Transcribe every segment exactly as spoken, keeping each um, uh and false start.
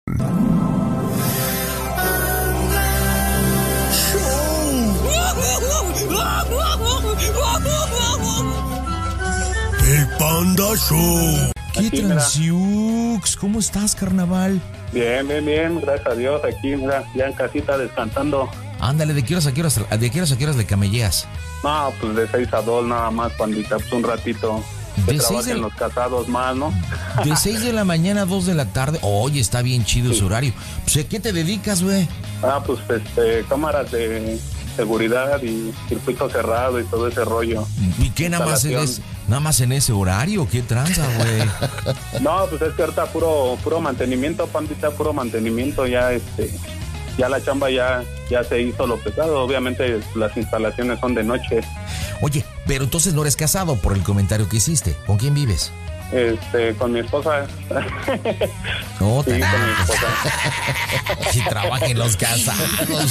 El Panda Show. ¿Qué transiux? ¿Cómo estás, carnaval? Bien, bien, bien, gracias a Dios, aquí, mira, ya en casita descansando. Ándale, ¿de qué horas a qué horas, de qué horas a qué horas le camelleas? No, pues de seis a dos nada más, pandita, pues un ratito. Que De seis trabajen de... los casados más, ¿no? De seis de la mañana a dos de la tarde. Oye, está bien chido sí. Su horario. Pues, ¿a qué te dedicas, güey? Ah, pues, este, cámaras de seguridad y circuito cerrado y todo ese rollo. ¿Y qué nada más en ese, nada más en ese horario? ¿Qué tranza, güey? No, pues es que ahorita puro, puro mantenimiento, pandita, puro mantenimiento, ya, este... Ya la chamba ya, ya se hizo lo pesado. Obviamente las instalaciones son de noche. Oye, pero entonces no eres casado por el comentario que hiciste. ¿Con quién vives? Este, con mi esposa. No, sí, con mi esposa. Si trabajen los casados.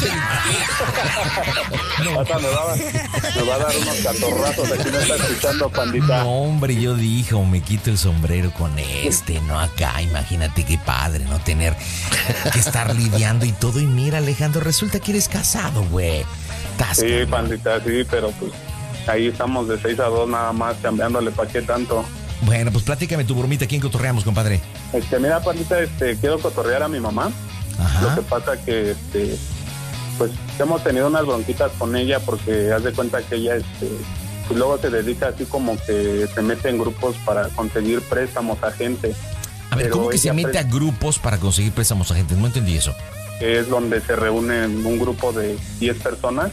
No. Hasta me, va, me va a dar unos catorrazos aquí me está escuchando, pandita. No, hombre, yo dije, o me quito el sombrero con este, no acá. Imagínate qué padre, no tener que estar lidiando y todo. Y mira, Alejandro, resulta que eres casado, güey. Sí, pandita, sí, pero pues ahí estamos de seis a dos nada más, cambiándole pa' qué tanto. Bueno, pues platícame tu bromita. ¿Quién cotorreamos, compadre? Este, mira, pandita, este, quiero cotorrear a mi mamá. Ajá. Lo que pasa que, este, pues, hemos tenido unas bronquitas con ella porque haz de cuenta que ella, este, pues luego se dedica así como que se mete en grupos para conseguir préstamos a gente. A ver, ¿cómo que se mete a grupos para conseguir préstamos a gente? No entendí eso. Es donde se reúnen un grupo de diez personas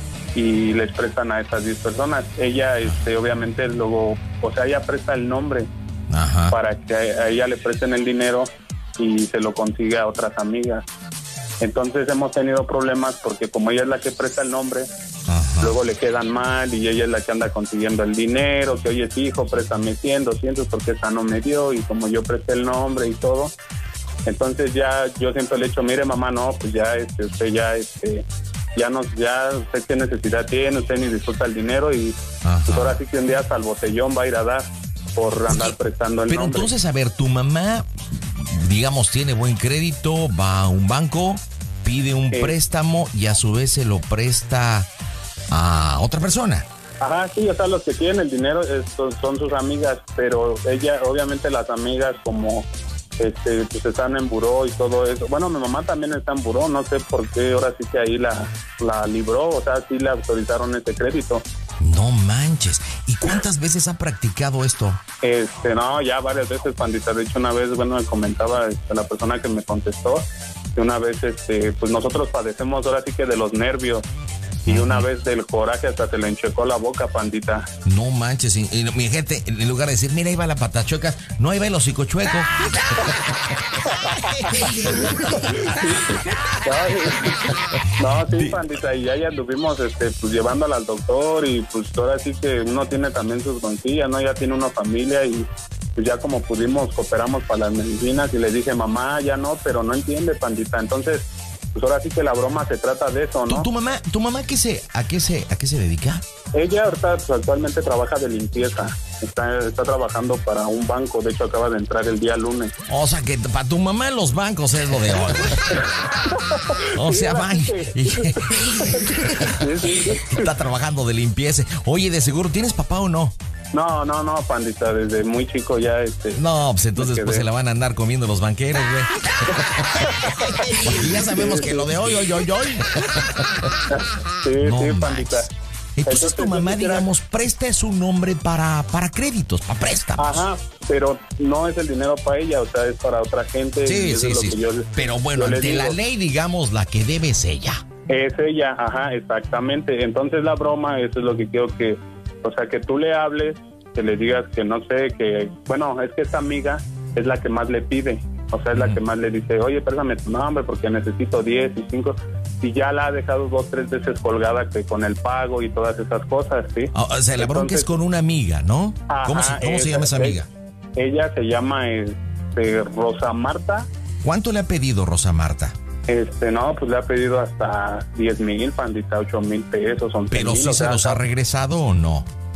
y les prestan a esas diez personas. Ella, este, obviamente, luego, o sea, ella presta el nombre. Ajá. Para que a ella le presten el dinero y se lo consigue a otras amigas. Entonces hemos tenido problemas porque como ella es la que presta el nombre, ajá, luego le quedan mal y ella es la que anda consiguiendo el dinero, que oye, hijo, préstame cien, doscientos porque esa no me dio y como yo presté el nombre y todo. Entonces ya yo siempre le he dicho, mire mamá, no, pues ya este, usted ya este ya nos, ya usted qué necesidad tiene, usted ni disfruta el dinero y pues ahora sí que un día hasta el botellón va a ir a dar por andar Oye, prestando el pero nombre. Pero entonces, a ver, tu mamá, digamos, tiene buen crédito, va a un banco, pide un sí. préstamo y a su vez se lo presta a otra persona. Ajá, sí, o sea, los que tienen el dinero estos son sus amigas, pero ella, obviamente las amigas como... Este, pues están en buró y todo eso. Bueno, mi mamá también está en buró, no sé por qué ahora sí que ahí la, la libró, o sea, sí le autorizaron ese crédito. No manches. ¿Y cuántas veces ha practicado esto? Este, no, ya varias veces, pandita. De hecho, una vez, bueno, me comentaba este, la persona que me contestó que una vez, este, pues nosotros padecemos ahora sí que de los nervios. Y una vez del coraje hasta se le enchecó la boca, pandita. No manches, y, y, mi gente, en lugar de decir, mira, ahí va la patachueca, no, ahí va el hocico chueco. No, sí, pandita, y ya, ya anduvimos este, pues, llevándola al doctor y pues ahora sí que uno tiene también sus bronquillas, ¿no? Ya tiene una familia y pues ya como pudimos, cooperamos para las medicinas y le dije, mamá, ya no, pero no entiende, pandita, entonces... Pues ahora sí que la broma se trata de eso, ¿no? ¿Tu, tu mamá, tu mamá qué se, a qué se, a qué se dedica? Ella ahorita pues, actualmente trabaja de limpieza. Está, está trabajando para un banco. De hecho, acaba de entrar el día lunes. O sea, que para tu mamá los bancos es lo de hoy. O sí, sea, va. Sí, sí. Está trabajando de limpieza. Oye, de seguro, ¿tienes papá o no? No, no, no, pandita, desde muy chico ya este... No, pues entonces pues se la van a andar comiendo los banqueros, güey. Y ya sabemos que lo de hoy, hoy, hoy, hoy. Sí, no, sí, pandita. Entonces, entonces tu mamá, digamos, presta su nombre para, para créditos, para préstamos. Ajá, pero no es el dinero para ella, o sea, es para otra gente. Sí, sí, sí. Yo, pero bueno, ante la ley, digamos, la que debe es ella. Es ella, ajá, exactamente. Entonces la broma, eso es lo que quiero que... O sea, que tú le hables, que le digas que no sé, que... Bueno, es que esta amiga es la que más le pide. O sea, es la mm. que más le dice, oye, préstame tu nombre porque necesito diez y cinco. Y ya la ha dejado dos, tres veces colgada que con el pago y todas esas cosas, ¿sí? Oh, o sea, la bronca es con una amiga, ¿no? Ajá, ¿Cómo, se, cómo esa, se llama esa amiga? Ella se llama este, Rosa Marta. ¿Cuánto le ha pedido Rosa Marta? Este, no, pues le ha pedido hasta diez mil, pandita, ocho mil pesos, once ¿Pero mil, sí se sea, los ha regresado o no?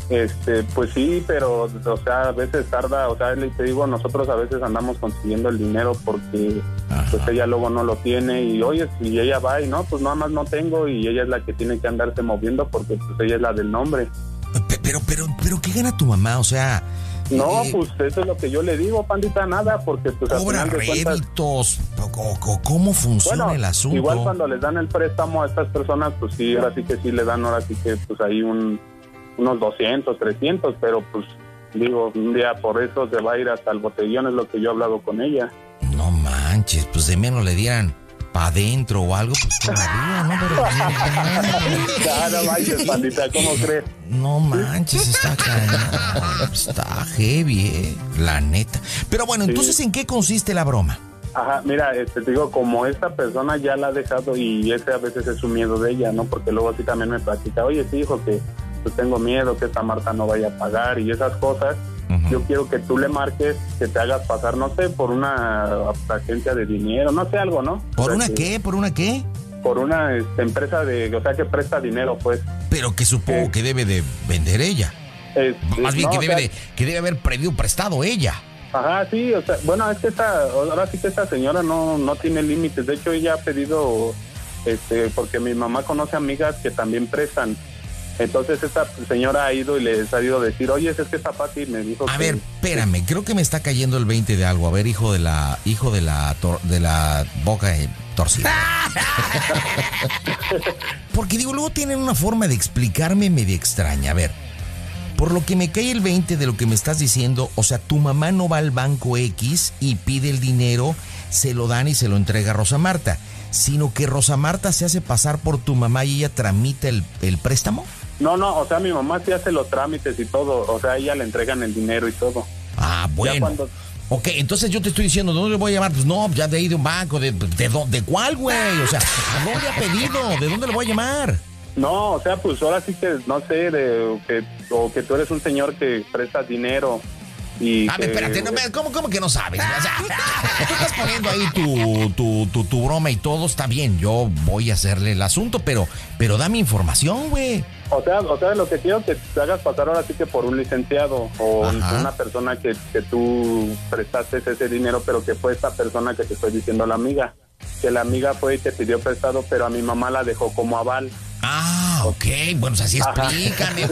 Este, pues sí, pero, o sea, a veces tarda, o sea, te digo, nosotros a veces andamos consiguiendo el dinero porque, ajá, pues ella luego no lo tiene y, oye, si ella va y no, pues nada más no tengo y ella es la que tiene que andarse moviendo porque, pues, ella es la del nombre. Pero, pero, pero, ¿qué gana tu mamá? O sea... No, eh, pues eso es lo que yo le digo, pandita, nada, porque pues cobra al final de réditos, cuentas, ¿cómo funciona bueno, el asunto? Igual cuando les dan el préstamo a estas personas, pues sí, ahora sí que sí le dan, ahora sí que pues hay un, unos doscientos, trescientos, pero pues digo, un día por eso se va a ir hasta el botellón, es lo que yo he hablado con ella. No manches, pues de menos le dieran para adentro o algo, pues todavía, ¿no? Pero... Claro, no manches, pandita, ¿cómo crees? No manches, está cañón, está heavy, eh, la neta. Pero bueno, sí. Entonces, ¿en qué consiste la broma? Ajá, mira, este, te digo, como esta persona ya la ha dejado y ese a veces es su miedo de ella, ¿no? Porque luego así también me platica, oye, sí, hijo, que pues tengo miedo que esta Marta no vaya a pagar y esas cosas. Uh-huh. Yo quiero que tú le marques, que te hagas pasar, no sé, por una agencia de dinero, no sé, algo, ¿no? ¿Por o sea, una que, qué? ¿Por una qué? Por una este, empresa de, o sea, que presta dinero, pues. Pero que supongo eh, que debe de vender ella. Es, Más bien no, que, debe o sea, de, que debe haber pedido prestado ella. Ajá, sí, o sea, bueno, es que esta, ahora sí que esta señora no, no tiene límites. De hecho, ella ha pedido, este, porque mi mamá conoce amigas que también prestan. Entonces esta señora ha ido y les ha ido a decir, oye, es que está fácil, me dijo. A que, ver, espérame, creo que me está cayendo el veinte de algo. A ver, hijo de la, hijo de la, tor, de la boca eh, torcida. Porque digo, luego tienen una forma de explicarme medio extraña. A ver, por lo que me cae el veinte de lo que me estás diciendo, o sea, tu mamá no va al banco X y pide el dinero, se lo dan y se lo entrega a Rosa Marta, sino que Rosa Marta se hace pasar por tu mamá y ella tramita el, el préstamo. No, no, o sea, mi mamá sí hace los trámites y todo, o sea, a ella le entregan el dinero y todo. Ah, bueno. Cuando... Ok, entonces yo te estoy diciendo, ¿de dónde le voy a llamar? Pues no, ya de ahí de un banco, ¿de, de, de, de cuál, güey? O sea, ¿a dónde ha pedido? ¿De dónde le voy a llamar? No, o sea, pues ahora sí que, no sé, de, que, o que tú eres un señor que presta dinero. Y a ver, que... espérate, no, ¿cómo, ¿cómo que no sabes? O sea, tú estás poniendo ahí tu, tu, tu, tu broma y todo, está bien, yo voy a hacerle el asunto, pero, pero dame información, güey. O sea, o sea, lo que quiero que te hagas pasar ahora sí que por un licenciado o Ajá. una persona que, que tú prestaste ese dinero, pero que fue esta persona que te estoy diciendo, la amiga. Que la amiga fue y te pidió prestado, pero a mi mamá la dejó como aval. Ah, ok, bueno, o sea, así explícame.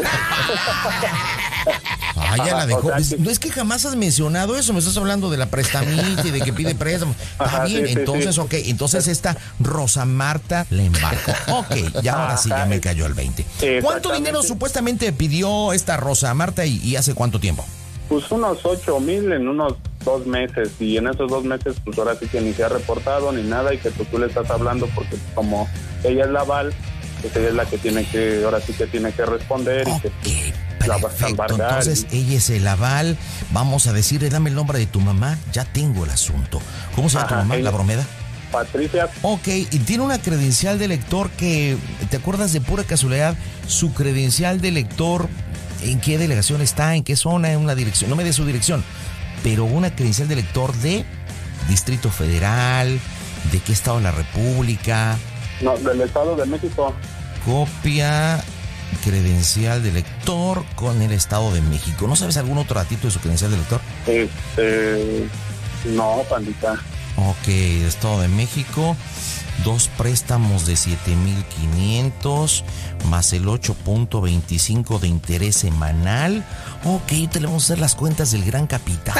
Ah, ya la dejó. O sea, que... No es que jamás has mencionado eso, me estás hablando de la prestamita y de que pide préstamo. Está Ajá, bien, sí, entonces, sí, sí. ok, entonces esta Rosa Marta le embarcó. Ok, ya ahora sí, ya me cayó el veinte. ¿Cuánto dinero supuestamente pidió esta Rosa Marta y, y hace cuánto tiempo? Pues unos ocho mil en unos dos meses, y en esos dos meses, pues ahora sí que ni se ha reportado ni nada, y que pues, tú le estás hablando porque como ella es la aval, pues ella es la que tiene que, ahora sí que tiene que responder okay, y que la vas a embargar. Entonces y... ella es el aval, vamos a decirle, dame el nombre de tu mamá, ya tengo el asunto. ¿Cómo se llama Ajá, tu mamá, ella... la bromeda? Patricia. Ok, y tiene una credencial de lector que, ¿te acuerdas de pura casualidad? Su credencial de lector, ¿en qué delegación está? ¿En qué zona? ¿En una dirección? No me dé su dirección, pero una credencial de lector de Distrito Federal, ¿de qué estado de la República? No, del Estado de México. Copia, credencial de lector con el Estado de México. ¿No sabes algún otro datito de su credencial de lector? Este, no, pandita. Ok, Estado de México, dos préstamos de siete mil quinientos más el ocho punto veinticinco de interés semanal. Ok, te le vamos a hacer las cuentas del gran capital.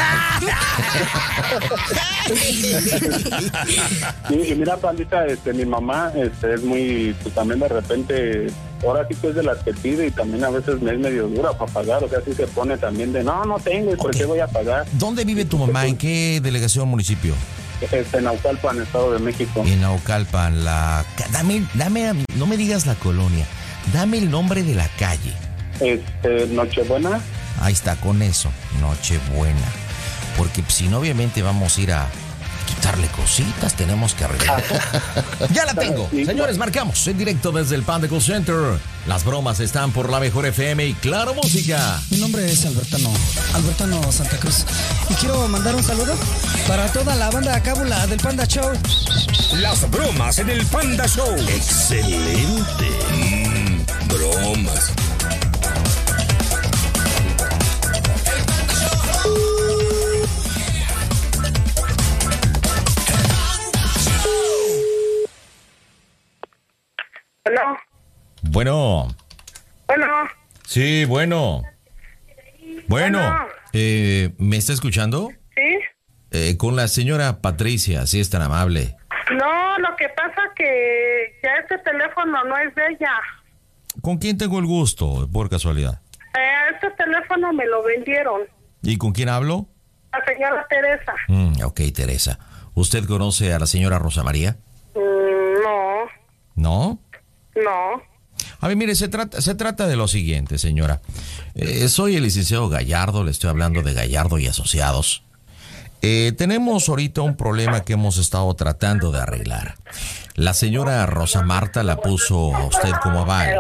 Sí, y mira, pandita, este, mi mamá este, es muy, pues también de repente, ahora sí que es de las que pide y también a veces me es medio dura para pagar, o sea, sí se pone también de, no, no tengo, ¿y por okay. qué voy a pagar? ¿Dónde vive tu mamá? ¿En qué delegación, municipio? Este, en Naucalpan, Estado de México. En Naucalpan, la... Dame, dame, no me digas la colonia, dame el nombre de la calle. Este, Nochebuena. Ahí está, con eso, Nochebuena. Porque si no, obviamente vamos a ir a quitarle cositas, tenemos que arreglar. Ya la tengo. Señores, marcamos en directo desde el Panda Call Center. Las bromas están por la mejor F M y Claro Música. Mi nombre es Albertano, Albertano Santa Cruz. Y quiero mandar un saludo para toda la banda cábula del Panda Show. Las bromas en el Panda Show. Excelente. Mm, bromas. Bueno. Bueno. Bueno. Sí, bueno. Bueno. bueno. Eh, ¿Me está escuchando? Sí. Eh, con la señora Patricia, si es tan amable. No, lo que pasa que ya este teléfono no es de ella. ¿Con quién tengo el gusto, por casualidad? Eh, este teléfono me lo vendieron. ¿Y con quién hablo? La señora Teresa. Mm, ok, Teresa. ¿Usted conoce a la señora Rosa María? Mm, no. ¿No? No. A ver, mire, se trata, se trata de lo siguiente, señora. Eh, soy el licenciado Gallardo, le estoy hablando de Gallardo y Asociados. Eh, tenemos ahorita un problema que hemos estado tratando de arreglar. La señora Rosa Marta la puso a usted como aval.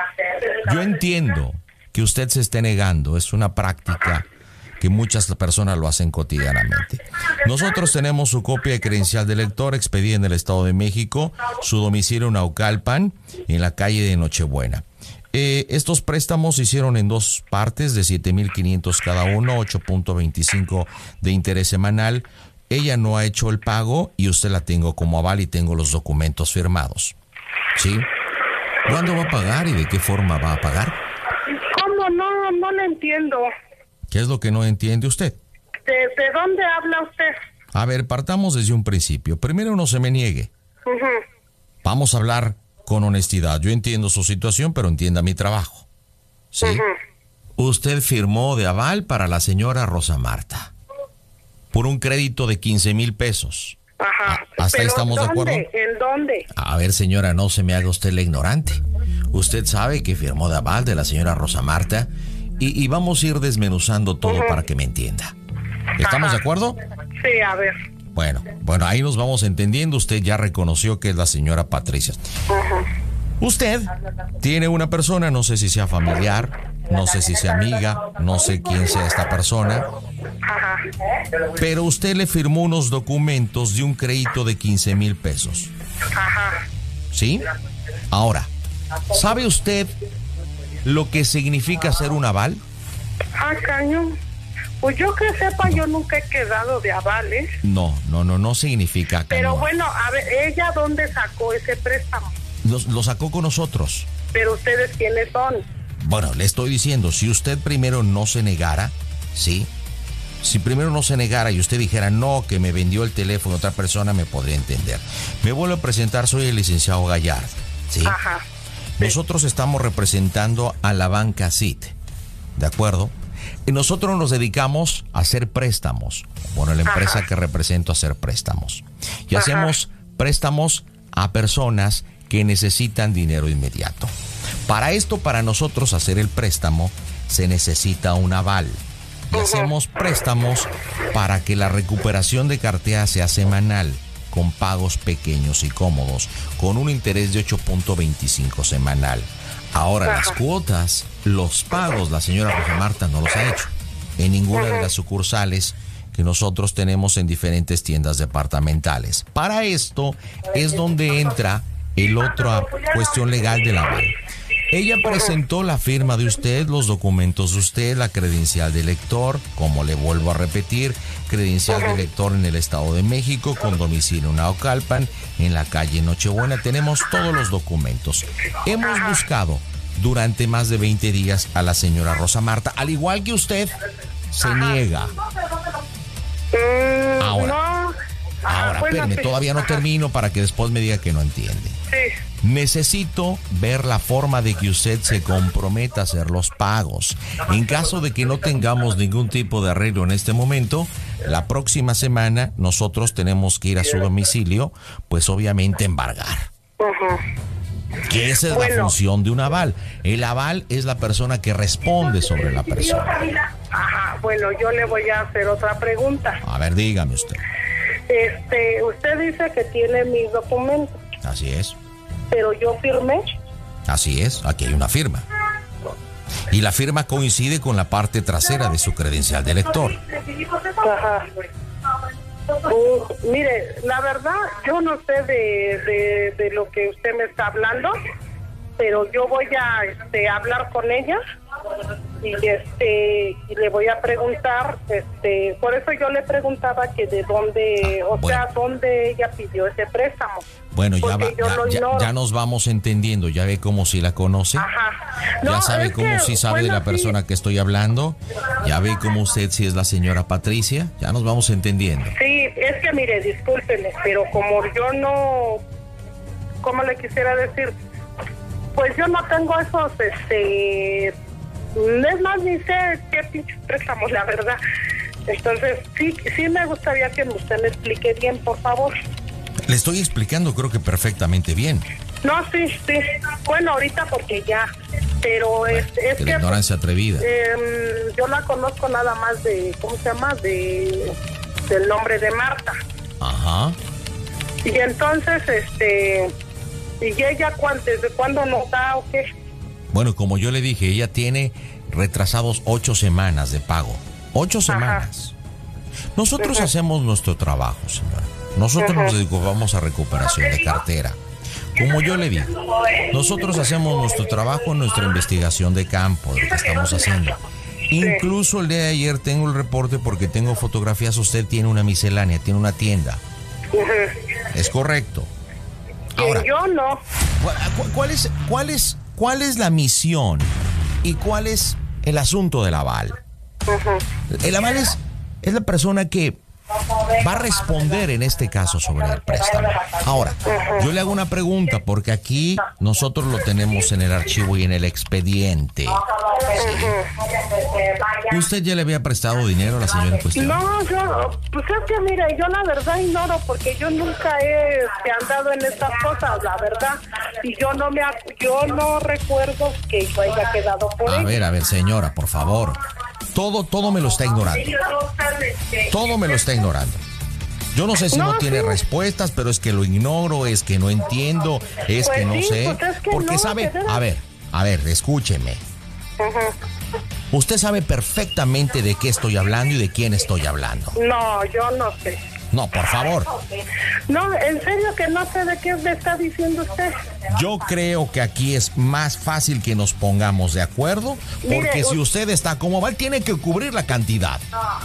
Yo entiendo que usted se esté negando, es una práctica que muchas personas lo hacen cotidianamente. Nosotros tenemos su copia de credencial de lector expedida en el Estado de México, su domicilio en Naucalpan, en la calle de Nochebuena. Eh, estos préstamos se hicieron en dos partes de siete mil quinientos cada uno, ocho punto veinticinco de interés semanal. Ella no ha hecho el pago y usted la tengo como aval y tengo los documentos firmados. ¿Sí? ¿Cuándo va a pagar y de qué forma va a pagar? ¿Cómo? No, no lo entiendo. ¿Qué es lo que no entiende usted? ¿Desde dónde habla usted? A ver, partamos desde un principio. Primero, no se me niegue. Uh-huh. Vamos a hablar con honestidad. Yo entiendo su situación, pero entienda mi trabajo. ¿Sí? Uh-huh. Usted firmó de aval para la señora Rosa Marta por un crédito de quince mil pesos. Ajá. ¿Hasta ahí estamos ¿dónde? de acuerdo? ¿En dónde? A ver, señora, no se me haga usted la ignorante. Usted sabe que firmó de aval de la señora Rosa Marta y, y vamos a ir desmenuzando todo uh-huh. para que me entienda. ¿Estamos Ajá. de acuerdo? Sí, a ver. Bueno, bueno, ahí nos vamos entendiendo. Usted ya reconoció que es la señora Patricia. Uh-huh. Usted tiene una persona, no sé si sea familiar, no sé si sea amiga, no sé quién sea esta persona, Ajá. pero usted le firmó unos documentos de un crédito de quince mil pesos. Ajá. ¿Sí? Ahora, ¿sabe usted lo que significa ser un aval? Ah, cañón. Pues yo que sepa, no. yo nunca he quedado de avales. No, no, no, no significa. Pero cañón. bueno, a ver, ¿ella dónde sacó ese préstamo? Lo, lo sacó con nosotros. ¿Pero ustedes quiénes son? Bueno, le estoy diciendo, si usted primero no se negara, ¿sí? Si primero no se negara y usted dijera, no, que me vendió el teléfono otra persona, me podría entender. Me vuelvo a presentar, soy el licenciado Gallardo, ¿sí? Ajá. Nosotros estamos representando a la banca C I T, ¿de acuerdo? Y nosotros nos dedicamos a hacer préstamos. Bueno, la empresa Ajá. que represento a hacer préstamos. Y Ajá. hacemos préstamos a personas que necesitan dinero inmediato. Para esto, para nosotros hacer el préstamo, se necesita un aval. Y uh-huh. hacemos préstamos para que la recuperación de cartera sea semanal, con pagos pequeños y cómodos, con un interés de ocho punto veinticinco semanal. Ahora, uh-huh. las cuotas, los pagos, la señora Rosa Marta no los ha hecho en ninguna uh-huh. de las sucursales que nosotros tenemos en diferentes tiendas departamentales. Para esto es donde entra el otra cuestión legal del aval. Ella presentó la firma de usted, los documentos de usted, la credencial de lector, como le vuelvo a repetir, credencial de lector en el Estado de México, con domicilio en Naucalpan, en la calle Nochebuena. Tenemos todos los documentos. Hemos buscado durante más de veinte días a la señora Rosa Marta, al igual que usted, se niega. Ahora, ahora, espérame, todavía no termino para que después me diga que no entiende. Necesito ver la forma de que usted se comprometa a hacer los pagos. En caso de que no tengamos ningún tipo de arreglo en este momento, la próxima semana nosotros tenemos que ir a su domicilio, pues obviamente embargar. Uh-huh. Que esa es bueno. la función de un aval. El aval es la persona que responde sobre la persona. Ajá, bueno, yo le voy a hacer otra pregunta. A ver, dígame usted. Este, usted dice que tiene mis documentos. Así es. Pero yo firmé. Así es, aquí hay una firma. Y la firma coincide con la parte trasera de su credencial de lector. Ajá. Uh, mire, la verdad, yo no sé de, de, de lo que usted me está hablando, pero yo voy a este, hablar con ella y este y le voy a preguntar, este, por eso yo le preguntaba que de dónde, ah, o bueno. sea, dónde ella pidió ese préstamo. Bueno, ya, va, ya, ya, ya nos vamos entendiendo, ya ve cómo si la conoce, Ajá. No, ya sabe cómo que, si sabe bueno, de la persona sí. que estoy hablando, ya ve cómo usted si es la señora Patricia, ya nos vamos entendiendo. Sí, es que mire, discúlpeme, pero como yo no, ¿cómo le quisiera decir? Pues yo no tengo esos, este, es más, ni sé qué pinches préstamos, la verdad. Entonces, sí, sí me gustaría que usted me explique bien, por favor. Le estoy explicando, creo que perfectamente bien. No, sí, sí. Bueno, ahorita porque ya, pero bueno, es, es que... La ignorancia atrevida. Eh, yo la conozco nada más de, ¿cómo se llama? De, del nombre de Marta. Ajá. Y entonces, este... ¿Y ella cuándo, desde cuándo nos da o qué? Bueno, como yo le dije, ella tiene retrasados ocho semanas de pago. Ocho semanas. Ajá. Nosotros uh-huh. hacemos nuestro trabajo, señora. Nosotros uh-huh. nos dedicamos a recuperación de cartera. Como yo le digo, nosotros hacemos nuestro trabajo, nuestra investigación de campo, de lo que estamos haciendo. Incluso el día de ayer tengo el reporte porque tengo fotografías. Usted tiene una miscelánea, tiene una tienda. Uh-huh. Es correcto. Ahora, yo no. ¿cuál es, cuál es, cuál es la misión y cuál es el asunto del aval? Uh-huh. El aval es, es la persona que va a responder en este caso sobre el préstamo. Ahora, yo le hago una pregunta porque aquí nosotros lo tenemos en el archivo y en el expediente. ¿Sí? ¿Usted ya le había prestado dinero a la señora en cuestión? No, yo, pues es que mire, yo la verdad ignoro porque yo nunca he andado en estas cosas, la verdad. Y yo no me, yo no recuerdo que yo haya quedado por A él. ver, a ver, señora, por favor. Todo, todo me lo está ignorando. Todo me lo está ignorando. Yo no sé si no, no tiene sí. respuestas, pero es que lo ignoro, es que no entiendo, es pues que no sí, sé. Pues es que porque no, sabe, a ver, a ver, escúcheme. Uh-huh. Usted sabe perfectamente de qué estoy hablando y de quién estoy hablando. No, yo no sé. No, por favor. No, en serio que no sé de qué me está diciendo usted. Yo creo que aquí es más fácil que nos pongamos de acuerdo, porque Mire, si usted está como mal, tiene que cubrir la cantidad.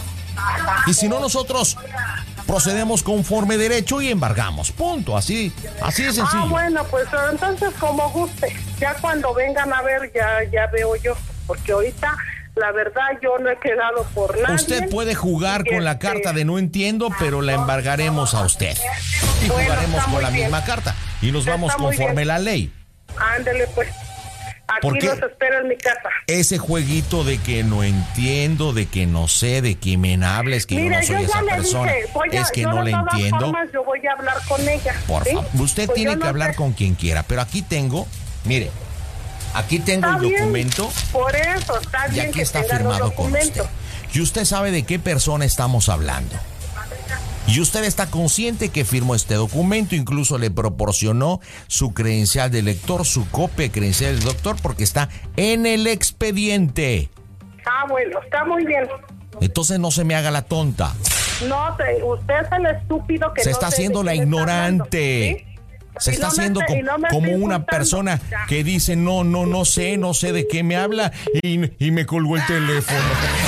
Y si no, nosotros procedemos conforme derecho y embargamos. Punto. Así, así de sencillo. Ah, bueno, pues entonces como guste. Ya cuando vengan a ver, ya, ya veo yo. Porque ahorita... La verdad, yo no he quedado por nadie. Usted puede jugar con la carta de no entiendo, pero la embargaremos a usted. Y bueno, jugaremos con la bien. misma carta. Y nos está vamos conforme la ley. Ándele, pues. Aquí los espero en mi casa. Ese jueguito de que no entiendo, de que no sé, de que me hables, que Mire, yo no soy yo esa persona. Dije, a, es que no le entiendo. Formas, yo voy a hablar con ella. Por ¿sí? favor, usted pues tiene que no hablar sé. con quien quiera. Pero aquí tengo, mire. Aquí tengo está el documento. Bien, por eso, está bien. Y aquí que está firmado con usted. Y usted sabe de qué persona estamos hablando. Y usted está consciente que firmó este documento, incluso le proporcionó su credencial de lector, su copia de credencial del doctor, porque está en el expediente. Ah, bueno, está muy bien. Entonces no se me haga la tonta. No, te, usted es el estúpido que se no está haciendo la ignorante. ¿Sí? Se está no haciendo me, como, no como una persona ya. que dice, no, no, no sé, no sé de qué me habla y, y me colgó el teléfono.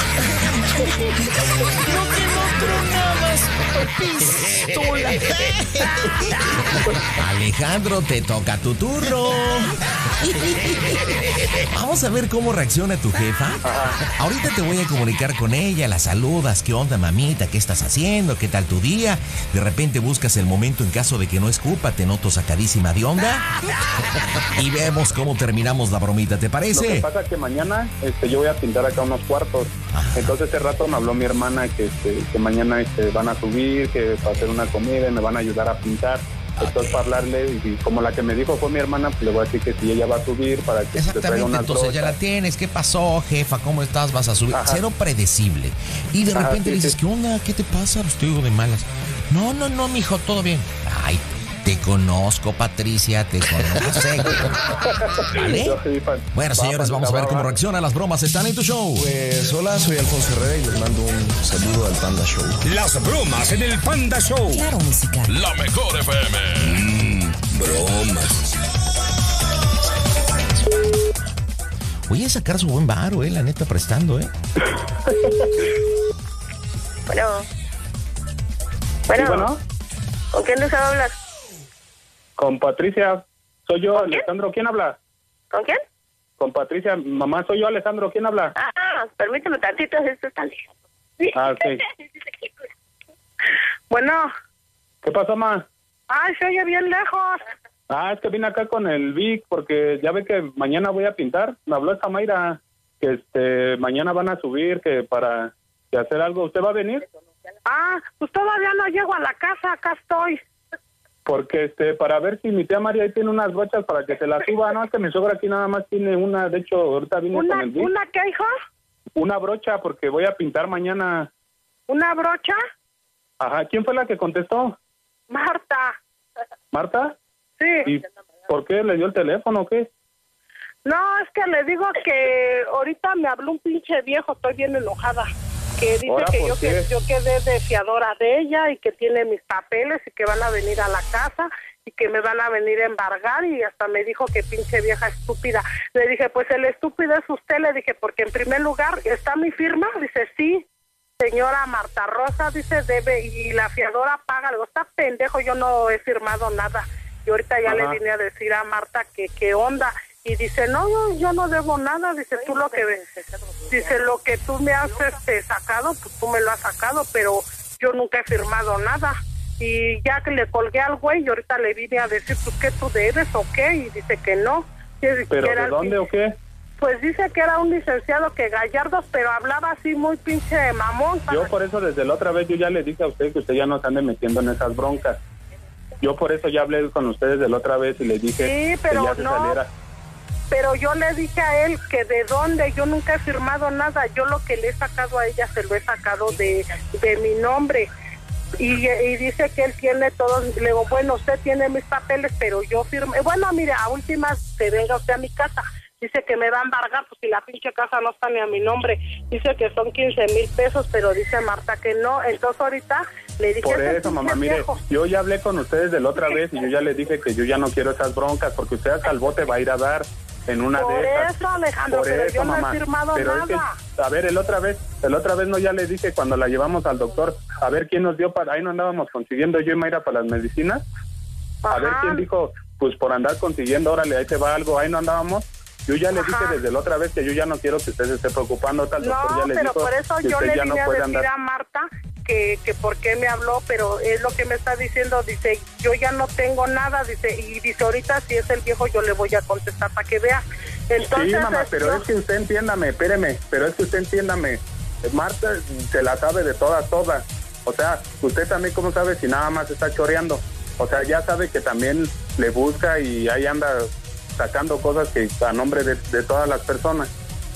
No que no tronabas, pistola. Alejandro, te toca tu turno. Vamos a ver cómo reacciona tu jefa. Ahorita te voy a comunicar con ella, la saludas, qué onda mamita, qué estás haciendo, qué tal tu día. De repente buscas el momento en caso de que no escupa, te noto sacadísima de onda. Y vemos cómo terminamos la bromita, ¿te parece? Lo que pasa es que mañana este, yo voy a pintar acá unos cuartos. Ajá. Entonces hace rato me habló mi hermana que, este, que mañana este, van a subir, que va a hacer una comida y me van a ayudar a pintar. Entonces, para hablarle, y como la que me dijo fue mi hermana, pues le voy a decir que si ella va a subir para que se traiga una entonces troca. Ya la tienes. ¿Qué pasó, jefa? ¿Cómo estás? ¿Vas a subir? Ajá. Cero predecible. Y de repente Ajá, sí, le dices, sí. ¿qué onda? ¿Qué te pasa? Pues te digo de malas. No, no, no, mijo, todo bien. Ay, te conozco, Patricia, te conozco. ¿Vale? Bueno, señores, vamos a ver cómo reacciona las bromas. Están en tu show. Pues hola, soy Alfonso Herrera y les mando un saludo al Panda Show. Las bromas en el Panda Show. Claro, música. La mejor F M. Mmm, bromas. Oye, a sacar su buen varo, eh, la neta, prestando, eh. Bueno. Bueno. Sí, bueno. ¿Con quién deseo hablar? Con Patricia. Soy yo, ¿Con Alejandro. quién? ¿Quién habla? ¿Con quién? Con Patricia. Mamá, soy yo, Alejandro. ¿Quién habla? Ah, permíteme tantito, esto está lejos. Ah, ok. Bueno. ¿Qué pasó, ma? Ay, se oye bien lejos. Ah, es que vine acá con el Vic porque ya ve que mañana voy a pintar. Me habló esta Mayra que este mañana van a subir que para que hacer algo. ¿Usted va a venir? Ah, pues todavía no llego a la casa, acá estoy. Porque este para ver si mi tía María ahí tiene unas brochas para que se las suba. No, es que mi suegra aquí nada más tiene una. De hecho, ahorita vine ¿Una, con el Vic. ¿Una qué, hijo? Una brocha porque voy a pintar mañana. ¿Una brocha? Ajá. ¿Quién fue la que contestó? Marta. ¿Marta? Sí. ¿Y por qué le dio el teléfono o qué? No, es que le digo que ahorita me habló un pinche viejo, estoy bien enojada. Que dice ¿Ahora que por yo, qué? que yo quedé de fiadora de ella y que tiene mis papeles y que van a venir a la casa y que me van a venir a embargar y hasta me dijo que pinche vieja estúpida. Le dije, pues el estúpido es usted, le dije, porque en primer lugar está mi firma, dice, sí, señora Marta Rosa, dice, debe, y la fiadora paga, le digo, está pendejo, yo no he firmado nada. Y ahorita ya Ajá. le vine a decir a Marta que qué onda. Y dice, no, yo, yo no debo nada, dice, tú lo que ves, dice, lo que tú me has este, sacado, pues tú me lo has sacado, pero yo nunca he firmado nada. Y ya que le colgué al güey, y ahorita le vine a decir, pues, ¿qué tú debes o qué? Y dice que no. ¿Pero de dónde o qué? Pues dice que era un licenciado que Gallardo, pero hablaba así muy pinche mamón. Yo por eso desde la otra vez yo ya le dije a usted que usted ya no se ande metiendo en esas broncas. Yo por eso ya hablé con ustedes de la otra vez y le dije sí, pero que ya se no. saliera. Pero yo le dije a él que de dónde, yo nunca he firmado nada, yo lo que le he sacado a ella se lo he sacado de, de mi nombre. Y, y dice que él tiene todos, le digo, bueno, usted tiene mis papeles, pero yo firmé. Bueno, mire, a últimas que venga usted a mi casa. Dice que me va a embargar, pues si la pinche casa no está ni a mi nombre. Dice que son quince mil pesos, pero dice Marta que no. Entonces ahorita le dije... Por eso, mamá, mire, viejo. Yo ya hablé con ustedes de la otra vez y yo ya les dije que yo ya no quiero esas broncas, porque usted hasta el bote va a ir a dar en una Por de esas. Por eso, Alejandro, Por pero eso, yo no mamá. he firmado pero nada. Es que, a ver, el otra vez, el otra vez no ya le dije cuando la llevamos al doctor, a ver quién nos dio para... Ahí no andábamos consiguiendo yo y Mayra para las medicinas. A Ajá. ver quién dijo, pues por andar consiguiendo, órale, ahí te va algo, ahí no andábamos. Yo ya le dije Ajá. desde la otra vez que yo ya no quiero que usted se esté preocupando. Tal no, doctor ya le pero dijo por eso que yo le ya vine no a puede decir andar. a Marta que, que por qué me habló, pero es lo que me está diciendo. Dice, yo ya no tengo nada, dice, y dice, ahorita si es el viejo yo le voy a contestar para que vea. Entonces, sí, mamá, es pero yo... es que usted entiéndame, espéreme, pero es que usted entiéndame. Marta se la sabe de todas, todas. O sea, usted también, ¿cómo sabe si nada más está choreando? O sea, ya sabe que también le busca y ahí anda sacando cosas que a nombre de, de todas las personas.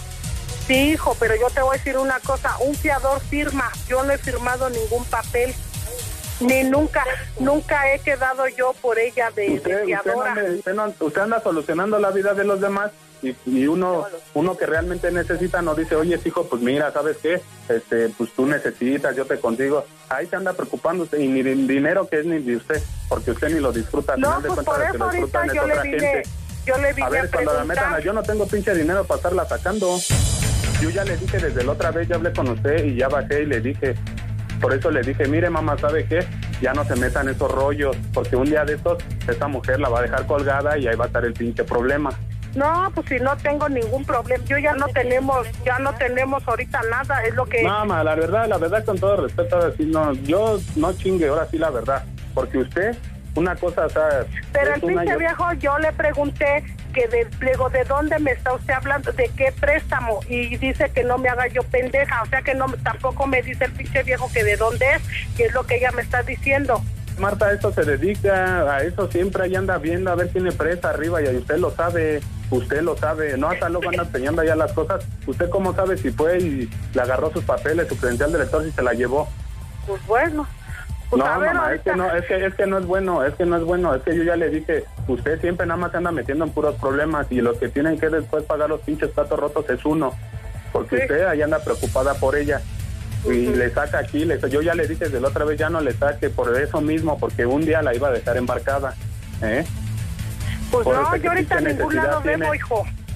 Sí, hijo, pero yo te voy a decir una cosa, un fiador firma, yo no he firmado ningún papel, ni nunca, nunca he quedado yo por ella de, usted, de fiadora. Usted, no, usted, no, usted anda solucionando la vida de los demás y, y uno uno que realmente necesita no dice, oye, hijo, pues mira, ¿sabes qué? Este, pues tú necesitas, yo te consigo. Ahí se anda preocupando usted y ni dinero que es ni de usted, porque usted ni lo disfruta. Al no, final pues de por cuentas, eso ahorita ahorita yo le vine... Gente. Yo le vine a ver, a cuando la metan, yo no tengo pinche dinero para estarla sacando. Yo ya le dije desde la otra vez, ya hablé con usted y ya bajé y le dije, por eso le dije, mire mamá, ¿sabe qué? Ya no se metan esos rollos, porque un día de estos, esta mujer la va a dejar colgada y ahí va a estar el pinche problema. No, pues si no tengo ningún problema, yo ya no tenemos, ya no tenemos ahorita nada, es lo que... Mamá, la verdad, la verdad, con todo respeto, ahora sí, no, yo no chingue, ahora sí la verdad, porque usted... Una cosa, o sea... Pero el pinche viejo, yo le pregunté que de, luego, ¿de dónde me está usted hablando? ¿De qué préstamo? Y dice que no me haga yo pendeja, o sea que no tampoco me dice el pinche viejo que de dónde es, que es lo que ella me está diciendo. Marta, a eso se dedica, a eso siempre ahí anda viendo a ver quién le presta arriba y usted lo sabe, usted lo sabe, no hasta luego anda enseñando ya las cosas. ¿Usted cómo sabe si fue y le agarró sus papeles, su credencial de lector y se la llevó? Pues bueno... Pues no, ver, mamá, ahorita... es que no, es que, es que no es bueno, es que no es bueno, es que yo ya le dije, usted siempre nada más se anda metiendo en puros problemas y los que tienen que después pagar los pinches platos rotos es uno, porque sí. Usted ahí anda preocupada por ella y uh-huh. le saca aquí, le, yo ya le dije desde la otra vez, ya no le saque por eso mismo, porque un día la iba a dejar embarcada, ¿eh? Pues por no, yo ahorita a ningún lado tiene... debo, hijo.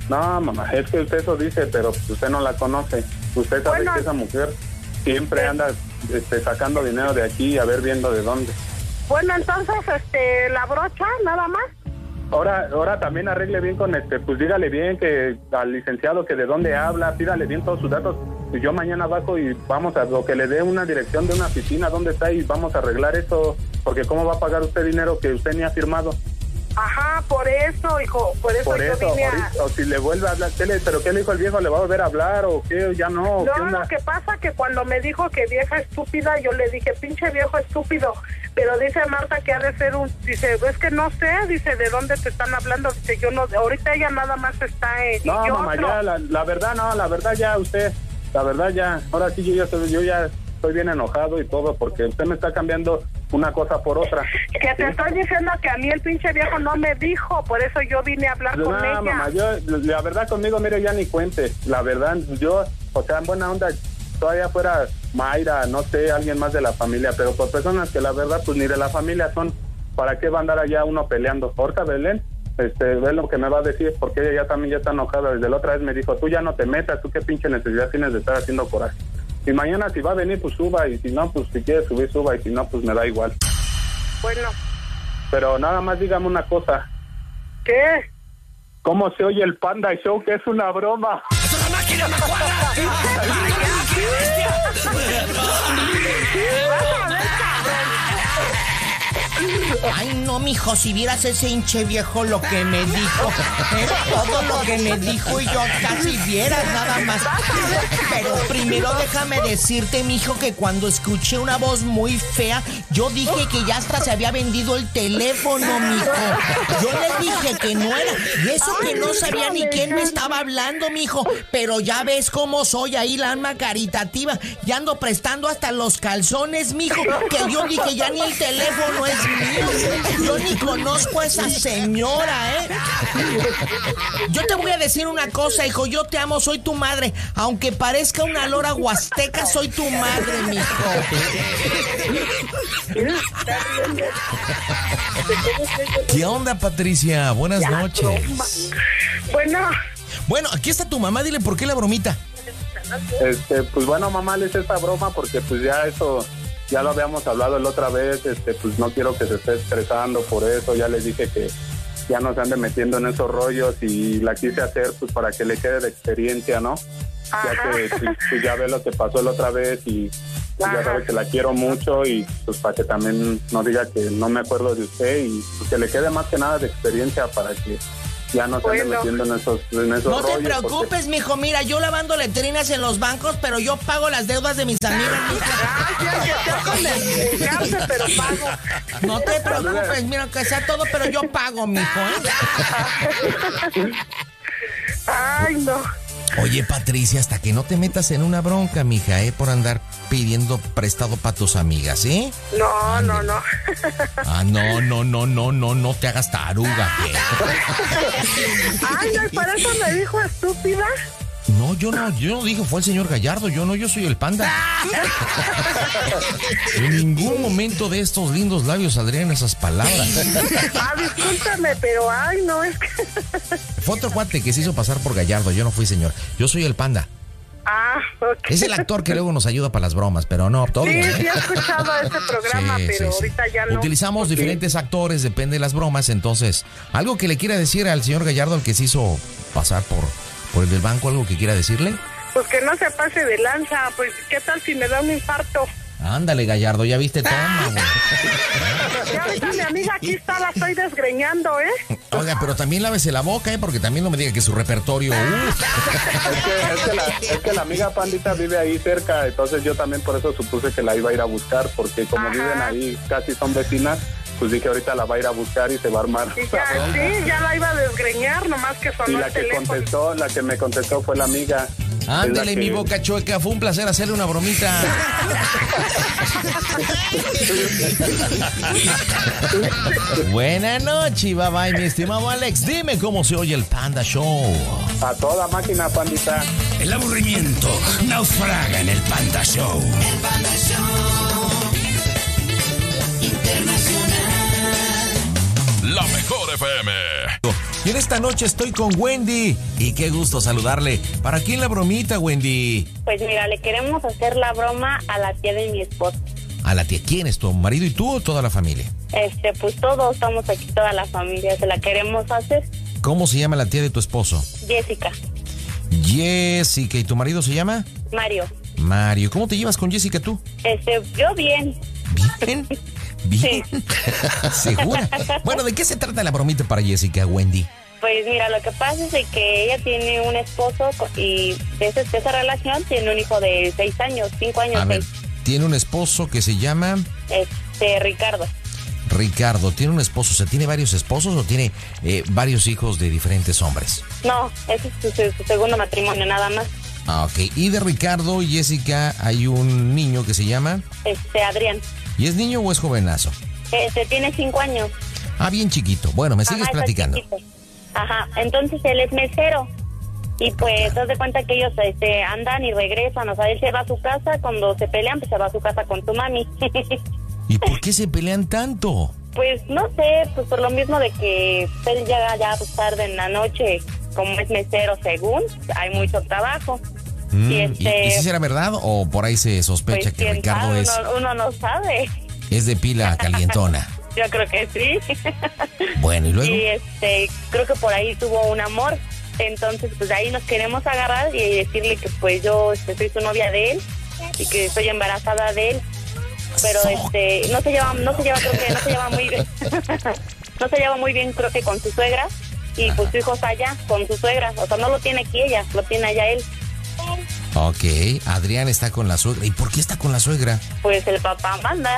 No, mamá, es que usted eso dice, pero usted no la conoce. Usted sabe bueno, que esa mujer siempre anda este, sacando dinero de aquí, a ver viendo de dónde. Bueno, entonces, este, la brocha, nada más. Ahora, ahora también arregle bien con este, pues dígale bien que al licenciado que de dónde habla, pídale bien todos sus datos. Y yo mañana bajo y vamos a, o que le dé una dirección de una oficina donde está y vamos a arreglar eso, porque cómo va a pagar usted dinero que usted ni ha firmado. Ajá, por eso, hijo, por eso, por yo eso vine ahorita, a... o si le vuelve a hablar, ¿qué le, pero qué le dijo el viejo? ¿Le va a volver a hablar o qué? Ya no. No, lo que pasa que cuando me dijo que vieja estúpida, yo le dije, pinche viejo estúpido, pero dice Marta que ha de ser un, dice, es que no sé, dice, ¿de dónde te están hablando? Dice, yo no, ahorita ella nada más está en... No, mamá, otro. ya, la, la verdad, no, la verdad ya usted, la verdad ya, ahora sí yo ya, estoy, yo ya estoy bien enojado y todo, porque usted me está cambiando una cosa por otra. Que te ¿sí? estoy diciendo que a mí el pinche viejo no me dijo, por eso yo vine a hablar no, con ella. Mamá, yo, la verdad conmigo, mire, ya ni cuente, la verdad, yo, o sea, en buena onda, todavía fuera Mayra, no sé, alguien más de la familia, pero por personas que la verdad, pues ni de la familia son, ¿para qué va a andar allá uno peleando? Ahorita Belén, este, ve lo que me va a decir, porque ella ya también ya está enojada, desde la otra vez me dijo, tú ya no te metas, tú qué pinche necesidad tienes de estar haciendo coraje. Y mañana si va a venir, pues suba, y si no, pues si quiere subir, suba, y si no, pues me da igual. Bueno. Pero nada más dígame una cosa. ¿Qué? ¿Cómo se oye el Panda Show? Que es una broma. ¡Es una máquina macuada! ¡Qué bestia! Ay, no, mijo, si vieras ese hinche viejo lo que me dijo, ¿eh? Todo lo que me dijo y yo casi vieras nada más. Pero primero déjame decirte, mijo, que cuando escuché una voz muy fea, yo dije que ya hasta se había vendido el teléfono, mijo. Yo le dije que no era, y eso que no sabía ni quién me estaba hablando, mijo. Pero ya ves cómo soy ahí, la alma caritativa, y ando prestando hasta los calzones, mijo, que yo dije ya ni el teléfono es mío. Yo ni conozco a esa señora, ¿eh? Yo te voy a decir una cosa, hijo, yo te amo, soy tu madre. Aunque parezca una lora huasteca, soy tu madre, mijo. ¿Qué onda, Patricia? Buenas noches. Bueno. Bueno, aquí está tu mamá, dile por qué la bromita. Este, pues bueno, mamá, le hice esta broma porque pues ya eso... Ya lo habíamos hablado la otra vez, este, pues no quiero que se esté estresando por eso, ya les dije que ya no se ande metiendo en esos rollos y la quise hacer pues para que le quede de experiencia, ¿no? Ajá. Ya que pues, pues, ya ve lo que pasó la otra vez y pues, ya sabe que la quiero mucho y pues para que también no diga que no me acuerdo de usted y pues, que le quede más que nada de experiencia para que ya no se ande bueno. metiendo en esos, en esos no rollos. No te preocupes, porque... mijo, mira, yo lavando letrinas en los bancos, pero yo pago las deudas de mis amigas. Gracias, pero pago. No te preocupes, mira, que sea todo, pero yo pago, mijo, ¿eh? Ay, no. Oye, Patricia, hasta que no te metas en una bronca, mija, ¿eh? Por andar pidiendo prestado para tus amigas, ¿eh? No, Ande. no, no. Ah, no, no, no, no, no, no te hagas taruga, ¿qué? Ay, no, ¿para eso me dijo estúpida? No, yo no, yo no dije, fue el señor Gallardo, yo no, yo soy el Panda. En ningún momento de estos lindos labios saldrían esas palabras. Ah, discúlpame, pero ay, no, es que... Fue otro cuate que se hizo pasar por Gallardo, yo no fui señor, yo soy el Panda. Ah, ok. Es el actor que luego nos ayuda para las bromas, pero no, todo. Sí, sí he escuchado ese programa, sí, pero sí, ahorita sí. ya no. Utilizamos okay. diferentes actores, depende de las bromas, entonces, algo que le quiera decir al señor Gallardo, al que se hizo pasar por... ¿Por el del banco, algo que quiera decirle? Pues que no se pase de lanza, pues ¿qué tal si me da un infarto? Ándale, Gallardo, ya viste, toma, güey. Ya ahorita mi amiga aquí está, la estoy desgreñando, ¿eh? Oiga, pero también lávese la boca, ¿eh? Porque también no me diga que su repertorio... Uh. Es, que, es, que la, es que la amiga Pandita vive ahí cerca, entonces yo también por eso supuse que la iba a ir a buscar, porque como Ajá. viven ahí, casi son vecinas, pues dije ahorita la va a ir a buscar y se va a armar. Y ya, sí, ya la iba a desgreñar, nomás que sonó y la el que teléfono. contestó, la que me contestó fue la amiga. Ándale, que... mi boca chueca, fue un placer hacerle una bromita. Buenas noches, bye bye, mi estimado Alex. Dime cómo se oye el Panda Show. A toda máquina, Pandita. El aburrimiento naufraga en el Panda Show. El Panda Show Internacional. La mejor F M. Y en esta noche estoy con Wendy. Y qué gusto saludarle. ¿Para quién la bromita, Wendy? Pues mira, le queremos hacer la broma a la tía de mi esposo. ¿A la tía? ¿Quién es? ¿Tu marido y tú o toda la familia? Este, pues todos estamos aquí, toda la familia. Se la queremos hacer. ¿Cómo se llama la tía de tu esposo? Jessica. Jessica. ¿Y tu marido se llama? Mario. Mario. ¿Cómo te llevas con Jessica tú? Este, yo bien. ¿Bien? Bien. Sí. ¿Segura? Bueno, ¿de qué se trata la bromita para Jessica, Wendy? Pues mira, lo que pasa es de que ella tiene un esposo y de, ese, de esa relación tiene un hijo de seis años, cinco años. A seis. ver, tiene un esposo que se llama... Este, Ricardo. Ricardo, ¿tiene un esposo? O sea, ¿tiene varios esposos o tiene eh, varios hijos de diferentes hombres? No, ese es su, su segundo matrimonio, nada más. Ah, ok. Y de Ricardo y Jessica hay un niño que se llama... Este, Adrián. ¿Y es niño o es jovenazo? Este, tiene cinco años. Ah, bien chiquito. Bueno, me sigues Ajá, platicando. Ajá, entonces él es mesero. Y pues, te das de cuenta que ellos este, andan y regresan. O sea, él se va a su casa, cuando se pelean, pues se va a su casa con tu mami. ¿Y por qué se pelean tanto? Pues, no sé, pues por lo mismo de que él llega ya pues, tarde en la noche, como es mesero según, hay mucho trabajo. Mm, y, este, ¿Y, ¿Y si será verdad o por ahí se sospecha pues, que Ricardo sabe, es... Uno, uno no sabe. Es de pila calientona. Yo creo que sí. Bueno, ¿y luego? Y este, creo que por ahí tuvo un amor. Entonces, pues de ahí nos queremos agarrar y decirle que pues yo este, soy su novia de él y que estoy embarazada de él. Pero este, no se lleva, no se lleva, creo que no se lleva muy bien. No se lleva muy bien, creo que con su suegra. Y Ajá. pues su hijo está allá con su suegra. O sea, no lo tiene aquí ella, lo tiene allá él. Ok, Adrián está con la suegra. ¿Y por qué está con la suegra? Pues el papá manda.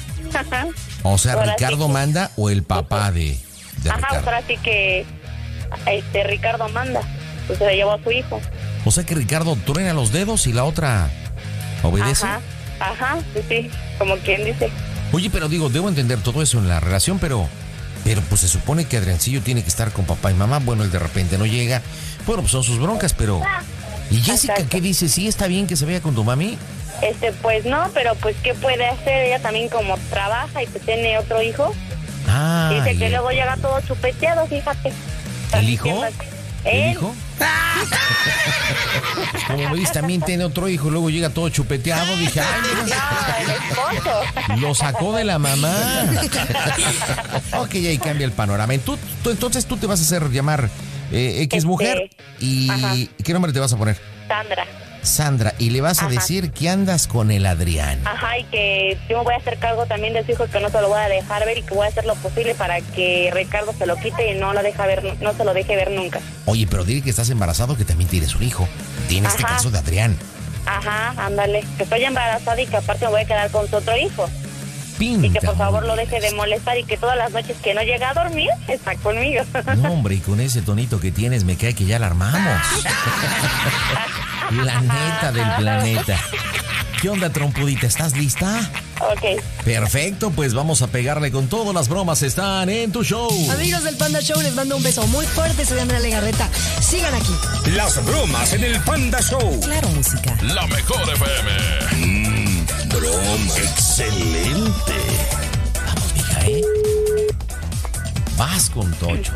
O sea, ahora ¿Ricardo sí que... manda o el papá de, de Ajá, Ricardo? Ajá, ahora sí que este Ricardo manda. Pues se le llevó a su hijo. O sea que Ricardo truena los dedos y la otra obedece. Ajá, ajá, sí, sí, como quien dice. Oye, pero digo, debo entender todo eso en la relación, pero... Pero pues se supone que Adriancillo tiene que estar con papá y mamá. Bueno, él de repente no llega. Bueno, pues son sus broncas, pero... ¿Y Jessica Exacto. qué dice? ¿Sí está bien que se vea con tu mami? Este, pues no, pero pues ¿qué puede hacer? Ella también como trabaja y pues tiene otro hijo. Ah. Dice que el... luego llega todo chupeteado, fíjate. ¿El hijo? ¿El ¿El hijo? Como ves, también tiene otro hijo, luego llega todo chupeteado. Dije, ay, mira. No, el esposo. Lo sacó de la mamá. Ok, ahí cambia el panorama. ¿Tú, tú, entonces tú te vas a hacer llamar eh, X este... mujer. ¿Y Ajá. qué nombre te vas a poner? Sandra. Sandra, y le vas a Ajá. decir que andas con el Adrián. Ajá, y que yo me voy a hacer cargo también de su hijo, que no se lo voy a dejar ver y que voy a hacer lo posible para que Ricardo se lo quite y no lo deja ver, no se lo deje ver nunca. Oye, pero dile que estás embarazado, que también tienes un hijo. Tiene este caso de Adrián. Ajá, ándale, que estoy embarazada y que aparte me voy a quedar con su otro hijo. Pinta, y que por favor lo deje de molestar y que todas las noches que no llega a dormir está conmigo. No, hombre, y con ese tonito que tienes me cae que ya la armamos. La neta del planeta. ¿Qué onda, trompudita? ¿Estás lista? Ok. Perfecto, pues vamos a pegarle con todo. Las bromas están en tu show. Amigos del Panda Show, les mando un beso muy fuerte. Soy Andrea Legarreta. Sigan aquí. Las bromas en el Panda Show. Claro, música. La mejor F M. Mmm, broma. Excelente. Vamos, mija, ¿eh? Vas con Tocho.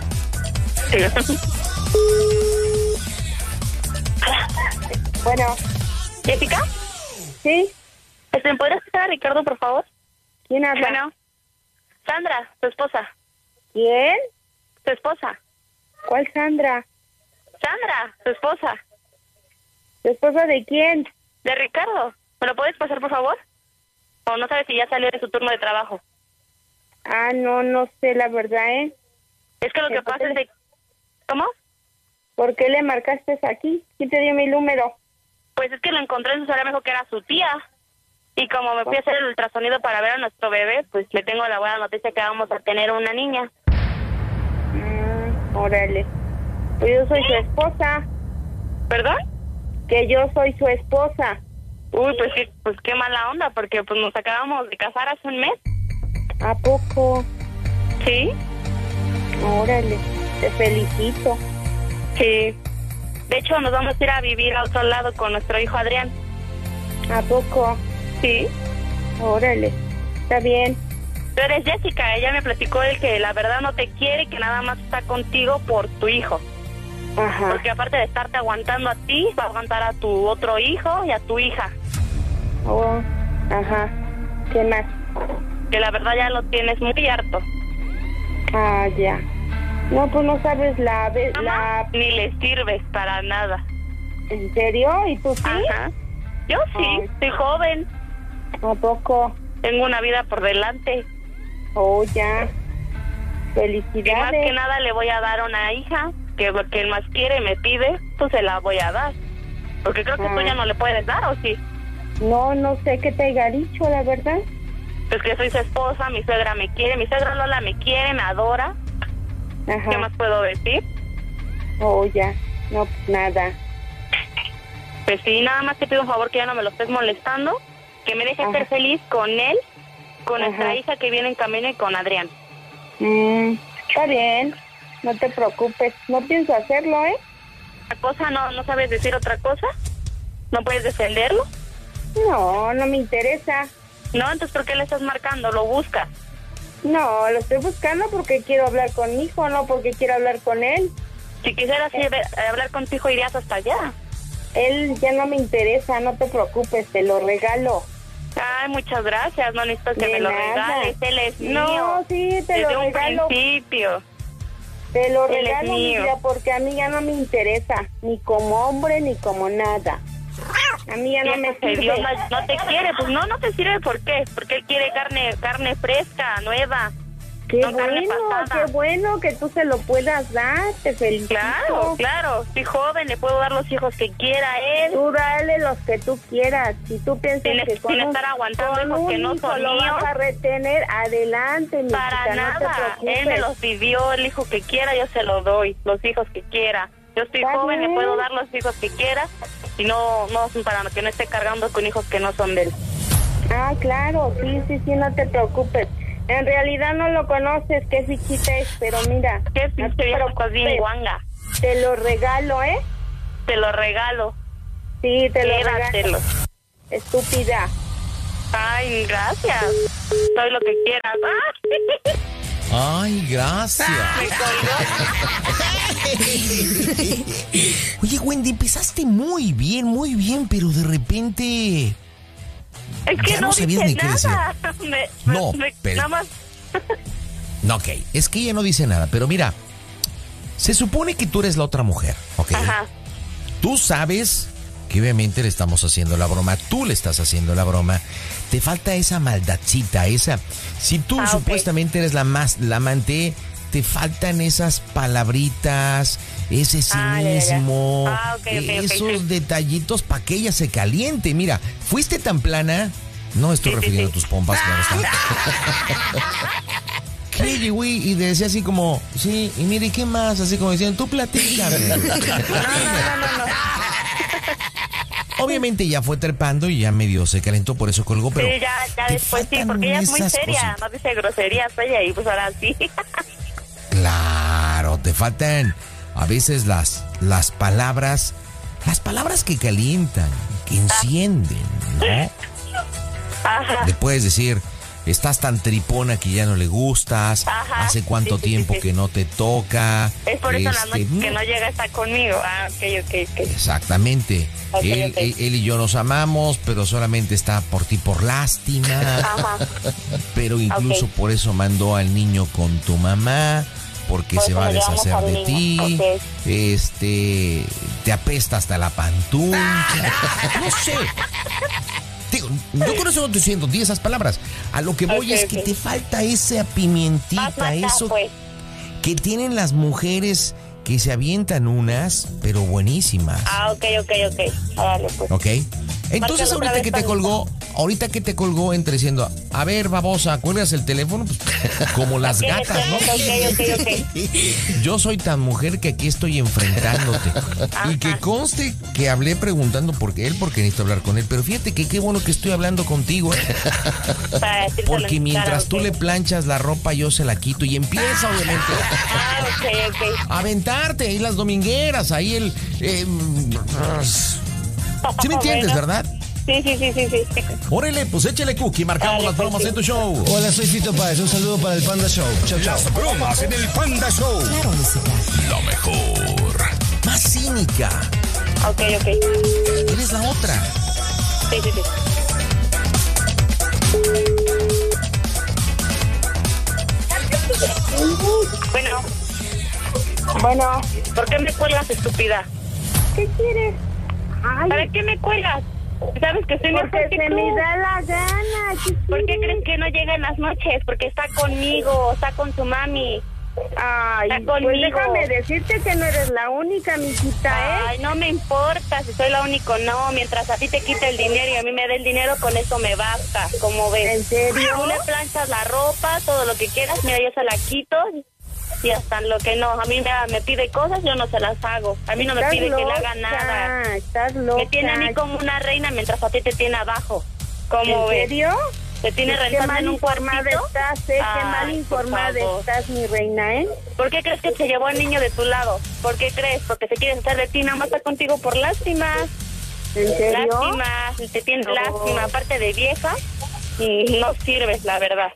Bueno. ¿Jessica? Sí. Este, ¿podrías escuchar a Ricardo, por favor? ¿Quién habla? Bueno. Sandra, tu esposa. ¿Quién? Tu esposa. ¿Cuál Sandra? Sandra, tu esposa. ¿Tu esposa de quién? De Ricardo. ¿Me lo puedes pasar, por favor? O no sabes si ya salió de su turno de trabajo. Ah, no, no sé la verdad, ¿eh? Es que lo que pasa es de... ¿Cómo? ¿Por qué le marcaste aquí? ¿Quién te dio mi número? Pues es que lo encontré en su área, me dijo que era su tía. Y como me fui a hacer el ultrasonido para ver a nuestro bebé, pues le tengo la buena noticia que vamos a tener una niña. Mm, órale. Pues yo soy su esposa. ¿Perdón? Que yo soy su esposa. Uy, pues qué, pues qué mala onda, porque pues nos acabamos de casar hace un mes. ¿A poco? Sí. Órale, te felicito. Sí. De hecho, nos vamos a ir a vivir a otro lado con nuestro hijo Adrián. ¿A poco? Sí. Órale, está bien. Tú eres Jessica, ella me platicó él que la verdad no te quiere, que nada más está contigo por tu hijo. Ajá. Porque aparte de estarte aguantando a ti, va a aguantar a tu otro hijo y a tu hija. Oh, ajá. ¿Qué más? Que la verdad ya lo tienes muy harto. Ah, ya. No, pues no sabes la... la... Ni le sirves para nada. ¿En serio? ¿Y tú sí? Ajá. Yo sí, Ay. soy joven. ¿A poco? Tengo una vida por delante. Oh, ya. Que Felicidades. más que nada le voy a dar a una hija, que lo que él más quiere me pide, pues se la voy a dar. Porque creo que Ah. tú ya no le puedes dar, ¿o sí? No, no sé qué te haya dicho, la verdad. Pues que soy su esposa, mi suegra me quiere, mi suegra Lola me quiere, me adora. Ajá. ¿Qué más puedo decir? Oh, ya. No, pues nada. Pues sí, nada más te pido un favor que ya no me lo estés molestando, que me dejes Ajá. ser feliz con él, con Ajá. nuestra hija que viene en camino y con Adrián. Mm, está bien. No te preocupes. No pienso hacerlo, ¿eh? ¿Otra cosa? ¿No, no sabes decir otra cosa? ¿No puedes defenderlo? No, no me interesa. No, entonces ¿por qué le estás marcando? ¿Lo buscas? No, lo estoy buscando porque quiero hablar con mi hijo, no porque quiero hablar con él. Si quisieras ir a hablar con tu hijo, irías hasta allá. Él ya no me interesa, no te preocupes, te lo regalo. Ay, muchas gracias, no necesitas que De me lo nada. regales, él es No, mío. sí, te Desde lo un regalo. principio. Te lo Él es regalo, mi mío. vida, porque a mí ya no me interesa, ni como hombre, ni como nada. A mí ya no me Piensas que sirve. Dios no, no te quiere, pues no, no te sirve, ¿por qué? Porque él quiere carne carne fresca, nueva. Qué no carne bueno, pasada. qué bueno que tú se lo puedas dar, te felicito. Claro, claro, soy joven, le puedo dar los hijos que quiera él. Tú dale los que tú quieras. Si tú piensas Sin- que con sin un, estar aguantando con hijos un que no hijo son lo míos. vas a retener, adelante, mi Para chica, no te nada, preocupes. él me los pidió, el hijo que quiera, yo se lo doy, los hijos que quiera. Yo estoy Está joven, bien. le puedo dar los hijos que quiera y no, no para que no esté cargando con hijos que no son de él. Ah, claro, sí, sí, sí, no te preocupes. En realidad no lo conoces, qué fichita es, pero mira. ¿Qué no pinche te vieja preocupes. estás bien guanga? Te lo regalo, ¿eh? Te lo regalo. Sí, te lo Quédatelo. regalo. Estúpida. Ay, gracias. Soy lo que quieras. ¡Ah! Ay, gracias. Me colgó. Oye, Wendy, empezaste muy bien, muy bien, pero de repente... Es que Ya no, no sabías dice ni qué decir. nada. Me- No, me- pero- Nada más. No, ok, es que ella no dice nada, pero mira, se supone que tú eres la otra mujer, ¿ok? Ajá. Tú sabes que obviamente le estamos haciendo la broma, tú le estás haciendo la broma, te falta esa maldadcita, esa... Si tú Ah, ok. supuestamente eres la más, la amante, te faltan esas palabritas, ese Ah, ya, ya, ya. cinismo, Ah, ok, ok, ok, esos sí. detallitos para que ella se caliente. Mira, fuiste tan plana, no estoy Sí, sí, refiriendo sí. a tus pompas, claro está. Que llegó y, y decía así como, sí, y mire, ¿qué más? Así como diciendo, tú platícame. No, no, no, no, no. Obviamente ya fue trepando y ya medio se calentó, por eso colgó, pero... Sí, ya, ya te después sí, faltan porque ella es muy esas seria, cositas. no dice groserías ella y pues ahora sí. Claro, te faltan a veces las, las palabras, las palabras que calientan, que encienden, ¿no? Ajá. Le puedes decir, estás tan tripona que ya no le gustas, Ajá, hace cuánto sí, sí, tiempo sí, sí. que no te toca. Es por eso la este, noche que no llega a estar conmigo. Ah, ok, ok, ok. Exactamente. Ok, él, ok. él- él y yo nos amamos, pero solamente está por ti por lástima. Ajá. Pero incluso Ok. por eso mandó al niño con tu mamá, porque Por se eso va a le llevamos deshacer al de niño, ti. ok. Este, te apesta hasta la pantufla. No sé. Digo, yo con eso no estoy diciendo di esas palabras. A lo que voy Ok, es ok. que te falta esa Más pimientita, acá, eso pues. que tienen las mujeres que se avientan unas, pero buenísimas. Ah, ok, ok, ok. Dale, pues. ¿Ok? Entonces Márcalo otra ahorita vez, que te Panita. colgó, ahorita que te colgó entre diciendo, a ver, babosa, ¿cuelgas el teléfono? Pues, como las Ok, gatas, ¿no? ok, ok, ok. Yo soy tan mujer que aquí estoy enfrentándote. Y que conste que hablé preguntando por qué él, porque necesito hablar con él. Pero fíjate que qué bueno que estoy hablando contigo, ¿eh? Para decírselo Porque en mientras cara, tú ok. le planchas la ropa, yo se la quito. Y empieza, obviamente, Ah, ok, ok. a aventarte ahí las domingueras, ahí el... eh, ¿sí me entiendes, Bueno. verdad? Sí, sí, sí, sí, sí. Órale, pues échale, Cookie, marcamos Dale, las bromas pues, sí. en tu show. Hola, soy Fito Páez. Un saludo para el Panda Show. Chao, chao. Las bromas en el Panda Show. Claro, música. Lo mejor. Más cínica. Ok, ok. Eres la otra. Sí, sí, sí. Bueno. Bueno, ¿Por qué me cuelgas, estúpida? ¿qué quieres? Ay, ¿Para qué me cuelgas? ¿Sabes que soy porque mejor que se tú? me da la gana. ¿Qué ¿Por qué quieres? crees que no llega en las noches? Porque está conmigo, está con su mami. Ay, Está pues conmigo. déjame decirte que no eres la única, mijita, ¿eh? Ay, no me importa si soy la única, no. Mientras a ti te quite el dinero y a mí me dé el dinero, con eso me basta, como ves. ¿En serio? Tú le planchas la ropa, todo lo que quieras, mira, yo se la quito. Y hasta lo que no, a mí me, me pide cosas, yo no se las hago. A mí no me Estás pide que le haga loca, nada. Estás loca. Me tiene a mí como una reina mientras a ti te tiene abajo. ¿Cómo ¿En ves? serio? Te tiene Qué rentando mal en un informada cuartito. estás, ¿eh? Qué Ay, mal por informada favor. estás, mi reina, ¿eh? ¿Por qué crees que se llevó al niño de tu lado? ¿Por qué crees? Porque se quiere hacer de ti, nada más está contigo por lástima. ¿En serio? Lástima, te tiene No. lástima, aparte de vieja, y no sirves, la verdad.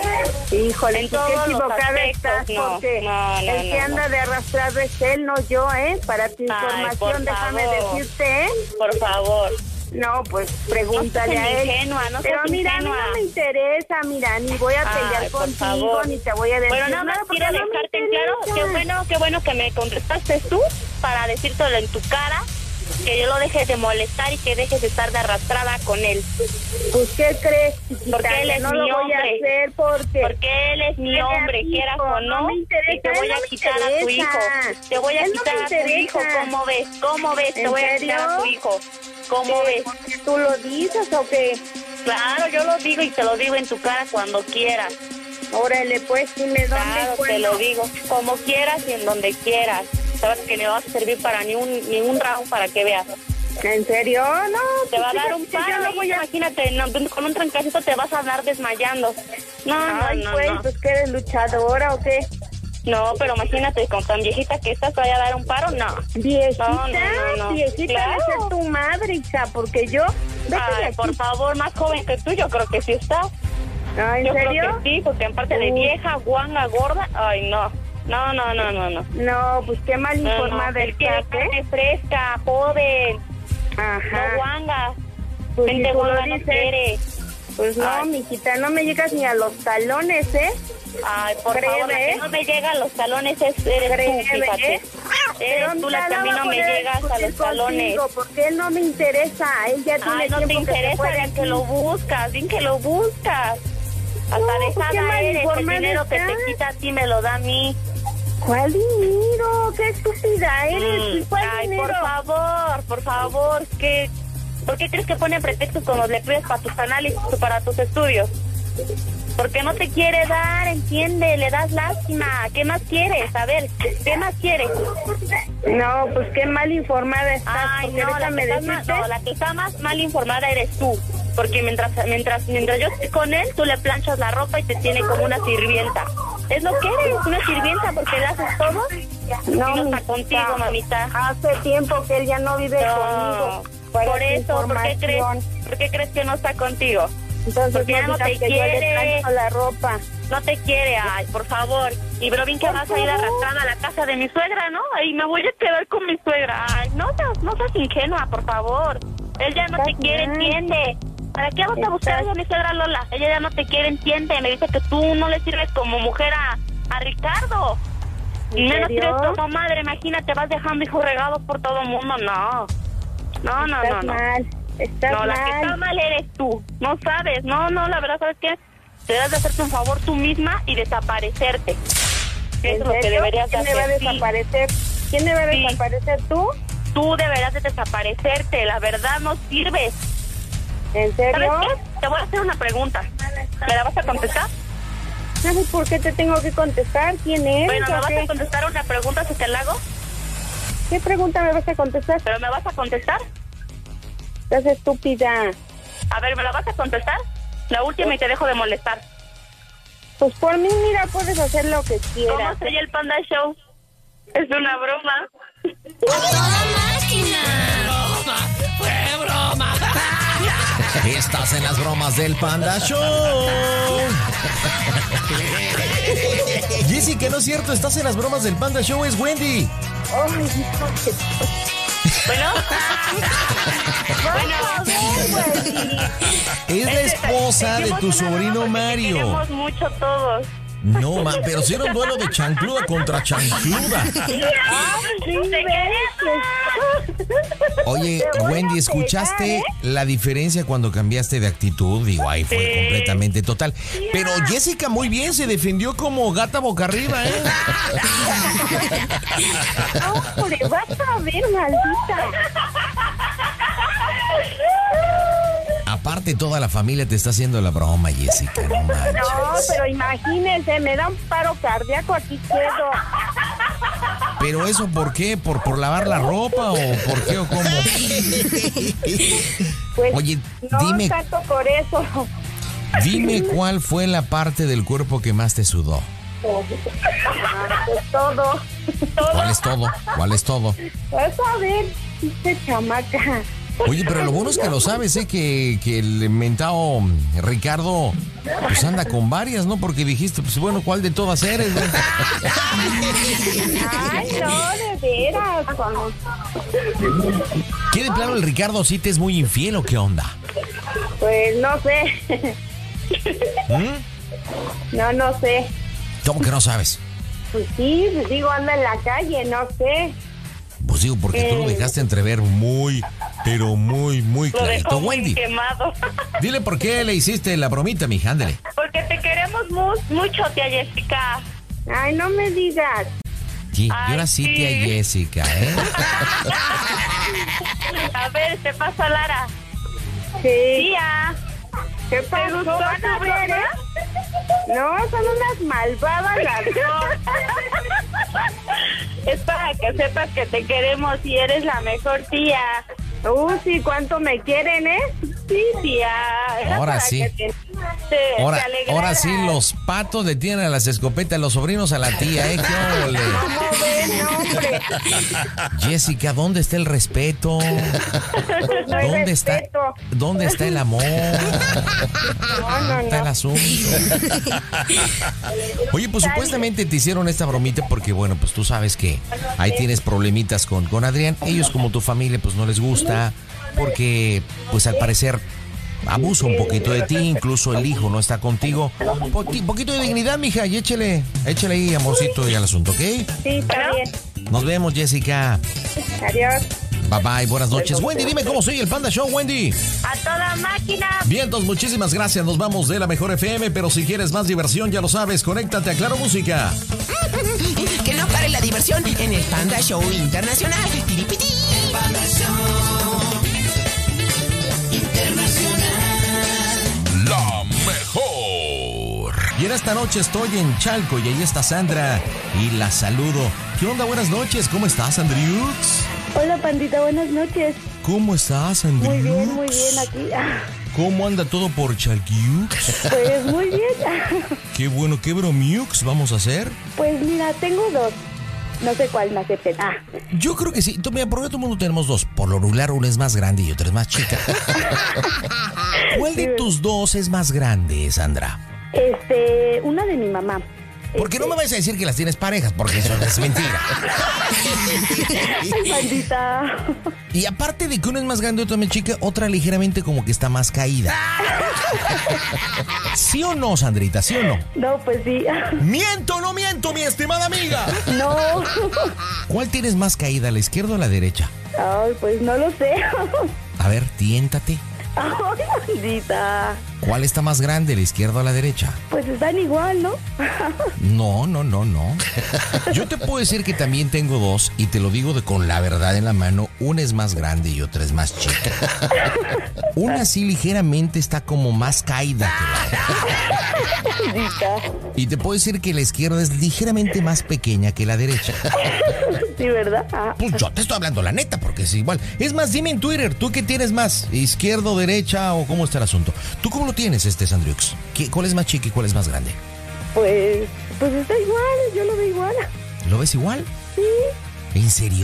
Híjole, En pues todos qué los equivocada aspectos, estás, no, porque no, no, el que no, anda no. de arrastrado es él, no yo, ¿eh? Para tu Ay, información, por déjame favor. decirte, ¿eh? Por favor. No, pues pregúntale No seas a él. ingenua, no Pero seas mira, a mí ingenua. no me interesa, mira, ni voy a pelear Ay, por contigo, favor. ni te voy a decir Bueno, nada más porque quiero no me dejarte en claro, interesa. qué bueno, qué bueno que me contestaste tú para decírtelo en tu cara, que yo lo dejes de molestar y que dejes de estar de arrastrada con él. Pues, ¿qué crees, chiquita? Porque él Que es no mi lo voy a hombre. hacer porque... Porque él es mi Él hombre, es quieras hijo, o no, no me interesa, y te voy él no a me quitar a tu hijo. interesa. Te voy a Él no quitar me a tu hijo, interesa. ¿cómo ves? ¿Cómo ves? Te ¿En voy a serio? quitar a tu hijo. ¿Cómo ¿Qué? ves? ¿Porque tú lo dices o qué? Claro, yo lo digo y te lo digo en tu cara cuando quieras. Órale, pues, dime dónde Claro, y cuándo. te lo digo. Como quieras y en donde quieras. Sabes que no vas a servir para ni un, ni un round para que veas. ¿En serio? No, Te va a pues, dar un fíjate, yo paro, no voy a... imagínate, no, con un trancacito te vas a andar desmayando. No, Ay, no, no, pues, no. pues, ¿que eres luchadora o qué? No, pero imagínate, con tan viejita que estás, ¿te vaya a dar un paro? No. Viejita, No, no, no, no. viejita Claro. de ser tu madre, hija, porque yo... Vete de Ay, aquí. por favor, más joven que tú, yo creo que sí estás. Ay, ¿en Yo serio? creo que sí, porque en parte de Uy. vieja, guanga, gorda, ay, no. No, no, no, no, no. No, pues qué mal No, informada no, él quiere estás, ¿eh? carne fresca, joven, Ajá. no guanga. Pues si Gente tú lo guanga no dices. quiere. Pues no, Ay. mijita, no me llegas ni a los talones, ¿eh? Ay, por Créeme, favor, la que ¿eh? no me llega a los talones es, eres Créeme, tú, fíjate. ¿eh? Eres tú la que a mí no va no me poder llegas a discutir los talones. contigo, porque él no me interesa, él ya tiene Ay, no te tiempo que se interesa, fue de bien que aquí. lo buscas, bien que lo buscas. Hasta No, pues, qué dejada mal eres, el informada dinero que te estás. quita a ti me lo da a mí. ¿Cuál dinero? ¡Qué estúpida eres! Mm, ¿Y cuál Ay, dinero? por favor, por favor, ¿qué? ¿Por qué crees que ponen pretextos cuando le pides para tus análisis o para tus estudios? Porque no te quiere dar, entiende, le das lástima. ¿Qué más quieres? A ver, ¿qué más quieres? No, pues qué mal informada estás, Ay, porque no, la déjame que, está más, decirte... no, la que está más mal informada eres tú. Porque mientras mientras mientras yo estoy con él, tú le planchas la ropa y te tiene como una sirvienta. Es lo que eres, una sirvienta, porque le haces todo y no está mijita, contigo, mamita. Hace tiempo que él ya no vive No, conmigo. Para por tu eso, ¿por qué, crees, información. ¿por qué crees que no está contigo? Entonces Porque ya no no digas te que yo le quiere. plancho la ropa. No te quiere, ay, por favor. Y pero bien que Por vas a ir favor. arrastrando a la casa de mi suegra, ¿no? Ahí me voy a quedar con mi suegra. Ay, no seas, no seas ingenua, por favor. Él ya no te Estás quiere, mal. entiende. ¿Para qué vas a buscar a mi suegra Lola? Ella ya no te quiere, entiende. Me dice que tú no le sirves como mujer a, a Ricardo. Y ¿En menos serio? sirves como madre. Imagínate, vas dejando hijos regados por todo el mundo. No. No, no, Estás no, no. mal, estás No, la que está mal. mal eres tú. No sabes. No, no, la verdad, ¿sabes qué? Te debes de hacerte un favor tú misma y desaparecerte. Eso ¿En es lo que serio? deberías de ¿Quién me va a hacer. Sí. desaparecer? ¿Quién me va a Sí. desaparecer tú? Tú deberías de desaparecerte. La verdad, no sirves. ¿En ¿Sabes serio? qué? Te voy a hacer una pregunta. ¿Me la vas a contestar? ¿Sabes por qué te tengo que contestar? ¿Quién eres? Bueno, ¿me o vas qué? a contestar una pregunta si te la hago? ¿Qué pregunta me vas a contestar? ¿Pero me vas a contestar? Estás estúpida. A ver, ¿me la vas a contestar? La última y te dejo de molestar. Pues por mí, mira, puedes hacer lo que ¿Cómo quieras. soy el Panda Show? Es una broma. ¡A toda máquina! ¡Broma! ¡Fue broma! Estás en las bromas del Panda Show. Jessica, no es cierto, estás en las bromas del Panda Show, es Wendy. Bueno. Bueno. Es la esposa de tu sobrino Mario. Queremos mucho todos. No, ma, pero si era un duelo de chancluda contra chancluda. Oye, Wendy, ¿escuchaste la diferencia cuando cambiaste de actitud? Digo, ahí fue sí. completamente total. Pero Jessica muy bien, se defendió como gata boca arriba, ¿eh? ¡Hombre, vas a ver, maldita! Aparte, toda la familia te está haciendo la broma, Jessica, no manches. No, pero imagínense, me da un paro cardíaco, aquí quedo. ¿Pero eso por qué? ¿Por, por lavar la ropa o por qué o cómo? Pues, oye, no dime... tanto por eso. Dime cuál fue la parte del cuerpo que más te sudó. Pues todo. ¿Cuál es todo? ¿Cuál es todo? Vas a ver, este chamaca. Oye, pero lo bueno es que lo sabes, ¿eh? Que, que el mentao Ricardo pues anda con varias, ¿no? Porque dijiste, pues bueno, ¿cuál de todas eres, no? Ay, no, de veras. ¿Qué de plano el Ricardo sí te es muy infiel o qué onda? Pues no sé. ¿Mm? No, no sé. ¿Cómo que no sabes? Pues sí, pues digo, anda en la calle, no sé. Pues digo, porque eh. tú lo dejaste entrever muy, pero muy, muy clarito. Lo dejó Wendy, muy quemado. Dile por qué le hiciste la bromita, mija, ándale. Porque te queremos mu mucho, tía Jessica. Ay, no me digas. Sí, y ahora sí, sí, tía Jessica, ¿eh? A ver, te paso a Lara. Sí. Tía. ¿Qué pasó? ¿Van a ver, eh? No, son unas malvadas las dos. Es para que sepas que te queremos y eres la mejor tía. Uh, sí, ¿cuánto me quieren, eh? Sí, tía. Era ahora sí. Te, te, ahora, te ahora sí, los patos le tienen a las escopetas, los sobrinos a la tía, ¿eh? ¿Qué ole? ¿Cómo ven, hombre? Jessica, ¿dónde está el respeto? Pues no ¿Dónde respeto. está, ¿Dónde está el amor? No, no, no. Está el asunto. Oye, pues supuestamente te hicieron esta bromita porque, bueno, pues tú sabes que ahí tienes problemitas con, con Adrián. Ellos, como tu familia, pues no les gusta porque, pues al parecer, abusa un poquito de ti, incluso el hijo no está contigo. Un po poquito de dignidad, mija, y échale, échale ahí, amorcito, y al asunto, ¿ok? Sí, está bien. Nos vemos, Jessica. Adiós. Bye bye, buenas noches. Wendy, dime cómo soy el Panda Show, Wendy. A toda máquina. Bien, entonces muchísimas gracias. Nos vamos de la mejor F M, pero si quieres más diversión, ya lo sabes, conéctate a Claro Música. Que no pare la diversión en el Panda Show Internacional. Tiripiti. El Panda Show Internacional. La mejor. Y en esta noche estoy en Chalco y ahí está Sandra y la saludo. ¿Qué onda? Buenas noches. ¿Cómo estás, Andriux? Hola, pandita. Buenas noches. ¿Cómo estás, Andriux? Muy bien, muy bien aquí. ¿Cómo anda todo por Chalquiux? Pues muy bien. Qué bueno, ¿qué bromiux vamos a hacer? Pues mira, tengo dos. No sé cuál me acepten. Ah. Yo creo que sí. Tú, mira, por todo el mundo tenemos dos. Por lo regular, una es más grande y otra es más chica. ¿Cuál de tus dos es más grande, Sandra? Este, una de mi mamá. Porque este... no me vais a decir que las tienes parejas, porque eso es mentira. Ay, maldita. Y aparte de que una es más grande y otra más chica, otra ligeramente como que está más caída. ¿Sí o no, Sandrita? ¿Sí o no? No, pues sí. ¿Miento o no miento, mi estimada amiga? No. ¿Cuál tienes más caída, la izquierda o la derecha? Ay, pues no lo sé. A ver, tiéntate. Ay, maldita. ¿Cuál está más grande, la izquierda o la derecha? Pues están igual, ¿no? No, no, no, no. Yo te puedo decir que también tengo dos y te lo digo de con la verdad en la mano. Una es más grande y otra es más chica. Una sí ligeramente está como más caída que la otra. Y te puedo decir que la izquierda es ligeramente más pequeña que la derecha. Sí, ¿verdad? Ah. Pues yo te estoy hablando la neta, porque es igual. Es más, dime en Twitter, ¿tú qué tienes más? ¿Izquierdo, derecha o cómo está el asunto? ¿Tú cómo lo tienes, este Sandriux? ¿Cuál es más chica y cuál es más grande? Pues, pues está igual, yo lo veo igual. ¿Lo ves igual? Sí. ¿En serio?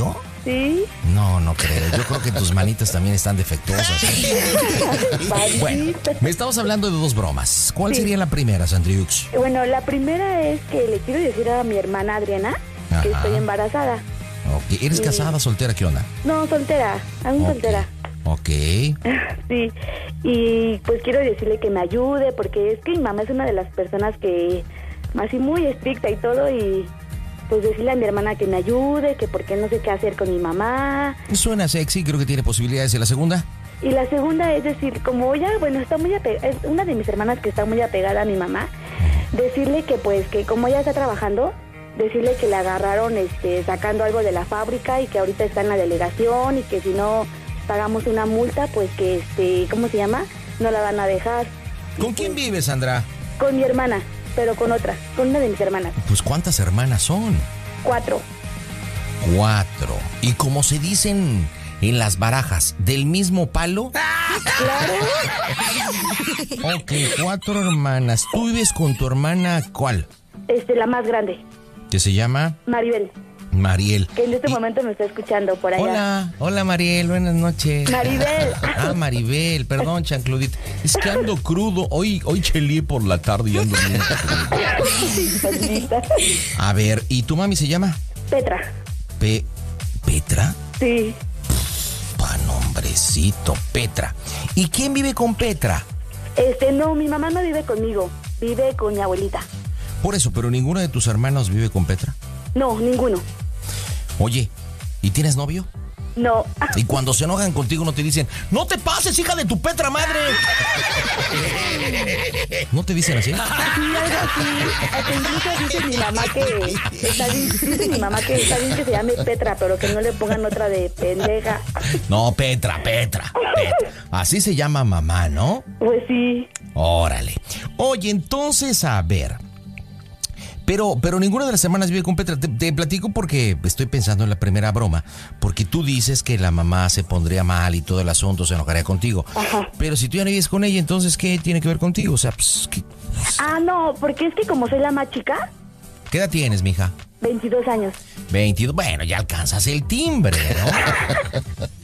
Sí. No, no creo. Yo creo que tus manitas también están defectuosas. Bueno, me estamos hablando de dos bromas. ¿Cuál sí. sería la primera, Sandriux? Bueno, la primera es que le quiero decir a mi hermana Adriana Ajá. que estoy embarazada. Ok. ¿Eres y... casada, soltera? ¿Qué onda? No, soltera. Aún okay. soltera. Ok. Sí. Y pues quiero decirle que me ayude porque es que mi mamá es una de las personas que... así muy estricta y todo y... pues decirle a mi hermana que me ayude, que porque no sé qué hacer con mi mamá. Suena sexy, creo que tiene posibilidades. ¿Y la segunda? Y la segunda es decir, como ella, bueno, está muy apegada, es una de mis hermanas que está muy apegada a mi mamá, decirle que pues que como ella está trabajando, decirle que le agarraron este sacando algo de la fábrica y que ahorita está en la delegación y que si no pagamos una multa, pues que este, ¿cómo se llama? No la van a dejar. ¿Con quién pues, vives, Sandra? Con mi hermana. Pero con otra, con una de mis hermanas. Pues ¿cuántas hermanas son? Cuatro. Cuatro. ¿Y como se dicen en las barajas, del mismo palo? Claro. Ok, cuatro hermanas. ¿Tú vives con tu hermana cuál? Este, la más grande. ¿Qué se llama? Mariel. Mariel. Que en este y... momento me está escuchando por allá. Hola, hola Mariel, buenas noches. Maribel. Ah, Maribel, perdón, chancludita. Es que ando crudo. Hoy, hoy chelé por la tarde y ando bien crudo. A ver, ¿y tu mami se llama? Petra. Pe... ¿Petra? Sí. Pa nombrecito, Petra. ¿Y quién vive con Petra? Este, no, mi mamá no vive conmigo. Vive con mi abuelita. Por eso, pero ¿ninguno de tus hermanos vive con Petra? No, ninguno. Oye, ¿y tienes novio? No. Y cuando se enojan contigo no te dicen, ¡no te pases, hija de tu Petra madre! ¿No te dicen así? Sí, algo así. Hasta incluso dice mi mamá que está bien, dice mi mamá que está bien que se llame Petra, pero que no le pongan otra de pendeja. No, Petra, Petra, Petra. Así se llama mamá, ¿no? Pues sí. Órale. Oye, entonces, a ver... Pero, pero ninguna de las hermanas vive con Petra. Te, te platico porque estoy pensando en la primera broma. Porque tú dices que la mamá se pondría mal y todo el asunto se enojaría contigo. Ajá. Pero si tú ya no vives con ella, entonces, ¿qué tiene que ver contigo? O sea, pues, ¿qué? Ah, no, porque es que como soy la más chica... ¿Qué edad tienes, mija? veintidós años. veintidós, bueno, ya alcanzas el timbre, ¿no?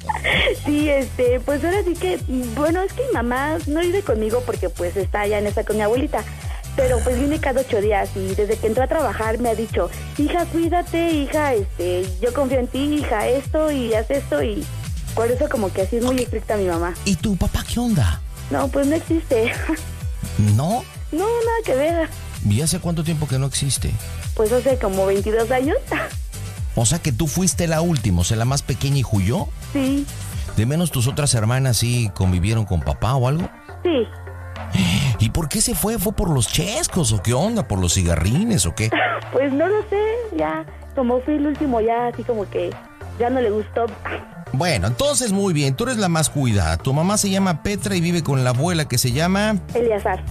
Sí, este, pues ahora sí que... Bueno, es que mi mamá no vive conmigo porque pues está allá en esta con mi abuelita. Pero pues viene cada ocho días y desde que entró a trabajar me ha dicho, hija, cuídate, hija, este, yo confío en ti, hija, esto y haz esto y por eso como que así es muy estricta mi mamá. ¿Y tu papá qué onda? No, pues no existe. ¿No? No, nada que ver. ¿Y hace cuánto tiempo que no existe? Pues hace como veintidós años. O sea que tú fuiste la última, o sea, la más pequeña y Juyó. Sí. ¿De menos tus otras hermanas sí convivieron con papá o algo? Sí. ¿Y por qué se fue? ¿Fue por los chescos o qué onda? ¿Por los cigarrines o qué? Pues no lo sé, ya como fui el último ya así como que ya no le gustó. Bueno, entonces muy bien, tú eres la más cuidada. Tu mamá se llama Petra y vive con la abuela que se llama... Eleazar.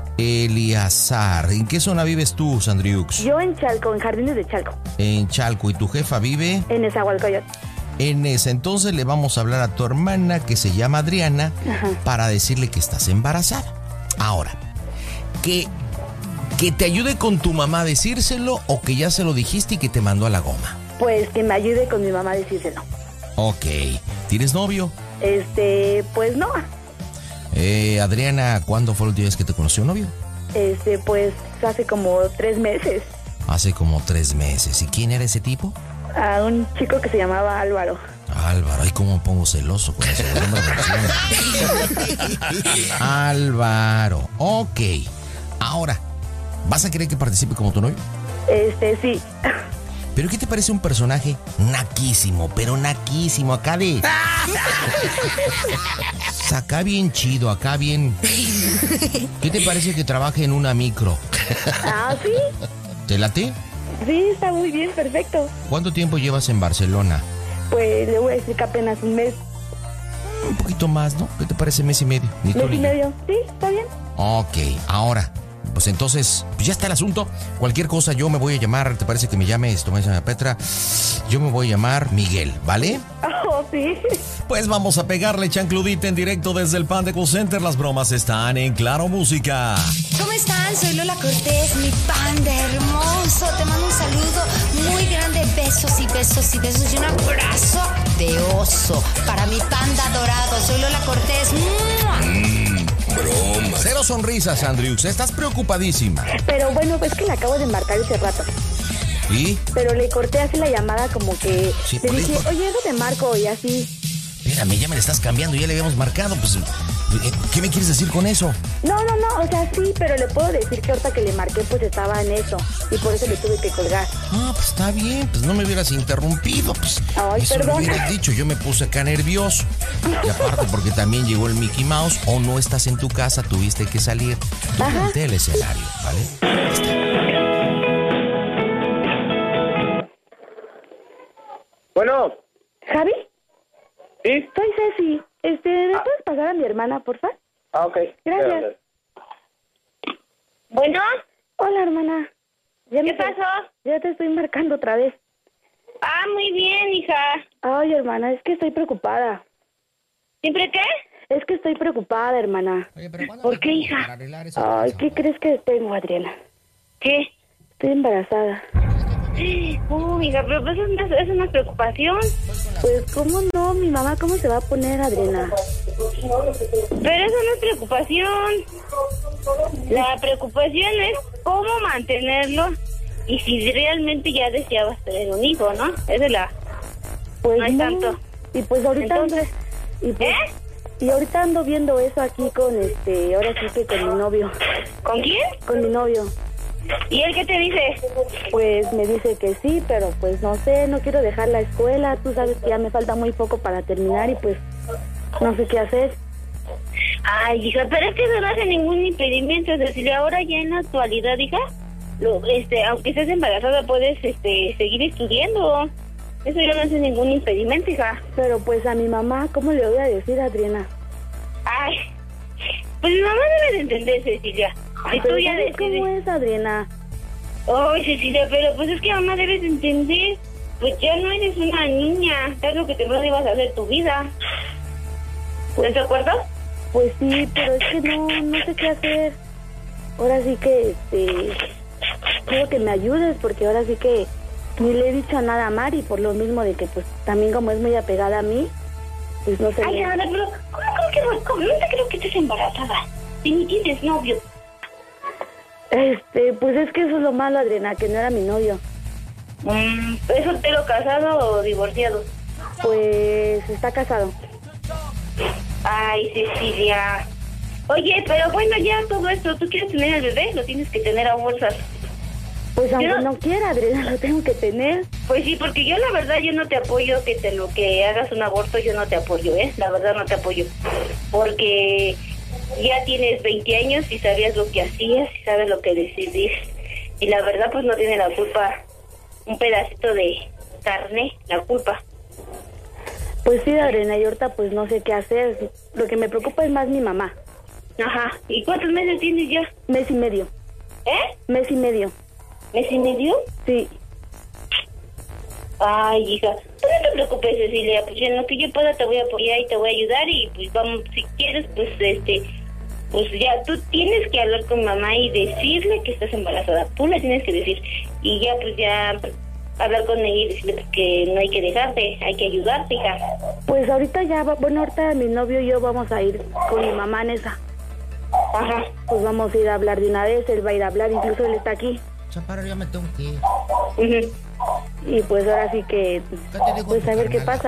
Eleazar. ¿En qué zona vives tú, Sandriux? Yo en Chalco, en Jardines de Chalco. En Chalco. ¿Y tu jefa vive? En Nezahualcóyotl. En esa, entonces le vamos a hablar a tu hermana que se llama Adriana. Ajá. Para decirle que estás embarazada. Ahora, que, que te ayude con tu mamá a decírselo o que ya se lo dijiste y que te mandó a la goma. Pues que me ayude con mi mamá a decírselo. Ok. ¿Tienes novio? Este, pues no. Eh, Adriana, ¿cuándo fue la última vez que te conoció un novio? Este, pues hace como tres meses. Hace como tres meses. ¿Y quién era ese tipo? A un chico que se llamaba Álvaro. Álvaro, ay, cómo me pongo celoso con eso. Álvaro, ok. Ahora, ¿vas a querer que participe como tu novio? Este, sí. ¿Pero qué te parece un personaje naquísimo, pero naquísimo, acá de... Acá bien chido, acá bien... ¿Qué te parece que trabaje en una micro? Ah, ¿sí? ¿Te late? Sí, está muy bien, perfecto. ¿Cuánto tiempo llevas en Barcelona? Pues le voy a decir que apenas un mes. Un poquito más, ¿no? ¿Qué te parece mes y medio? Mes y medio, sí, está bien. Ok, ahora, pues entonces, pues ya está el asunto. Cualquier cosa yo me voy a llamar, ¿te parece que me llames? Tú me llamas Petra. Yo me voy a llamar Miguel, ¿vale? Oh, sí. Pues vamos a pegarle chancludita en directo desde el Panda Call Center. Las bromas están en Claro Música. ¿Cómo están? Soy Lola Cortés, mi panda hermoso. Te mando un saludo muy grande, beso besos y besos y besos y un abrazo de oso para mi panda dorado. Soy Lola Cortés. Mmm, broma. Cero sonrisas, Andriux. Estás preocupadísima. Pero bueno, pues que le acabo de marcar ese rato. ¿Y? Pero le corté así la llamada como que... Sí, le dije, por... oye, eso te marco y así. Espérame, ya me le estás cambiando, ya le habíamos marcado, pues... ¿Qué me quieres decir con eso? No, no, no, o sea, sí, pero le puedo decir que ahorita que le marqué, pues estaba en eso. Y por eso le tuve que colgar. Ah, pues está bien, pues no me hubieras interrumpido, pues... Ay, eso perdón. me hubieras dicho, yo me puse acá nervioso. Y aparte porque también llegó el Mickey Mouse, o no estás en tu casa, tuviste que salir. Tú ponte el escenario, ¿vale? Bueno. ¿Javi? ¿Sí? Soy Ceci. Este, ¿me ah. puedes pasar a mi hermana, porfa? Ah, ok. Gracias. Bueno. Hola, hermana. ¿Qué me pasó? Te, ya te estoy marcando otra vez. Ah, muy bien, hija. Ay, hermana, es que estoy preocupada. ¿Siempre qué? Es que estoy preocupada, hermana. Oye, pero ¿por qué, hija? Ay, ¿qué crees que tengo, Adriana? ¿Qué? Estoy embarazada. Uh, hija, pero pues es una, es una preocupación. Pues, ¿cómo no? Mi mamá, ¿cómo se va a poner, Adriana? Pero eso no es preocupación. La preocupación es cómo mantenerlo y si realmente ya deseabas tener un hijo, ¿no? Esa es la... Pues no hay no. tanto. Y pues ahorita... Entonces... Y pues, ¿Eh? Y ahorita ando viendo eso aquí con este... Ahora sí que con mi novio. ¿Con quién? Con mi novio. ¿Y él qué te dice? Pues me dice que sí, pero pues no sé, no quiero dejar la escuela. Tú sabes que ya me falta muy poco para terminar y pues no sé qué hacer. Ay, hija, pero es que eso no hace ningún impedimento, Cecilia. Ahora ya en la actualidad, hija, lo, este, aunque estés embarazada, puedes este, seguir estudiando. Eso ya no hace ningún impedimento, hija. Pero pues a mi mamá, ¿cómo le voy a decir, Adriana? Ay, pues mi mamá debe de entender, Cecilia. Ay, tú ya decides... ¿Cómo es, Adriana? Ay, Cecilia, pero pues es que mamá debes de entender. Pues ya no eres una niña. Es lo que te ibas a hacer tu vida. ¿Estás de acuerdo? Pues sí, pero es que no, no sé qué hacer. Ahora sí que, este... quiero que me ayudes porque ahora sí que ni le he dicho nada a Mari por lo mismo de que pues también como es muy apegada a mí, pues no sé. Ay, Ana, pero ¿cómo, cómo que no, cómo? No te creo que estés embarazada. Si ni tienes novio. Este, pues es que eso es lo malo, Adriana, que no era mi novio. Mm, ¿Es soltero, casado o divorciado? Pues está casado. Ay, Cecilia. Oye, pero bueno, ya todo esto, ¿tú quieres tener al bebé? Lo tienes que tener a bolsas. Pues aunque no... no quiera, Adriana, lo tengo que tener. Pues sí, porque yo la verdad yo no te apoyo que te lo que hagas un aborto, yo no te apoyo, ¿eh? La verdad no te apoyo. Porque ya tienes veinte años y sabías lo que hacías y sabes lo que decidís. Y la verdad pues no tiene la culpa un pedacito de carne, la culpa. Pues sí, Adriana, y ahorita pues no sé qué hacer. Lo que me preocupa es más mi mamá. Ajá. ¿Y cuántos meses tienes ya? Mes y medio. ¿Eh? Mes y medio. ¿Mes y medio? Sí. Ay, hija, tú no te preocupes, Cecilia, pues en lo que yo pueda te voy a apoyar y te voy a ayudar y pues vamos, si quieres, pues este, pues ya tú tienes que hablar con mamá y decirle que estás embarazada, tú le tienes que decir y ya pues ya hablar con ella y decirle que no hay que dejarte, hay que ayudarte, hija. Pues ahorita ya, bueno, ahorita mi novio y yo vamos a ir con mi mamá en esa. Ajá. Pues vamos a ir a hablar de una vez, él va a ir a hablar, incluso él está aquí. Chaparro, ya me tengo que ir. Uh-huh. Y pues ahora sí que, pues a ver qué pasa.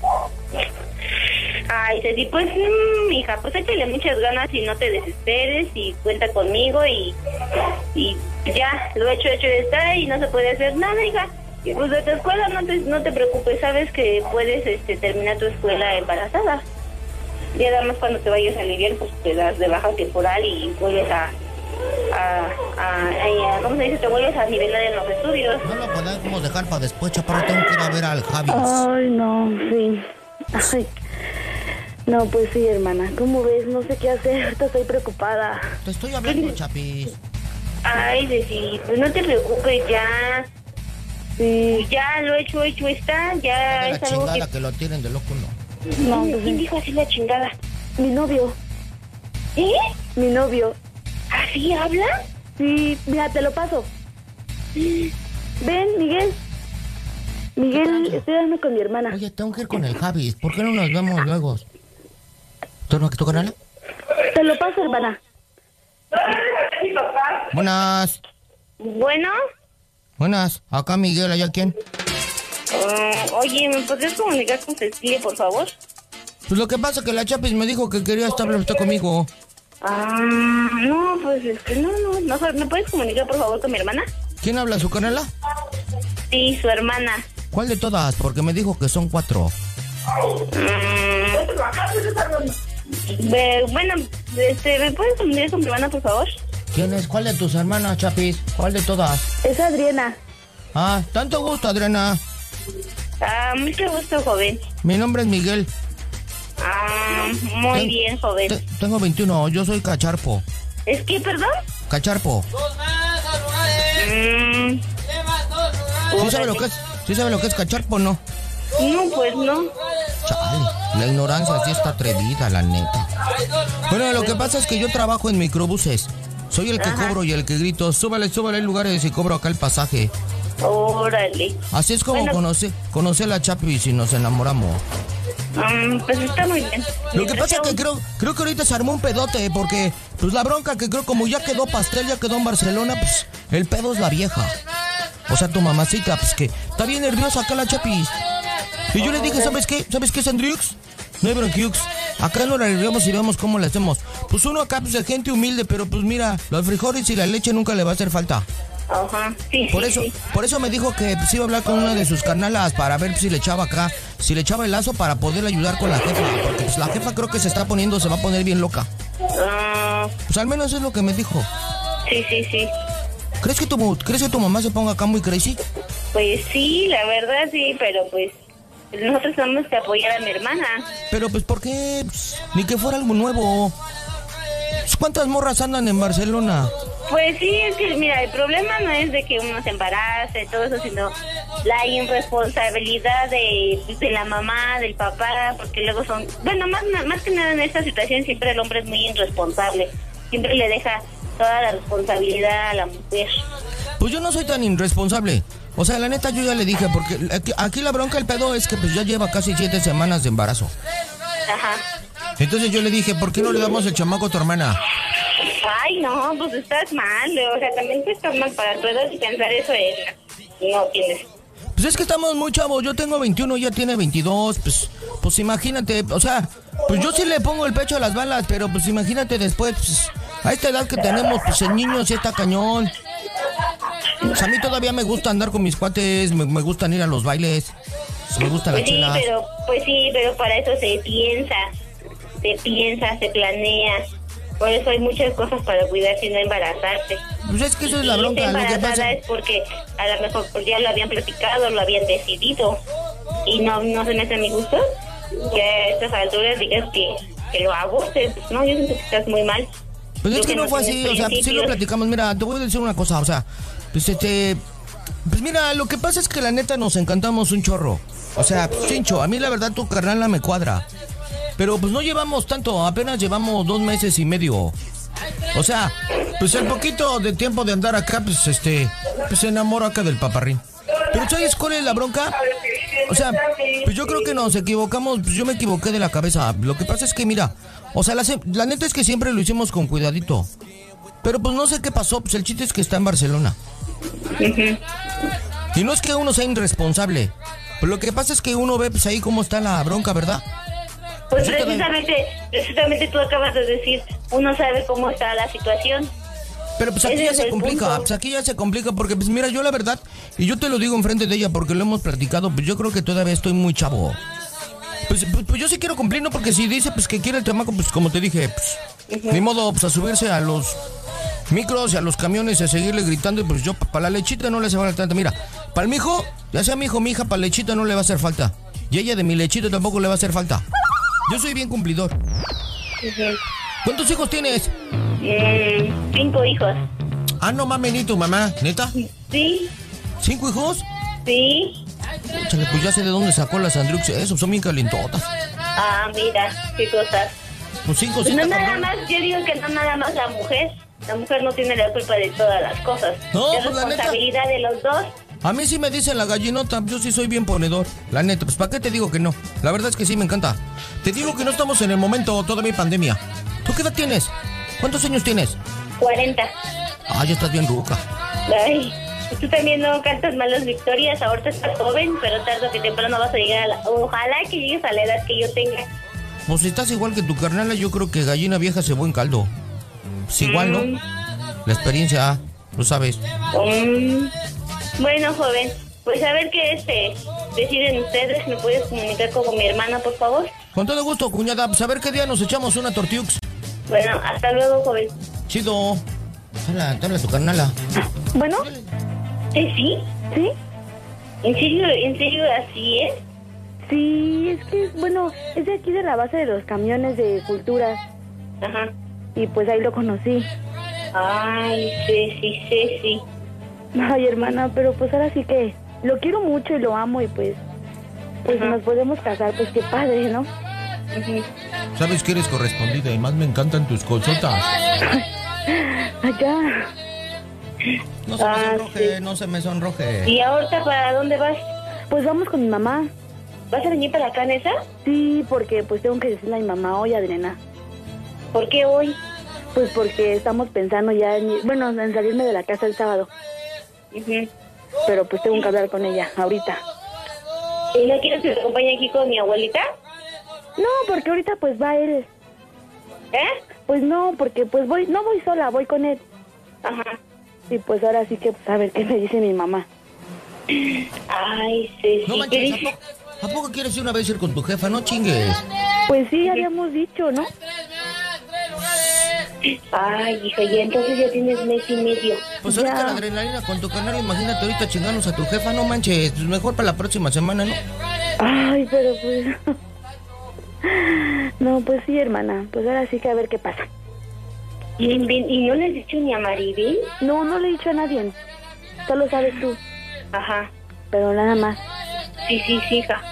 Ay, Ceci, pues, mmm, hija, pues échale muchas ganas y no te desesperes y cuenta conmigo y, y ya, lo hecho, hecho está y no se puede hacer nada, hija. Y pues de tu escuela no te, no te preocupes, sabes que puedes este, terminar tu escuela embarazada. Y además cuando te vayas a aliviar, pues te das de baja temporal y vuelves a... A, a, a, ¿cómo se dice? Te vuelves a nivelar en los estudios. No lo podemos dejar para después, Chaparro, tengo que ir a ver al Javi. Ay, no, sí. Ay. No, pues sí, hermana. ¿Cómo ves? No sé qué hacer. Ahorita estoy preocupada. Te estoy hablando, Chapis. Ay, Ceci, pues no te preocupes, ya. Sí. Ya lo hecho, hecho está. Ya es es la algo chingada que... que lo tienen de loco, no. No, ¿Quién, pues, ¿quién dijo así la chingada? Mi novio. ¿Eh? Mi novio. ¿Así habla? Sí, mira, te lo paso. Ven, Miguel. Miguel, estoy hablando con mi hermana. Oye, tengo que ir con el Javis. ¿Por qué no nos vemos luego? ¿Tú no tu canal? Te lo paso, hermana. Buenas. Bueno. Buenas. Acá Miguel, ¿allá quién? Uh, oye, ¿me podrías comunicar con Cecilia, por favor? Pues lo que pasa es que la Chapis me dijo que quería estar usted conmigo. Ah, no, pues es que no, no, no. ¿Me puedes comunicar, por favor, con mi hermana? ¿Quién habla, su canela? Sí, su hermana. ¿Cuál de todas? Porque me dijo que son cuatro. Mm, eh, bueno, este, ¿me puedes comunicar con mi hermana, por favor? ¿Quién es? ¿Cuál de tus hermanas, Chapis? ¿Cuál de todas? Es Adriana. Ah, tanto gusto, Adriana. Ah, mucho gusto, joven. Mi nombre es Miguel. Ah, muy Ten, bien, joven. Te, tengo veintiuno, yo soy Cacharpo. ¿Es que, perdón? Cacharpo. Mm, ¿Sí sabe lo que es? ¿Sí sabe lo que es Cacharpo o no? No, pues no. Chale, la ignorancia sí está atrevida, la neta. Bueno, lo que pasa es que yo trabajo en microbuses. Soy el que Ajá. cobro y el que grito, súbale, súbale, hay lugares y cobro acá el pasaje. Órale. Así es como bueno. conocí, conocí a la Chapis y nos enamoramos. Um, pues está muy bien. Lo que pasa es que creo, creo que ahorita se armó un pedote, porque pues la bronca que creo como ya quedó pastel, ya quedó en Barcelona, pues el pedo es la vieja. O sea, tu mamacita, pues que está bien nerviosa acá la Chapis. Y yo le dije, ¿sabes qué? ¿Sabes qué, Sandriux? No hay bronquiux. Acá no la arreglamos y vemos cómo le hacemos. Pues uno acá, pues de gente humilde, pero pues mira, los frijoles y la leche nunca le va a hacer falta. Ajá, sí, por sí, eso, sí. por eso me dijo que pues, iba a hablar con una de sus carnalas para ver si le echaba acá, si le echaba el lazo para poder ayudar con la jefa, porque pues la jefa creo que se está poniendo, se va a poner bien loca. Uh, pues al menos es lo que me dijo. Sí, sí, sí. ¿Crees que tu, ¿crees que tu mamá se ponga acá muy crazy? Pues sí, la verdad sí, pero pues nosotros tenemos que apoyar a mi hermana. Pero pues ¿por qué? Pues, ni que fuera algo nuevo. ¿Cuántas morras andan en Barcelona? Pues sí, es que mira, el problema no es de que uno se embarace y todo eso, sino la irresponsabilidad de, de la mamá, del papá, porque luego son... Bueno, más, más que nada en esta situación siempre el hombre es muy irresponsable, siempre le deja toda la responsabilidad a la mujer. Pues yo no soy tan irresponsable. O sea, la neta yo ya le dije, porque aquí, aquí la bronca, el pedo es que pues ya lleva casi siete semanas de embarazo. Ajá. Entonces yo le dije, ¿por qué no le damos el chamaco a tu hermana? Ay, no, pues estás mal, o sea, también tú estás mal para tu edad y pensar eso es... No tienes... Pues es que estamos muy chavos, yo tengo veintiuno, ella tiene veintidós, pues, pues imagínate, o sea, pues yo sí le pongo el pecho a las balas, pero pues imagínate después, pues, a esta edad que tenemos, pues el niño sí está cañón. Pues a mí todavía me gusta andar con mis cuates, me, me gustan ir a los bailes, me gusta pues la sí, chela. Pero, pues sí, pero para eso se piensa, se piensa, se planea. Por eso hay muchas cosas para cuidarse y no embarazarse. Pues es que eso es la bronca. Si embarazada lo que pasa es porque a lo mejor pues ya lo habían platicado, lo habían decidido. Y no, no se me hace a mi gusto que a estas alturas digas que, que lo abortes. No, yo siento que estás muy mal. Pues es que, que no fue así, o sea, sí lo platicamos. Mira, te voy a decir una cosa, o sea, pues este... Pues mira, lo que pasa es que la neta nos encantamos un chorro. O sea, Chincho, a mí la verdad tu carnala me cuadra. Pero pues no llevamos tanto, apenas llevamos dos meses y medio. O sea, pues el poquito de tiempo de andar acá, pues este, pues se enamora acá del paparrín. Pero ¿sabes cuál es la bronca? O sea, pues yo creo que nos equivocamos, pues yo me equivoqué de la cabeza. Lo que pasa es que mira, o sea, la, la neta es que siempre lo hicimos con cuidadito. Pero pues no sé qué pasó, pues el chiste es que está en Barcelona. Uh-huh. Y no es que uno sea irresponsable, pues lo que pasa es que uno ve pues ahí cómo está la bronca, ¿verdad? Pues precisamente, precisamente tú acabas de decir, uno sabe cómo está la situación. Pero pues aquí Ese ya es se el complica, punto. pues aquí ya se complica porque pues mira, yo la verdad, y yo te lo digo enfrente de ella porque lo hemos platicado, pues yo creo que todavía estoy muy chavo. Pues, pues, pues yo sí quiero cumplir, ¿no? Porque si dice pues que quiere el chamaco, pues como te dije, pues uh-huh. Ni modo, pues a subirse a los micros y a los camiones y a seguirle gritando y pues yo para la lechita no le hace falta tanta. Mira, para el mijo, ya sea mi hijo o mi hija, para lechita no le va a hacer falta. Y ella de mi lechita tampoco le va a hacer falta. Yo soy bien cumplidor. Uh-huh. ¿Cuántos hijos tienes? Eh, cinco hijos. Ah, no mames, ni tu mamá, ¿neta? Sí. ¿Cinco hijos? Sí. Échale, pues ya sé de dónde sacó las Andrux. Eso, son bien calentotas. Ah, mira, qué cosas. Pues cinco, pues sí. No nada más, yo digo que no nada más la mujer. La mujer no tiene la culpa de todas las cosas. No, es pues la neta. responsabilidad de los dos. A mí sí me dicen la gallinota, yo sí soy bien ponedor. La neta, pues ¿para qué te digo que no? La verdad es que sí me encanta. Te digo que no estamos en el momento todavía pandemia. ¿Tú qué edad tienes? ¿Cuántos años tienes? cuarenta. Ah, ya estás bien ruca. Ay, tú también no cantas mal las victorias, ahorita estás joven, pero tarde o que temprano vas a llegar a la... Ojalá que llegues a la edad que yo tenga. Pues si estás igual que tu carnala, yo creo que gallina vieja se buen caldo. Pues igual, mm. ¿no? La experiencia, lo sabes. Mm. Bueno, joven, pues a ver qué este deciden ustedes. ¿Me puedes comunicar con mi hermana, por favor? Con todo gusto, cuñada. Pues a ver qué día nos echamos una tortiux. Bueno, hasta luego, joven. Chido. Hola, te habla tu carnala. ¿Bueno? ¿Eh, sí? ¿Sí? ¿En serio, en serio así es? Sí, es que, bueno, es de aquí de la base de los camiones de cultura. Ajá. Y pues ahí lo conocí. Ay, sí, sí, sí, sí. Ay, hermana, pero pues ahora sí que lo quiero mucho y lo amo y pues, pues si nos podemos casar, pues qué padre, ¿no? Uh-huh. Sabes que eres correspondida y más me encantan tus colchotas. Allá. No se ah, me sonroje, sí. no se me sonroje. ¿Y ahorita para dónde vas? Pues vamos con mi mamá. ¿Vas a venir para acá, Nessa? Sí, porque pues tengo que decirle a mi mamá hoy, Adriana. ¿Por qué hoy? Pues porque estamos pensando ya en, bueno, en salirme de la casa el sábado. Uh-huh. Pero pues tengo que hablar con ella ahorita. ¿Y no quieres que te acompañe aquí con mi abuelita? No, porque ahorita pues va él. ¿Eh? Pues no, porque pues voy, no voy sola, voy con él. Ajá. Y pues ahora sí que pues, a ver qué me dice mi mamá. Ay, sí, no sí. manches, ¿a poco, ¿a poco quieres ir una vez ir con tu jefa? No chingues. Pues sí, habíamos dicho, ¿no? Ay, hija, y entonces ya tienes mes y medio. Pues ahorita ya. La adrenalina con tu canal, imagínate ahorita chingarnos a tu jefa, no manches, pues mejor para la próxima semana, ¿no? Ay, pero pues... No, pues sí, hermana, pues ahora sí que a ver qué pasa. ¿Y, y no le has dicho ni a Maribel? No, no le he dicho a nadie, solo sabes tú. Ajá. Pero nada más. Sí, sí, sí, hija.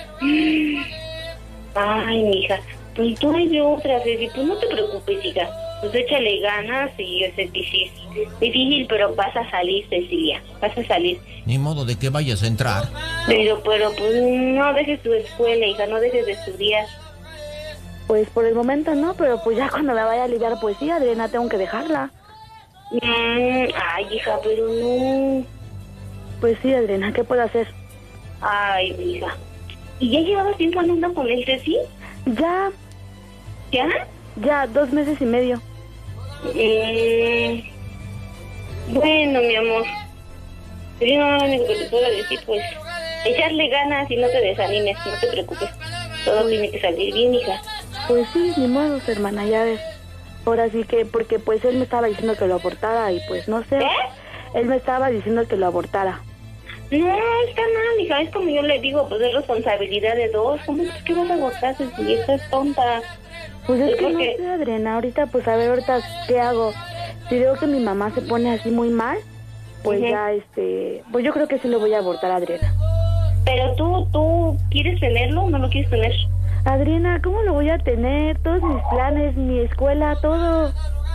Ay, mija, pues tú hay de otra, Ceci, pues no te preocupes, hija. Pues échale ganas y yo sé que sí es difícil, pero vas a salir, Cecilia, vas a salir. Ni modo de que vayas a entrar. Pero, pero, pues no dejes tu escuela, hija, no dejes de estudiar. Pues por el momento no, pero pues ya cuando me vaya a aliviar, pues sí, Adriana, tengo que dejarla. Mm, ay, hija, pero no. Pues sí, Adriana, ¿qué puedo hacer? Ay, hija. ¿Y ya llevabas tiempo andando con él, Ceci? Ya. ¿Ya? Ya, dos meses y medio. Eh, bueno, mi amor, yo no lo único que te puedo decir, pues, echarle ganas y no te desanimes, no te preocupes. Todo pues, tiene que salir bien, hija. Pues sí, ni modo, hermana, ya ves. Ahora sí que, porque pues él me estaba diciendo que lo abortara y pues no sé. ¿Eh? Él me estaba diciendo que lo abortara. No, está mal, hija, es como yo le digo, pues es responsabilidad de dos. ¿Cómo es que vas a abortar si estás tonta? Pues es, es que no que... sé, Adriana, ahorita pues a ver, ahorita, ¿qué hago? Si veo que mi mamá se pone así muy mal, pues uh-huh. ya, este, pues yo creo que sí lo voy a abortar a Adriana. Pero tú, tú, ¿quieres tenerlo o no lo quieres tener? Adriana, ¿cómo lo voy a tener? Todos mis planes, mi escuela, todo.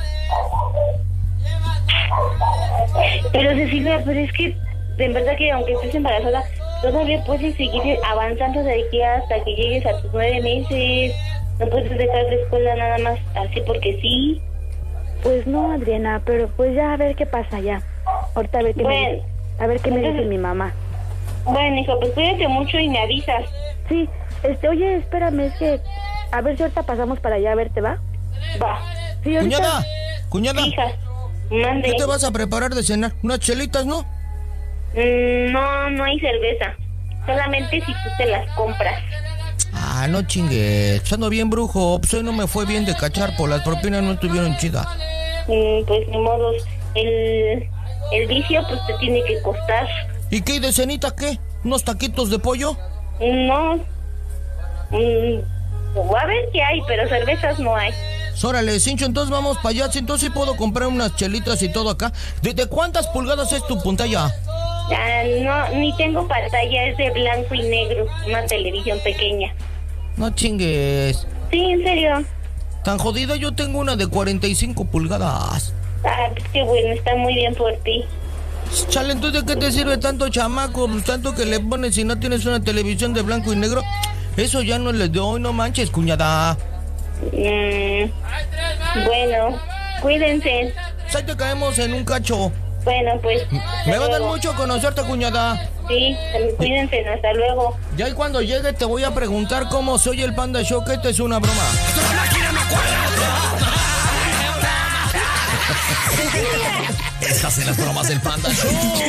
Pero Cecilia, pero es que, de verdad que aunque estés embarazada, todavía puedes seguir avanzando de aquí hasta que llegues a tus nueve meses. No puedes dejar la escuela nada más así porque sí. Pues no, Adriana, pero pues ya a ver qué pasa ya. Ahorita a ver qué bueno, me dice, a ver qué entonces, me dice mi mamá. Bueno, hijo, pues cuídate mucho y me avisas. Sí, este, oye, espérame, es que a ver si ahorita pasamos para allá a verte, ¿va? Va. Sí, ahorita... Cuñada, cuñada. Hija, mande. ¿Qué te vas a preparar de cenar? ¿Unas chelitas, no? Mm, no, no hay cerveza. Solamente si tú te las compras. Ah, no chingues, ando bien brujo, pues hoy no me fue bien de cachar, por las propinas no estuvieron chidas. Mm, pues ni modos, el, el vicio pues te tiene que costar. ¿Y qué, de cenita qué? ¿Unos taquitos de pollo? No, mm, a ver qué hay, pero cervezas no hay. Órale, Cincho, entonces vamos para allá, entonces sí puedo comprar unas chelitas y todo acá. ¿De, de cuántas pulgadas es tu pantalla? Ah, no, ni tengo pantalla, es de blanco y negro, una televisión pequeña. No chingues. Sí, en serio. Tan jodida, yo tengo una de cuarenta y cinco pulgadas. Ah, pues qué bueno, está muy bien por ti. Chale, entonces, ¿de qué te sirve tanto chamaco? Pues tanto que le pones si no tienes una televisión de blanco y negro. Eso ya no les doy, no manches, cuñada. Mm, bueno, cuídense. Ahí te caemos en un cacho. Bueno, pues. Me va a dar mucho conocerte, cuñada. Sí, cuídense, hasta luego. Ya y cuando llegue te voy a preguntar cómo soy el Panda Show, que esto es una broma. Estas son las bromas del Panda Show.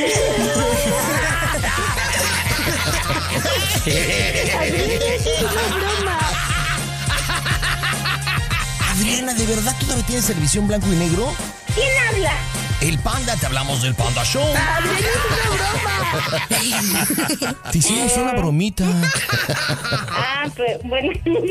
Adriana, ¿de verdad todavía tienes televisión blanco y negro? ¿Quién habla? El Panda, te hablamos del Panda Show. Adriana, es una broma. Te hicimos una bromita. Ah, pues bueno.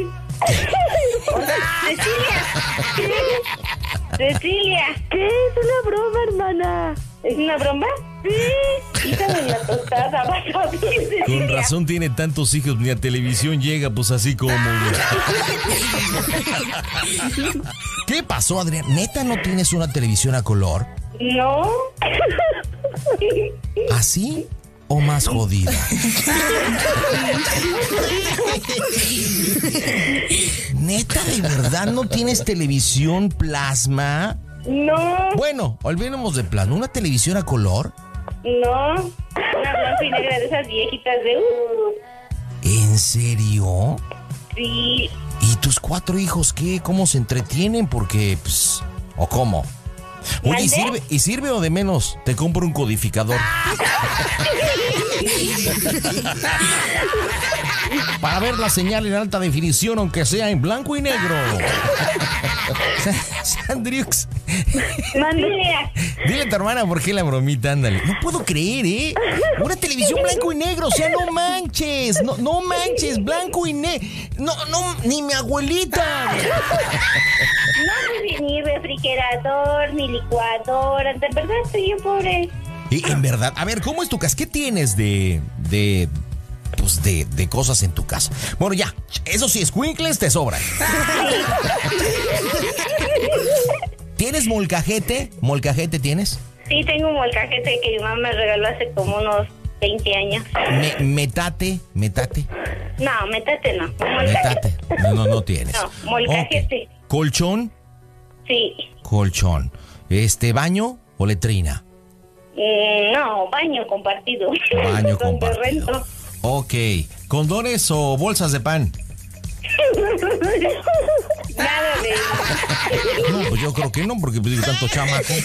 Cecilia. Cecilia. ¿Qué es una broma, hermana? ¿Es una broma? Sí. Hija de la tostada, vas a ver, Cecilia. Con razón tiene tantos hijos, ni a televisión llega, pues así como. ¿Qué pasó, Adrián? ¿Neta no tienes una televisión a color? No. ¿Así o más jodida? ¿Neta, de verdad no tienes televisión plasma? No. Bueno, olvidemos de plasma. ¿Una televisión a color? No. Una blanca y negra de esas viejitas de... Uh. ¿En serio? Sí. ¿Y tus cuatro hijos qué? ¿Cómo se entretienen? Porque, pues... ¿O cómo? Oye, ¿y sirve, ¿y sirve o de menos? Te compro un codificador. Para ver la señal en alta definición, aunque sea en blanco y negro. Sandriux. Mándale. Dile a tu hermana por qué la bromita, ándale. No puedo creer, ¿eh? Una televisión blanco y negro, o sea, no manches. No, no manches, blanco y negro. No, no, ni mi abuelita. No, ni refrigerador, ni licuadora. De verdad estoy bien pobre. Y en verdad, a ver, ¿cómo es tu casa? ¿Qué tienes de, de, pues de, de cosas en tu casa? Bueno, ya, eso sí, escuincles te sobran. ¿Tienes molcajete? ¿Molcajete tienes? Sí, tengo un molcajete que mi mamá me regaló hace como unos veinte años. Me, ¿Metate? ¿Metate? No, metate no. Metate. No, no, no tienes. No, molcajete. Okay. ¿Colchón? Sí. Colchón. ¿Este, baño o letrina? Mm, no, baño compartido. Baño compartido. Ok. ¿Condones o bolsas de pan? Nada de eso. No, pues yo creo que no, porque pues, tanto chamaco.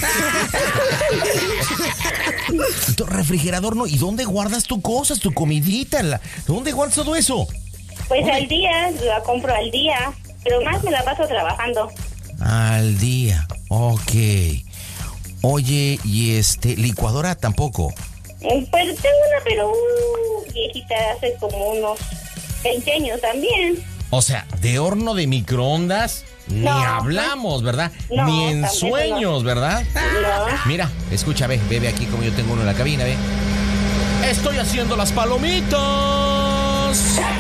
Tu refrigerador no. ¿Y dónde guardas tus cosas, tu comidita? La... ¿Dónde guardas todo eso? Pues ¿Dónde? Al día, la compro al día. Pero más me la paso trabajando. Al día. Ok. Oye, y este, licuadora tampoco. Pues tengo una, pero uh, viejita, hace como unos veinte años también. O sea, de horno de microondas ni no, hablamos, ¿verdad? No, ni en sueños, no. ¿Verdad? No. Mira, escucha, ve, ve, ve aquí como yo tengo uno en la cabina, ve. Estoy haciendo las palomitas.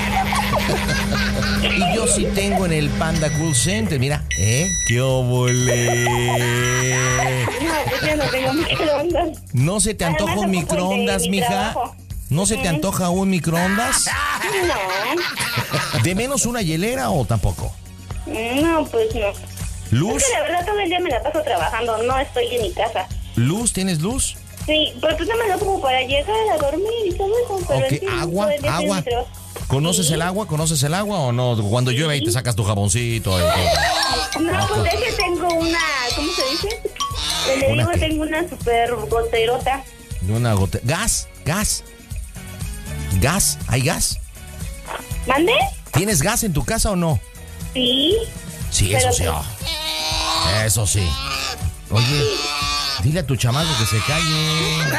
Y yo sí tengo en el Panda Cool Center, mira, ¿eh? ¡Qué óvole! No, pues yo no tengo microondas. ¿No se te antoja un microondas, mija? Trabajo. ¿No se te antoja un microondas? No. ¿De menos una hielera o tampoco? No, pues no. ¿Luz? Es que la verdad todo el día me la paso trabajando, no estoy en mi casa. ¿Luz? ¿Tienes luz? Sí, pero pues no me da como para llegar a dormir y todo eso. Pero okay. sí, ¿Agua? ¿Agua? ¿Conoces sí. el agua? ¿Conoces el agua o no? Cuando sí. llueve y te sacas tu jaboncito y todo. No, pues es que tengo una, ¿cómo se dice? Le digo, qué? Tengo una super goterota. Una gotera. ¿Gas? ¿Gas? ¿Gas? ¿Hay gas? ¿Mande? ¿Tienes gas en tu casa o no? Sí. Sí, eso sí. Oh. Eso sí. Oye, dile a tu chamaco que se calle.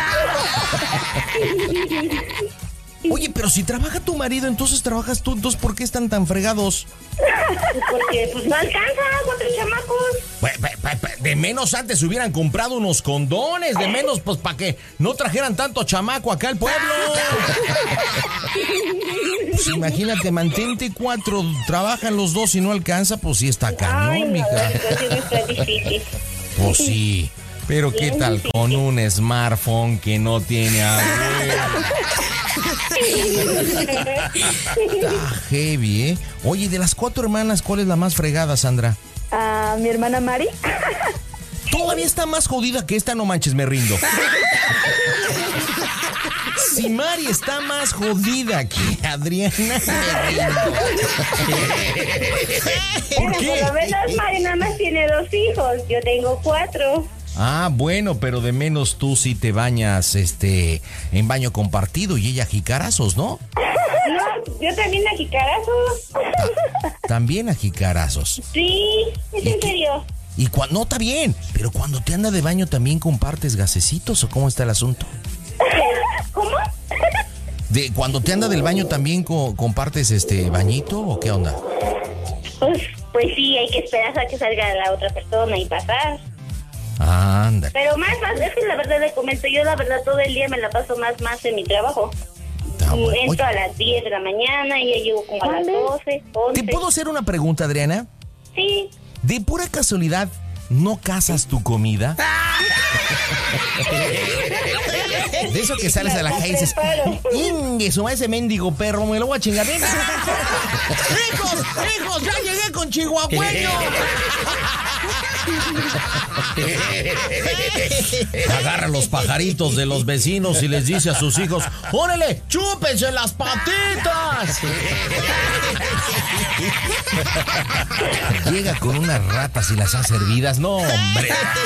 Oye, pero si trabaja tu marido, entonces trabajas tú, entonces ¿por qué están tan fregados? Porque pues no alcanza, cuatro chamacos. Pues, de menos antes hubieran comprado unos condones, de menos pues para que no trajeran tanto chamaco acá al pueblo. Pues imagínate, mantente cuatro, trabajan los dos y no alcanza, pues sí está cañón, Ay, no, mija. la situación está difícil. Pues sí. Pero qué tal difícil. Con un smartphone que no tiene abuelo. Está heavy, ¿eh? Oye, de las cuatro hermanas, ¿cuál es la más fregada, Sandra? Ah, uh, mi hermana Mari. Todavía está más jodida que esta, no manches, me rindo. Si Mari está más jodida que Adriana, me rindo. ¿Por qué? Por lo menos Mari nada más tiene dos hijos, yo tengo cuatro. Ah, bueno, pero de menos tú sí te bañas este en baño compartido y ella jicarazos, ¿no? No, yo también a jicarazos. Ta- ¿También a jicarazos? Sí, es en serio. Y cuando, no, está bien, pero cuando te anda de baño también compartes gasecitos, ¿o cómo está el asunto? ¿Cómo? De cuando te anda del baño también co- compartes este bañito, ¿o qué onda? Pues, pues sí, hay que esperar a que salga la otra persona y pasar. Anda. Pero más, más, es que la verdad le comento, yo la verdad todo el día me la paso más, más en mi trabajo. Ah, bueno. Entro Oye. a las diez de la mañana y ya llego como a las doce, once. ¿Te puedo hacer una pregunta, Adriana? Sí. De pura casualidad, ¿no cazas tu comida? De eso que sales a la calle y dices, ¡ingue, suma ese mendigo perro, me lo voy a chingar! ¡Hijos, hijos, ya llegué con chihuahueño! Agarra los pajaritos de los vecinos y les dice a sus hijos, ¡órale, chúpense las patitas! Llega con unas ratas y las hace hervidas. ¡No, hombre!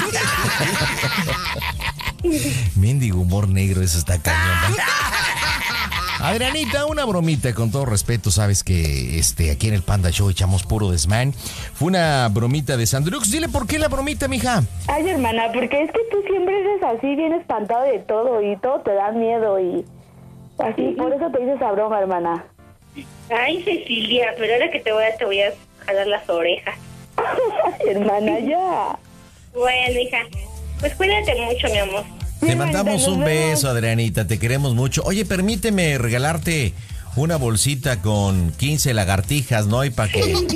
Mendigo humor negro, eso está cañón. Adrianita, una bromita, con todo respeto, sabes que este aquí en el Panda Show echamos puro desmán. Fue una bromita de Sandrux. Dile por qué la bromita, mija. Ay, hermana, porque es que tú siempre eres así, bien espantado de todo y todo te da miedo y así, por eso te hice esa broma, hermana. Ay, Cecilia, pero ahora que te voy a, te voy a jalar las orejas. Hermana, ya. Bueno, hija, pues cuídate mucho, mi amor. Te mandamos un beso, Adrianita, te queremos mucho. Oye, permíteme regalarte una bolsita con quince lagartijas, ¿no? Y para que... No,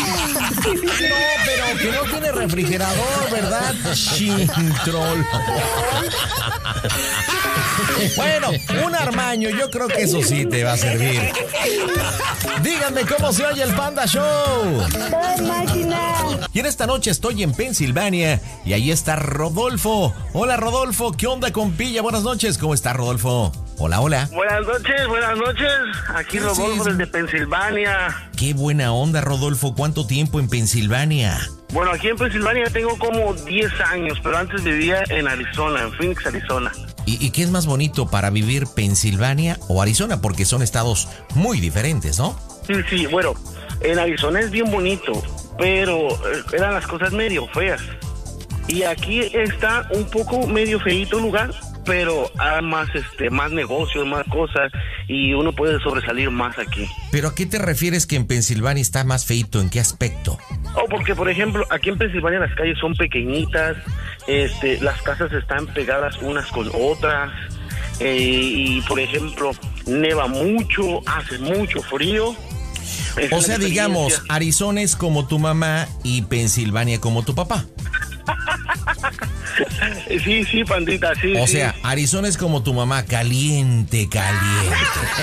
pero que no tiene refrigerador, ¿verdad? Chintrol. Bueno, un armaño, yo creo que eso sí te va a servir. Díganme cómo se oye el Panda Show. Y en esta noche estoy en Pensilvania y ahí está Rodolfo. Hola, Rodolfo, ¿qué onda, compilla? Buenas noches, ¿cómo está, Rodolfo? Hola, hola. Buenas noches, buenas noches. Aquí Rodolfo sí, desde Pensilvania. Qué buena onda, Rodolfo. ¿Cuánto tiempo en Pensilvania? Bueno, aquí en Pensilvania tengo como diez años, pero antes vivía en Arizona, en Phoenix, Arizona. ¿Y, y qué es más bonito para vivir, Pensilvania o Arizona? Porque son estados muy diferentes, ¿no? Sí, sí, bueno, en Arizona es bien bonito, pero eran las cosas medio feas. Y aquí está un poco medio feíto el lugar, pero hay más, este, más negocios, más cosas, y uno puede sobresalir más aquí. ¿Pero a qué te refieres que en Pensilvania está más feíto? ¿En qué aspecto? Oh, porque, por ejemplo, aquí en Pensilvania las calles son pequeñitas, este, las casas están pegadas unas con otras, eh, y, por ejemplo, neva mucho, hace mucho frío. Es o sea, digamos, Arizona es como tu mamá y Pensilvania como tu papá. Sí, sí, pandita, sí. O sí. sea, Arizona es como tu mamá, caliente, caliente.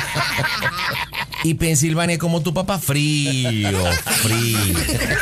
Y Pensilvania como tu papá, frío, frío.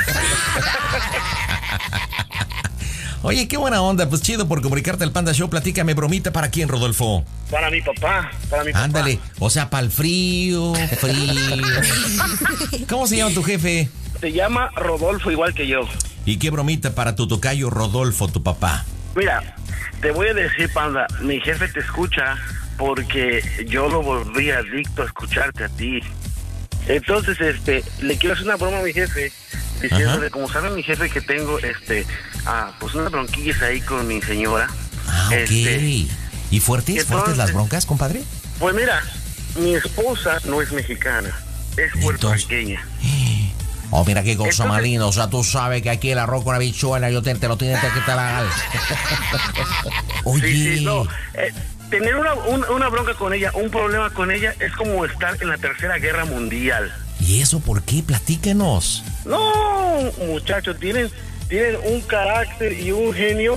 Oye, qué buena onda, pues chido por comunicarte al Panda Show. Platícame, bromita, ¿para quién, Rodolfo? Para mi papá, para mi papá. Ándale, o sea, para el frío, frío. ¿Cómo se llama tu jefe? Se llama Rodolfo, igual que yo. ¿Y qué bromita para tu tocayo Rodolfo, tu papá? Mira, te voy a decir, Panda, mi jefe te escucha porque yo lo volví adicto a escucharte a ti. Entonces, este, le quiero hacer una broma a mi jefe, diciéndole, como sabe mi jefe que tengo, este, ah, pues unas bronquillas ahí con mi señora. Ah, ok. Este, ¿Y fuertes, entonces, fuertes las broncas, compadre? Pues mira, mi esposa no es mexicana, es puertorriqueña. Oh, mira qué cosa más linda. O sea, tú sabes que aquí el arroz con habichuela yo te, te lo tienes que te la... Oye. Sí, sí, no. Eh, tener una, un, una bronca con ella, un problema con ella, es como estar en la Tercera Guerra Mundial. ¿Y eso por qué? Platícanos. No, muchachos, tienen, tienen un carácter y un genio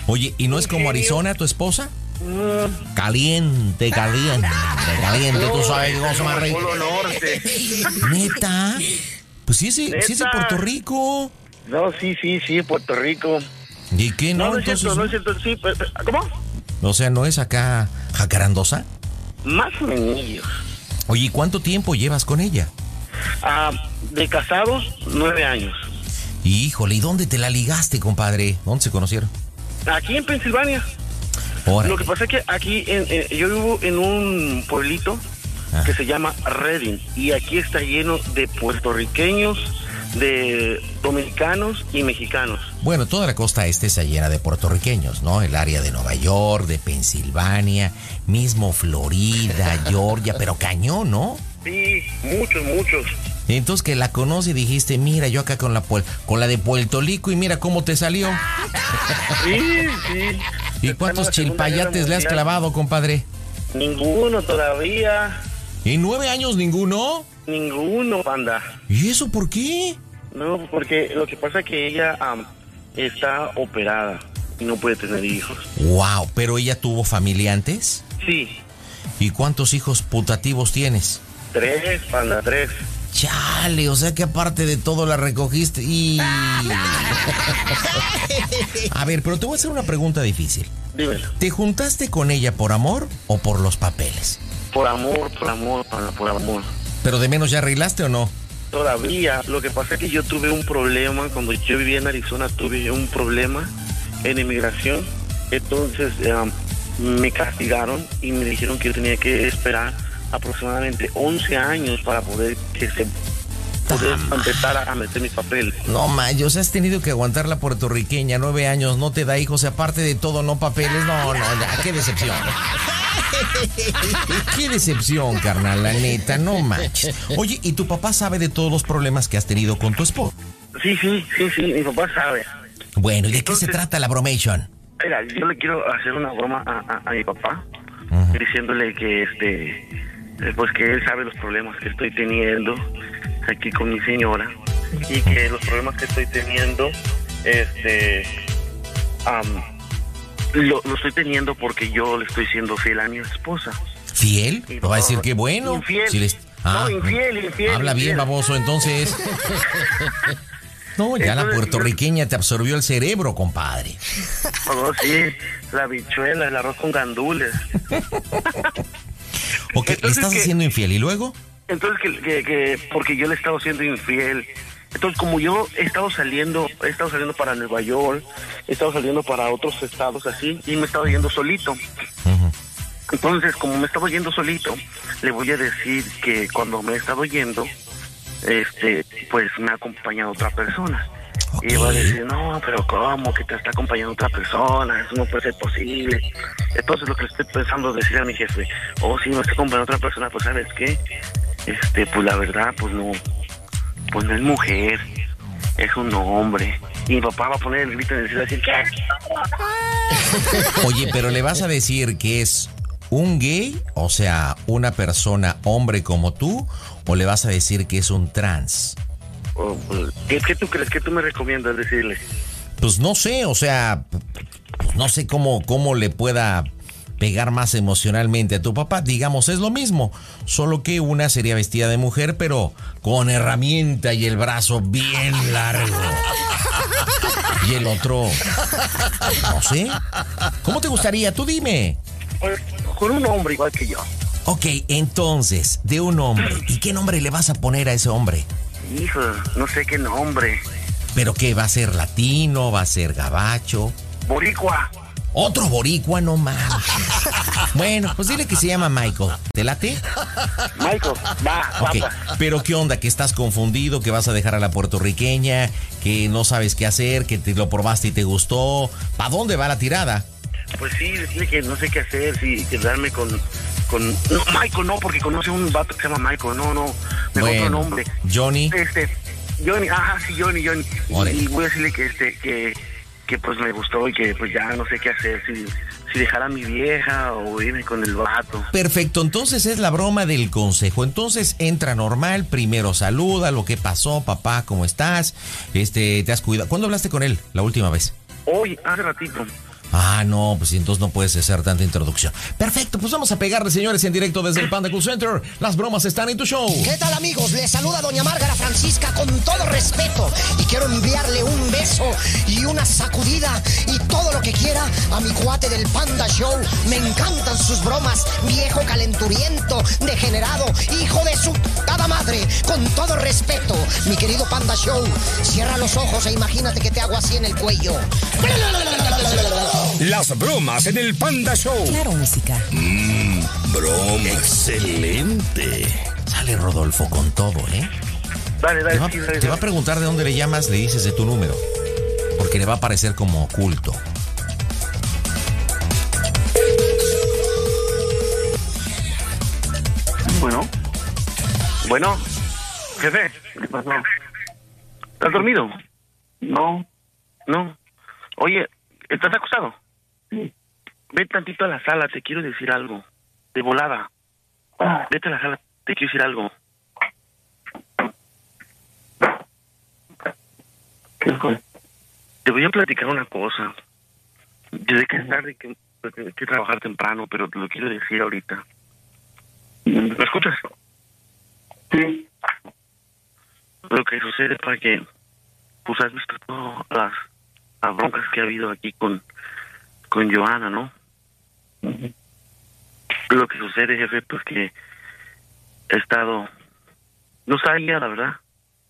Oye, ¿y no es como Arizona, tu esposa? Mm. Caliente, caliente, caliente, no, tú sabes que cosa más rica. Norte. ¿Neta? Pues sí, sí, sí es de Puerto Rico. No, sí, sí, sí, Puerto Rico. ¿Y qué no? No, no es entonces, cierto, no es cierto, sí, pero, ¿cómo? O sea, ¿no es acá jacarandosa? Más o menos. Oye, ¿y cuánto tiempo llevas con ella? Ah, de casados, nueve años. Híjole, ¿y dónde te la ligaste, compadre? ¿Dónde se conocieron? Aquí en Pensilvania. Órale. Lo que pasa es que aquí, en, en, yo vivo en un pueblito ah. que se llama Redding, y aquí está lleno de puertorriqueños, de dominicanos y mexicanos. Bueno, toda la costa este está llena de puertorriqueños, ¿no? El área de Nueva York, de Pensilvania, mismo Florida, Georgia, pero cañón, ¿no? Sí, muchos, muchos. Entonces que la conoce y dijiste, mira, yo acá con la con la de Puerto Rico y mira cómo te salió. Sí, sí. ¿Y cuántos chilpayates le has clavado, compadre? Ninguno todavía. ¿En nueve años ninguno? Ninguno, panda. ¿Y eso por qué? No, porque lo que pasa es que ella um, está operada y no puede tener hijos. Wow, ¿pero ella tuvo familia antes? Sí. ¿Y cuántos hijos putativos tienes? Tres, panda, tres. Chale, o sea que aparte de todo la recogiste y... A ver, pero te voy a hacer una pregunta difícil. Dímelo. ¿Te juntaste con ella por amor o por los papeles? Por amor, por amor, panda, por amor. ¿Pero de menos ya arreglaste o no? Todavía. Lo que pasa es que yo tuve un problema, cuando yo vivía en Arizona, tuve un problema en inmigración. Entonces um, me castigaron y me dijeron que yo tenía que esperar aproximadamente once años para poder que se poder empezar a, a meter mis papeles. No, Mayos, has tenido que aguantar la puertorriqueña, nueve años, no te da hijos, aparte de todo, no papeles, no, no, ya, qué decepción. Qué decepción, carnal, la neta, no manches. Oye, ¿y tu papá sabe de todos los problemas que has tenido con tu esposo? Sí, sí, sí, sí, mi papá sabe. Bueno, ¿y de Entonces, qué se trata la bromation? Mira, yo le quiero hacer una broma a, a, a mi papá, uh-huh. diciéndole que este... pues que él sabe los problemas que estoy teniendo aquí con mi señora y que los problemas que estoy teniendo este um, lo, lo estoy teniendo porque yo le estoy siendo fiel a mi esposa. ¿Fiel? Y no, va a decir que bueno. Infiel. Si les... ah, no, infiel, infiel. Habla infiel. bien, baboso, entonces. No, ya entonces, la puertorriqueña te absorbió el cerebro, compadre. Oh, sí, la habichuela, el arroz con gandules. Ok, entonces, ¿le estás que, haciendo infiel y luego? Entonces que, que, que porque yo le he estado siendo infiel. Entonces como yo he estado saliendo, he estado saliendo para Nueva York, he estado saliendo para otros estados así y me he estado yendo solito. Uh-huh. Entonces como me he estado yendo solito, le voy a decir que cuando me he estado yendo, este, pues me ha acompañado otra persona. Okay. Y va a decir, no, pero ¿cómo que te está acompañando otra persona? Eso no puede ser posible. Entonces lo que le estoy pensando decir a mi jefe, oh, si me está acompañando otra persona, pues ¿sabes qué? Este, pues la verdad, pues no, pues no es mujer, es un hombre. Y mi papá va a poner el grito y decir así, ¿qué? Oye, pero le vas a decir que es un gay, o sea, una persona hombre como tú, o le vas a decir que es un trans. ¿Qué, ¿Qué tú crees? ¿Qué tú me recomiendas decirle? Pues no sé, o sea, no sé cómo, cómo le pueda pegar más emocionalmente a tu papá. Digamos, es lo mismo, solo que una sería vestida de mujer, pero con herramienta y el brazo bien largo. Y el otro, no sé. ¿Cómo te gustaría? Tú dime. Pues, con un hombre igual que yo. Ok, entonces, de un hombre. ¿Y qué nombre le vas a poner a ese hombre? Hijo, no sé qué nombre. ¿Pero qué? ¿Va a ser latino? ¿Va a ser gabacho? Boricua. Otro boricua, no mames. Bueno, pues dile que se llama Michael. ¿Te late? Michael, va, okay. Papa. Pero ¿qué onda? ¿Que estás confundido? ¿Que vas a dejar a la puertorriqueña? ¿Que no sabes qué hacer? ¿Que te lo probaste y te gustó? ¿Para dónde va la tirada? Pues sí, decirle que no sé qué hacer, si quedarme con... con no, Michael no, porque conoce un vato que se llama Michael, no, no, mejor bueno, otro nombre. Johnny. Este, Johnny, ajá, sí, Johnny, Johnny. Y, y voy a decirle que este, que, que pues me gustó y que pues ya no sé qué hacer, si, si dejar a mi vieja o irme con el vato. Perfecto, entonces es la broma del consejo. Entonces entra normal, primero saluda, lo que pasó, papá, ¿cómo estás? Este, ¿te has cuidado? ¿Cuándo hablaste con él la última vez? Hoy, hace ratito. Ah, no, pues entonces no puedes hacer tanta introducción. Perfecto, pues vamos a pegarle, señores, en directo desde el Panda Cool Center. Las bromas están en tu show. ¿Qué tal, amigos? Les saluda doña Márgara Francisca con todo respeto y quiero enviarle un beso y una sacudida y todo lo que quiera a mi cuate del Panda Show. Me encantan sus bromas, viejo calenturiento, degenerado, hijo de su putada madre. Con todo respeto, mi querido Panda Show, cierra los ojos e imagínate que te hago así en el cuello. Las bromas en el Panda Show. Claro, música. Mmm, broma. Excelente. Sale Rodolfo con todo, ¿eh? Dale, dale, te va, sí, dale, te va a preguntar de dónde le llamas, le dices de tu número. Porque le va a aparecer como oculto. Bueno. Bueno. Jefe. ¿Qué pasó? ¿Estás dormido? No. No. Oye, ¿estás acostado? Sí. Ve tantito a la sala, te quiero decir algo. De volada. Ah. Vete a la sala, te quiero decir algo. ¿Qué fue? Te voy a platicar una cosa. Yo sé que es tarde, que hay que trabajar temprano, pero te lo quiero decir ahorita. ¿Me escuchas? Sí. Lo que sucede para que, pues has visto todas las, las broncas que ha habido aquí con, con Johanna, ¿no? Uh-huh. Lo que sucede, jefe, pues que he estado, no sabía, la verdad.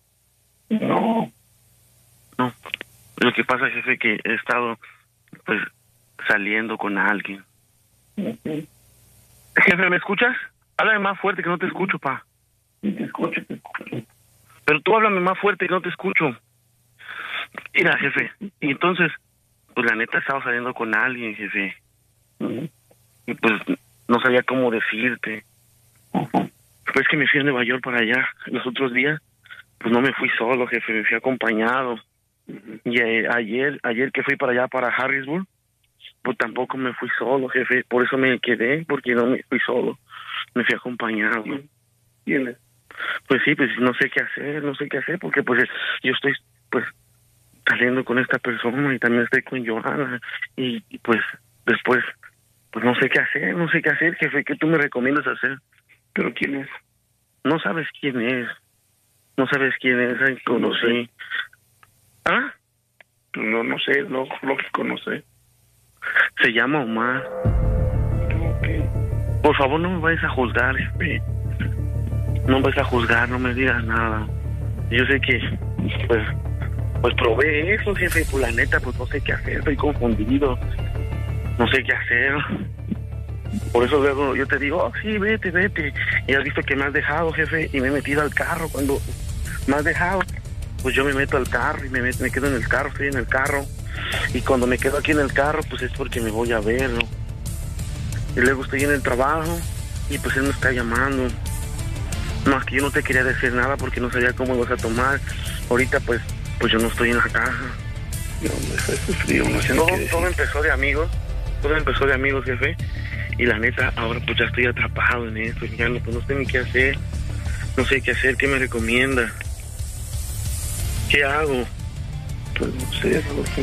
No. No. Lo que pasa, jefe, que he estado, pues, saliendo con alguien. Uh-huh. Jefe, ¿me escuchas? Háblame más fuerte que no te escucho, pa. Sí, te escucho, te escucho. Pero tú háblame más fuerte que no te escucho. Mira, jefe, y entonces, pues la neta estaba saliendo con alguien, jefe. Uh-huh. Y pues no sabía cómo decirte. Uh-huh. Pues que me fui a Nueva York para allá. Los otros días, pues no me fui solo, jefe, me fui acompañado. Uh-huh. Y eh, ayer, ayer que fui para allá, para Harrisburg, pues tampoco me fui solo, jefe. Por eso me quedé, porque no me fui solo. Me fui acompañado. ¿Quién es? Pues sí, pues no sé qué hacer, no sé qué hacer, porque pues yo estoy, pues, saliendo con esta persona y también estoy con Johanna. Y, y pues, después, pues no sé qué hacer, no sé qué hacer, jefe. ¿Qué tú me recomiendas hacer? ¿Pero quién es? No sabes quién es. No sabes quién es, ay, conocí. ¿Ah? No, no sé, lo, lógico, no sé. Se llama Omar. Okay. Por favor, no me vayas a juzgar, jefe. No me vayas a juzgar, no me digas nada. Yo sé que, pues, pues probé eso, jefe, pues la neta, pues no sé qué hacer, estoy confundido. No sé qué hacer. Por eso luego yo te digo, oh, sí, vete, vete. Y has visto que me has dejado, jefe, y me he metido al carro. Cuando me has dejado, pues yo me meto al carro y me, meto, me quedo en el carro, estoy en el carro. Y cuando me quedo aquí en el carro, pues es porque me voy a ver, ¿no? Y luego estoy en el trabajo y pues él me está llamando. Más que yo no te quería decir nada porque no sabía cómo ibas a tomar. Ahorita pues pues yo no estoy en la casa. No, me hace frío, no sé. Todo, todo empezó de amigos, todo empezó de amigos, jefe. Y la neta, ahora pues ya estoy atrapado en esto. Ya no, pues no sé ni qué hacer. No sé qué hacer, ¿qué me recomienda? ¿Qué hago? Pues no sé, no sé,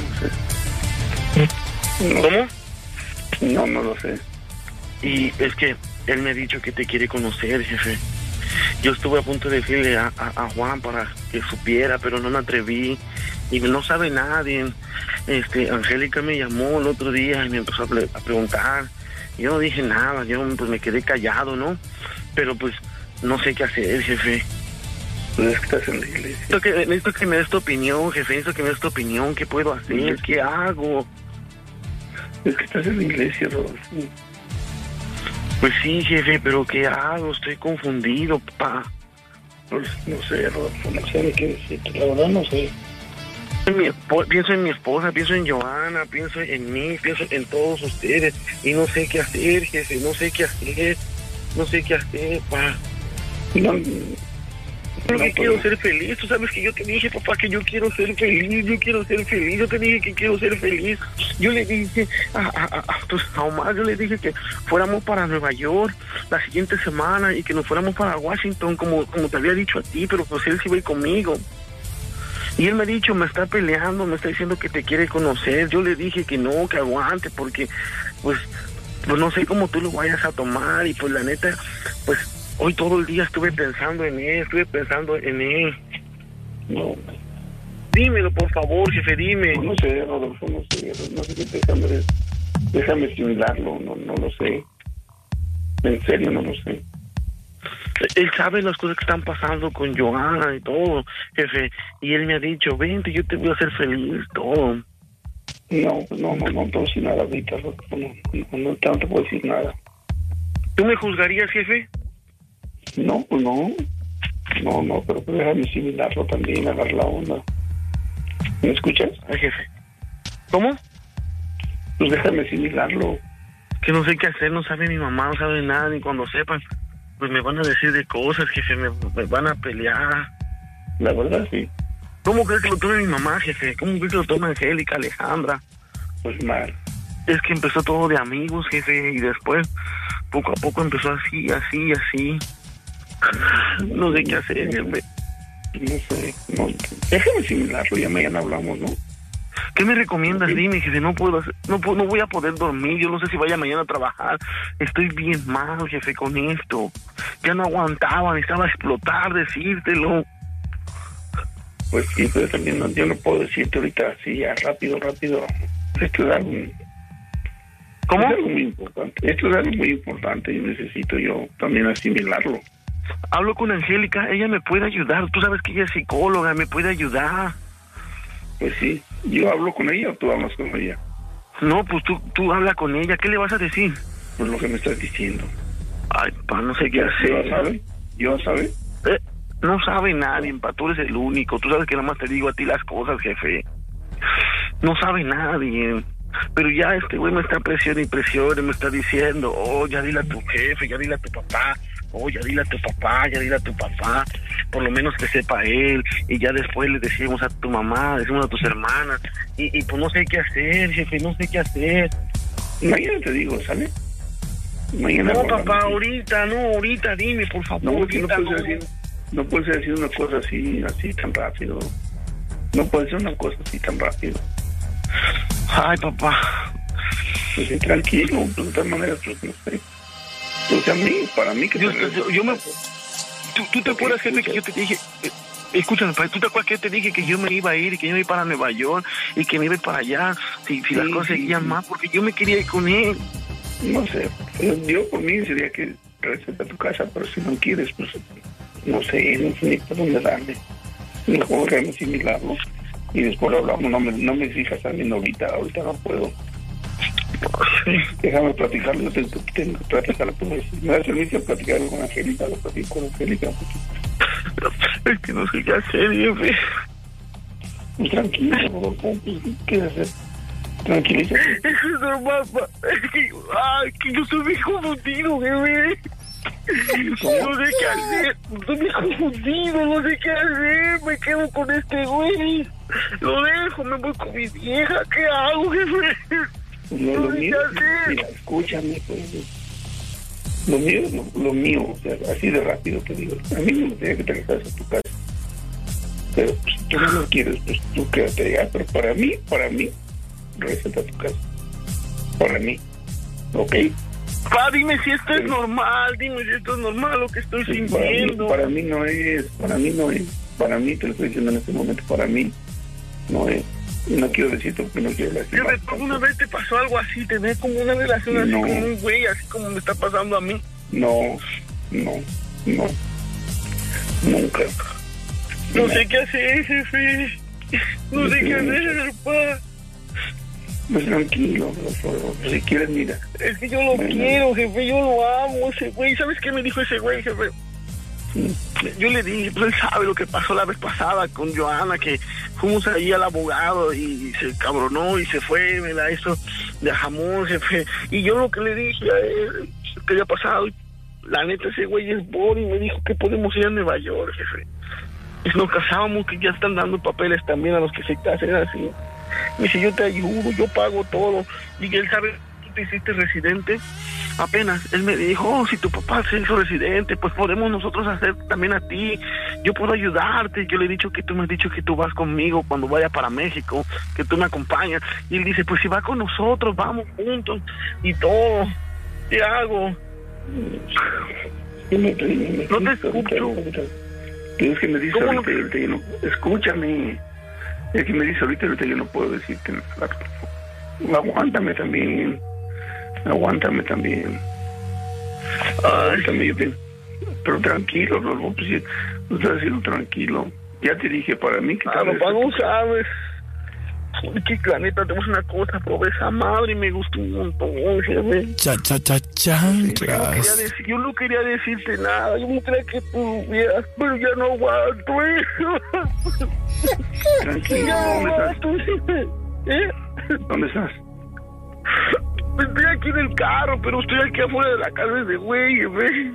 no sé. ¿Cómo? No, no lo sé. Y es que él me ha dicho que te quiere conocer, jefe. Yo estuve a punto de decirle a, a, a Juan para que supiera, pero no me atreví. Y no sabe nadie. Este, Angélica me llamó el otro día y me empezó a, pre- a preguntar. Yo no dije nada, yo pues me quedé callado, ¿no? Pero pues no sé qué hacer, jefe. Pues es que estás en la iglesia. Necesito que, necesito que me des tu opinión, jefe. Necesito que me des tu opinión. ¿Qué puedo hacer? ¿Qué hago? Es que estás en la iglesia, Rodolfo. Pues sí, jefe, pero ¿qué hago? Estoy confundido, papá. Pues no sé, Rodolfo, no sé qué decirte. La verdad no sé. Mi esp- pienso en mi esposa, pienso en Johanna, pienso en mí, pienso en todos ustedes. Y no sé qué hacer, jefe, no sé qué hacer. No sé qué hacer, papá. No, Pero que quiero ser feliz. Tú sabes que yo te dije, papá, que yo quiero ser feliz. Yo quiero ser feliz. Yo te dije que quiero ser feliz. Yo le dije a, a, a, a Omar, yo le dije que fuéramos para Nueva York la siguiente semana y que nos fuéramos para Washington, como, como te había dicho a ti, pero pues él sí iba a ir conmigo. Y él me ha dicho, me está peleando, me está diciendo que te quiere conocer. Yo le dije que no, que aguante, porque pues, pues no sé cómo tú lo vayas a tomar. Y pues la neta, pues hoy todo el día estuve pensando en él, estuve pensando en él. No, dímelo por favor, jefe, dime. No, no sé, Rodolfo, no sé, no sé qué, déjame, déjame asimilarlo, no, no lo sé. En serio, no lo sé. Él sabe las cosas que están pasando con Johanna y todo, jefe. Y él me ha dicho, vente, yo te voy a hacer feliz, todo. No, no, no, no puedo decir nada ahorita, no, no, no, no te puedo decir nada. ¿Tú me juzgarías, jefe? No, pues no. No, no, pero pues déjame asimilarlo también, agarrar la onda. ¿Me escuchas? Ay, jefe. ¿Cómo? Pues déjame asimilarlo. Que no sé qué hacer, no sabe mi mamá, no sabe nada, ni cuando sepan, pues me van a decir de cosas, jefe, me, me van a pelear. La verdad, sí. ¿Cómo crees que lo tome mi mamá, jefe? ¿Cómo crees que lo tome Angélica, Alejandra? Pues mal. Es que empezó todo de amigos, jefe, y después, poco a poco empezó así, así, así. No sé qué hacer, jefe. No sé, no, déjame asimilarlo, ya mañana hablamos, ¿no? ¿Qué me recomiendas? ¿Sí? Dime, jefe, no puedo hacer, no puedo, no voy a poder dormir, yo no sé si vaya mañana a trabajar. Estoy bien mal, jefe, con esto. Ya no aguantaba, necesitaba explotar, decírtelo. Pues sí, pero también no, yo no puedo decirte ahorita así, ya rápido, rápido. Esto es algo... ¿Cómo? Es algo muy importante. Esto es algo muy importante y necesito yo también asimilarlo. Hablo con Angélica, ella me puede ayudar. Tú sabes que ella es psicóloga, me puede ayudar. Pues sí, ¿yo hablo con ella o tú hablas con ella? No, pues tú, tú habla con ella. ¿Qué le vas a decir? Pues lo que me estás diciendo. Ay, pa, no sé qué hacer. ¿Yo sabe? ¿Yo sabe? Eh, no sabe nadie, pa, tú eres el único. Tú sabes que nada más te digo a ti las cosas, jefe. No sabe nadie. Pero ya este güey me está presionando y presionando, me está diciendo, oh, ya dile a tu jefe, ya dile a tu papá. Oh, ya dile a tu papá, ya dile a tu papá, por lo menos que sepa él, y ya después le decimos a tu mamá, decimos a tus hermanas, y, y pues no sé qué hacer, jefe, no sé qué hacer. Mañana te digo, ¿sale? Mañana. No, papá, ahorita, no, ahorita, dime, por favor. No, que no puedes decir, no puedes decir una cosa así, así tan rápido. No puedes decir una cosa así tan rápido. Ay, papá. Pues sí, tranquilo, de todas maneras, pues no sé. Pues a mí, para mí que... Yo, yo, yo me... ¿Tú, tú te acuerdas, jefe, que yo te dije... Eh, escúchame, ¿tú te acuerdas que yo te dije que yo me iba a ir y que yo me iba para Nueva York y que me iba para allá si, si sí, las cosas seguían sí. más? Porque yo me quería ir con él. No sé, yo por mí sería que regreses a tu casa, pero si no quieres, pues no sé, no sé ni por dónde darle. Mejor déjame asimilarlo y después lo hablamos. No me, no me exijas también ahorita, ahorita no puedo. Déjame platicarlo, yo tengo, tengo que platicarlo. Me da servicio platicarlo con Angélica, lo platico con Angélica. Es que no sé qué hacer, jefe. Pues tranquilo, Rodolfo, ¿qué hacer? Tranquilízate. Eso es normal, pa. Es que, ay, que yo estoy muy confundido, jefe. No sé qué hacer, estoy muy confundido, no sé qué hacer. Me quedo con este güey. Lo dejo, me voy con mi vieja. ¿Qué hago, jefe? No, lo mío, mira, escúchame, pues, lo mío, lo, lo mío, o sea, así de rápido te digo, a mí me gustaría que te regresaras a tu casa, pero pues, si tú no lo quieres, pues tú quédate allá, pero para mí, para mí, regrésate a tu casa, para mí, ¿ok? Pa, dime si esto es normal, dime si esto es normal lo que estoy sí, sintiendo. Para mí, para mí no es, para mí no es, para mí te lo estoy diciendo en este momento, para mí no es. No quiero decirte porque no quiero decir. ¿Alguna vez te pasó algo así? ¿Tener como una relación así no. con un güey, así como me está pasando a mí? No, no, no. Nunca. No, no. sé qué hacer, jefe. No, no sé qué hacer, pa. Pues tranquilo, si quieres, mira. Es que yo lo bueno. quiero, jefe, yo lo amo, ese güey. ¿Sabes qué me dijo ese güey, jefe? Yo le dije, pues él sabe lo que pasó la vez pasada con Johanna, que fuimos ahí al abogado y se cabronó y se fue, me la hizo de jamón, jefe. Y yo lo que le dije a él, que había pasado, la neta ese güey es Boris, me dijo que podemos ir a Nueva York, jefe. Y nos casábamos, que ya están dando papeles también a los que se casen así. Me dice, yo te ayudo, yo pago todo. Y él sabe, tú te hiciste residente. Apenas, él me dijo, oh, si tu papá se hizo residente, pues podemos nosotros hacer también a ti. yo puedo ayudarte. Yo le he dicho que tú me has dicho que tú vas conmigo cuando vaya para México, que tú me acompañas. Y él dice, pues si va con nosotros, vamos juntos y todo. ¿Qué hago? No, no, no, no te escucho. Es que me dice ahorita, no? ahorita yo no, escúchame. Es que me dice ahorita, ahorita yo no puedo decirte nada. Aguántame también. Aguántame también. Aguántame, yo te... Pero tranquilo, Rodolfo, pues sí, no estás haciendo tranquilo. Ya te dije, para mí que... Ah, papá, no sabes. Porque, la neta, tenemos una cosa, probé esa madre y me gustó un montón, jefe. Cha, cha, cha, chanclas. Yo, yo no quería decirte nada, yo no quería que tú vieras, pero ya no aguanto, ¿eh? Tranquilo, ya no ¿dónde aguanto, estás? ¿eh? ¿Dónde estás? Estoy aquí en el carro, pero estoy aquí afuera de la casa de güey, jefe.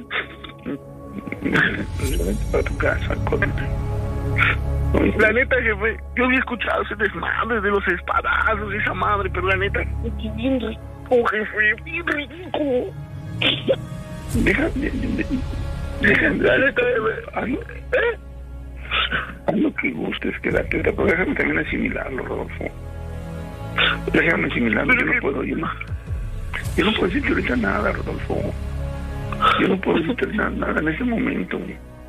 Para tu casa, córrete. La neta, jefe, yo había escuchado ese desmadre de los espadazos y esa madre, pero la neta, bien rico, jefe, bien rico. Deja, de, de, deja, la neta, jefe. Haz, ¿eh? Haz lo que gustes, quédate, pero déjame también asimilarlo, Rodolfo. Déjame asimilarlo, yo no puedo, yo no, yo no puedo decirte ahorita nada, Rodolfo. Yo no puedo decirte nada, nada en ese momento.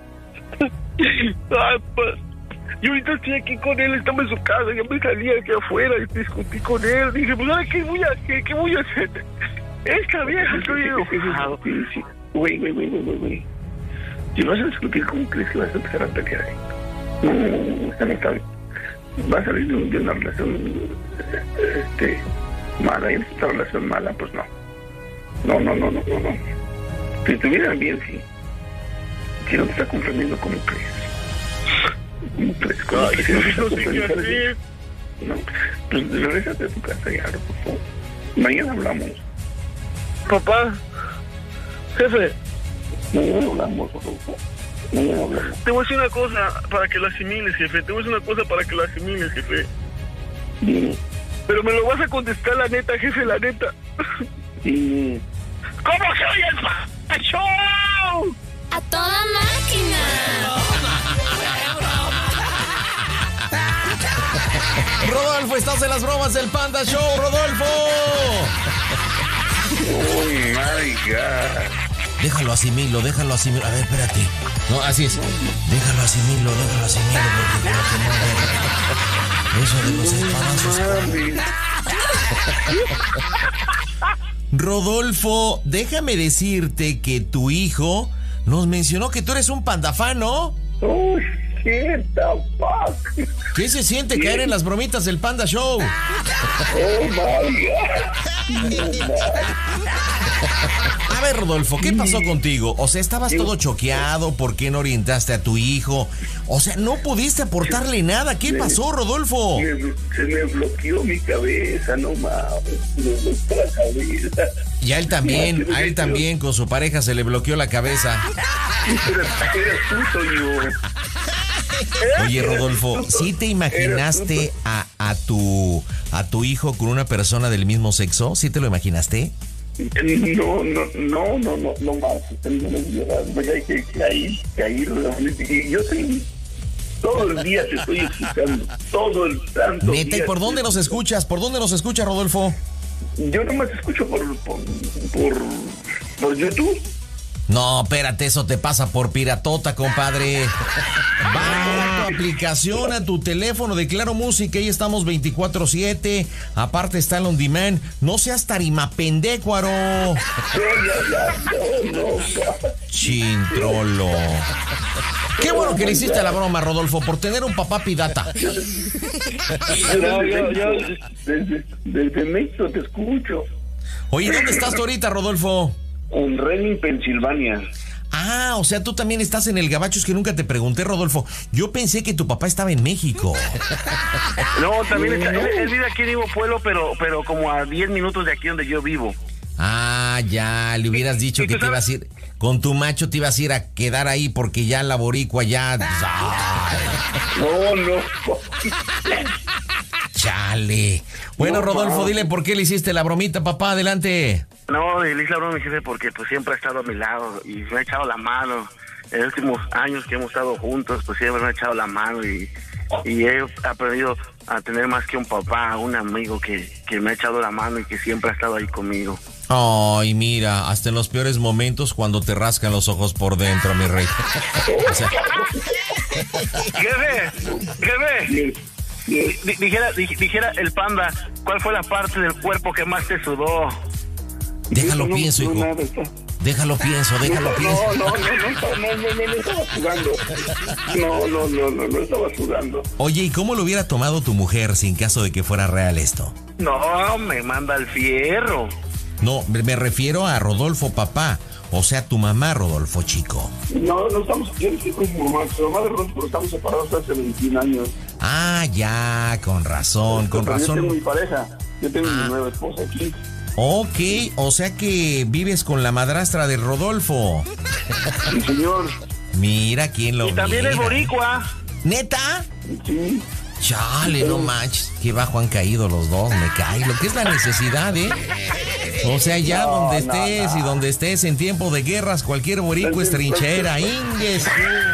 Ay, pues. Yo ahorita estoy aquí con él, estamos en su casa, ya me salí aquí afuera y discutí con él. Dije, pues ahora, ¿qué voy a hacer? ¿Qué voy a hacer? Esta vieja estoy enojado. Güey, güey, güey, güey, güey. Si vas a discutir, ¿cómo crees que vas a empezar a pelear ahí? No, no, no, no, está bien. Va a salir de, de una relación este, mala, y en esta relación mala, pues no. No, no, no, no, no, no. Si estuvieran bien, sí. Si no te está comprendiendo, ¿cómo crees? ¿Cómo crees? ¿Cómo Ay, crees? no sé qué hacer. No, pues regrésate a tu casa ya, por favor. Mañana hablamos. Papá, jefe. Mañana hablamos, por favor. Mañana hablamos. Te voy a decir una cosa para que lo asimiles, jefe. Te voy a decir una cosa para que lo asimiles, jefe. Sí. Pero me lo vas a contestar la neta, jefe, la neta. Sí. ¿Cómo soy el show? ¡A toda máquina! Rodolfo, estás en las bromas del Panda Show, Rodolfo. Oh my God. Déjalo asimilo, déjalo asimilo. A ver, espérate. No, así es. Déjalo asimilo, déjalo asimilo, porque como que no. Eso de los espadazos. Rodolfo, déjame decirte que tu hijo nos mencionó que tú eres un pandafán, ¿no? Oh, shit, the fuck. ¿Qué se siente caer en las bromitas del Panda Show? Oh, my God. A ver, Rodolfo, ¿qué pasó contigo? O sea, estabas todo choqueado, ¿por qué no orientaste a tu hijo? O sea, no pudiste aportarle nada. ¿Qué pasó, Rodolfo? Me, se me bloqueó mi cabeza, no mames. Me bloqueó la cabeza. Y a él también, a él también, con su pareja se le bloqueó la cabeza. Era, era puto yo. Oye, Rodolfo, ¿sí te imaginaste a, a tu a tu hijo con una persona del mismo sexo? ¿Sí te lo imaginaste? No, no, no, no, no, no más. Hay que caer, caer. Y yo estoy, todo el día te estoy escuchando, todo el santo día. Neta, ¿y por dónde nos escuchas? ¿Por dónde nos escuchas, Rodolfo? Yo nomás escucho por, por, por, por YouTube. No, espérate, eso te pasa por piratota, compadre. Baja tu aplicación a tu teléfono de Claro Música, ahí estamos veinticuatro siete. Aparte está el on demand. No seas tarimapendecuaro. No, no, no, no. Chintrolo. Qué bueno que le hiciste la broma, Rodolfo, por tener un papá pirata. No, yo, yo, desde, desde México te escucho. Oye, ¿dónde estás tú ahorita, Rodolfo? En Reading, Pensilvania. Ah, o sea, tú también estás en el gabacho. Es que nunca te pregunté, Rodolfo. Yo pensé que tu papá estaba en México. No, también está, él, él vive aquí en Ivo Pueblo, pero, pero como a diez minutos de aquí donde yo vivo. Ah, ya, le hubieras dicho que te ibas a ir, con tu macho te ibas a ir a quedar ahí porque ya la boricua ya... No, no. Chale. Bueno, no, Rodolfo, no. Dile por qué le hiciste la bromita, papá, adelante. No, le hice la broma a mi jefe porque pues siempre ha estado a mi lado y me ha echado la mano. en los últimos años que hemos estado juntos, pues siempre me ha echado la mano y, y he aprendido a tener más que un papá, un amigo que, que me ha echado la mano y que siempre ha estado ahí conmigo. Ay, mira, hasta en los peores momentos cuando te rascan los ojos por dentro, mi rey. O sea... Jefe, jefe, D- dijera, di- dijera el Panda, ¿cuál fue la parte del cuerpo que más te sudó? Déjalo no, pienso, no, hijo. nada, está. Déjalo pienso, déjalo no, pienso. No, no, no, no, no, no, no, no estaba sudando. No, no, no, no, no estaba sudando. Oye, ¿y cómo lo hubiera tomado tu mujer si en caso de que fuera real esto? No, me manda al fierro. No, me refiero a Rodolfo papá, o sea, tu mamá, Rodolfo chico. No, no estamos, yo estoy con mi mamá, su mamá de Rodolfo, pero estamos separados hace veintiún años. Ah, ya, con razón, con Pero razón. Yo tengo mi pareja, yo tengo ah. mi nueva esposa aquí. Ok, o sea que vives con la madrastra de Rodolfo. Sí, señor. Mira quién lo Y también mira. es boricua. ¿Neta? Sí. Chale, no manches, qué bajo han caído los dos, me cae. Lo que es la necesidad, ¿eh? O sea, ya no, donde no, estés no. y donde estés en tiempo de guerras, cualquier borico es trinchera, ingues.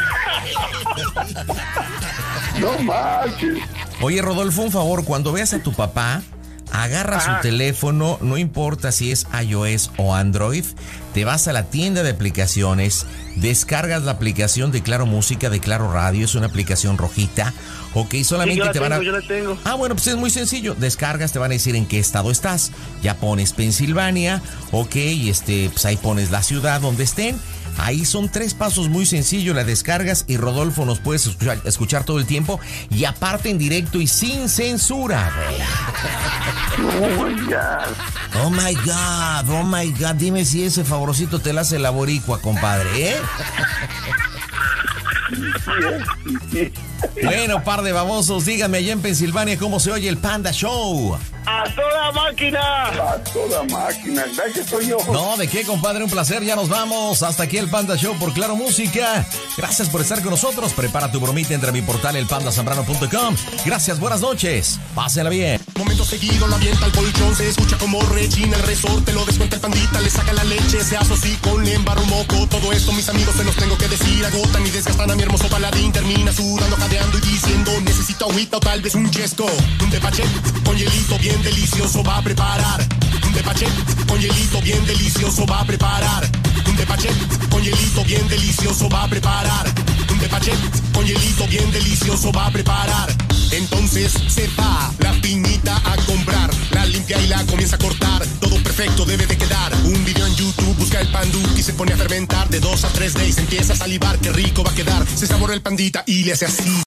No manches. Oye, Rodolfo, un favor, cuando veas a tu papá, agarra Ajá. su teléfono, no importa si es iOS o Android, te vas a la tienda de aplicaciones, descargas la aplicación de Claro Música, de Claro Radio, es una aplicación rojita. Ok, solamente sí, te van tengo, a... yo la tengo. Ah, bueno, pues es muy sencillo. Descargas, te van a decir en qué estado estás. Ya pones Pensilvania, ok, y este, pues ahí pones la ciudad donde estén. Ahí son tres pasos muy sencillos, la descargas y Rodolfo nos puedes escuchar, escuchar todo el tiempo y aparte en directo y sin censura, güey. Oh my God. Oh my God, oh my God. Dime si ese favorcito te la hace la boricua, compadre, ¿eh? Bueno, par de babosos, díganme allá en Pensilvania cómo se oye el Panda Show. ¡A toda máquina! A toda máquina. Gracias, soy yo. No, ¿de qué, compadre? Un placer, ya nos vamos. Hasta aquí el Panda Show por Claro Música. Gracias por estar con nosotros. Prepara tu bromita entre mi portal el panda zambrano punto com. Gracias, buenas noches. Pásenla bien. Momento seguido lo avienta al colchón, se escucha como rechina el resorte, lo descuenta el pandita, le saca la leche, se hace así con le embarra un moco. Todo esto, mis amigos, se los tengo que decir. Agotan y desgastan a mi hermoso paladín. Termina sudando, jadeando y diciendo: necesito agüita o tal vez un chesco. Un tepache con hielito bien delicioso va a preparar. Un tepache con hielito bien delicioso va a preparar. Un tepache con hielito bien delicioso va a preparar. Un tepache con hielito bien delicioso va a preparar. Entonces se va la piñita a comprar, la limpia y la comienza a cortar. Todo perfecto debe de quedar. Un video en YouTube, busca el pandú y se pone a fermentar. De dos a tres days empieza a salivar, qué rico va a quedar. Se saborea el pandita y le hace así.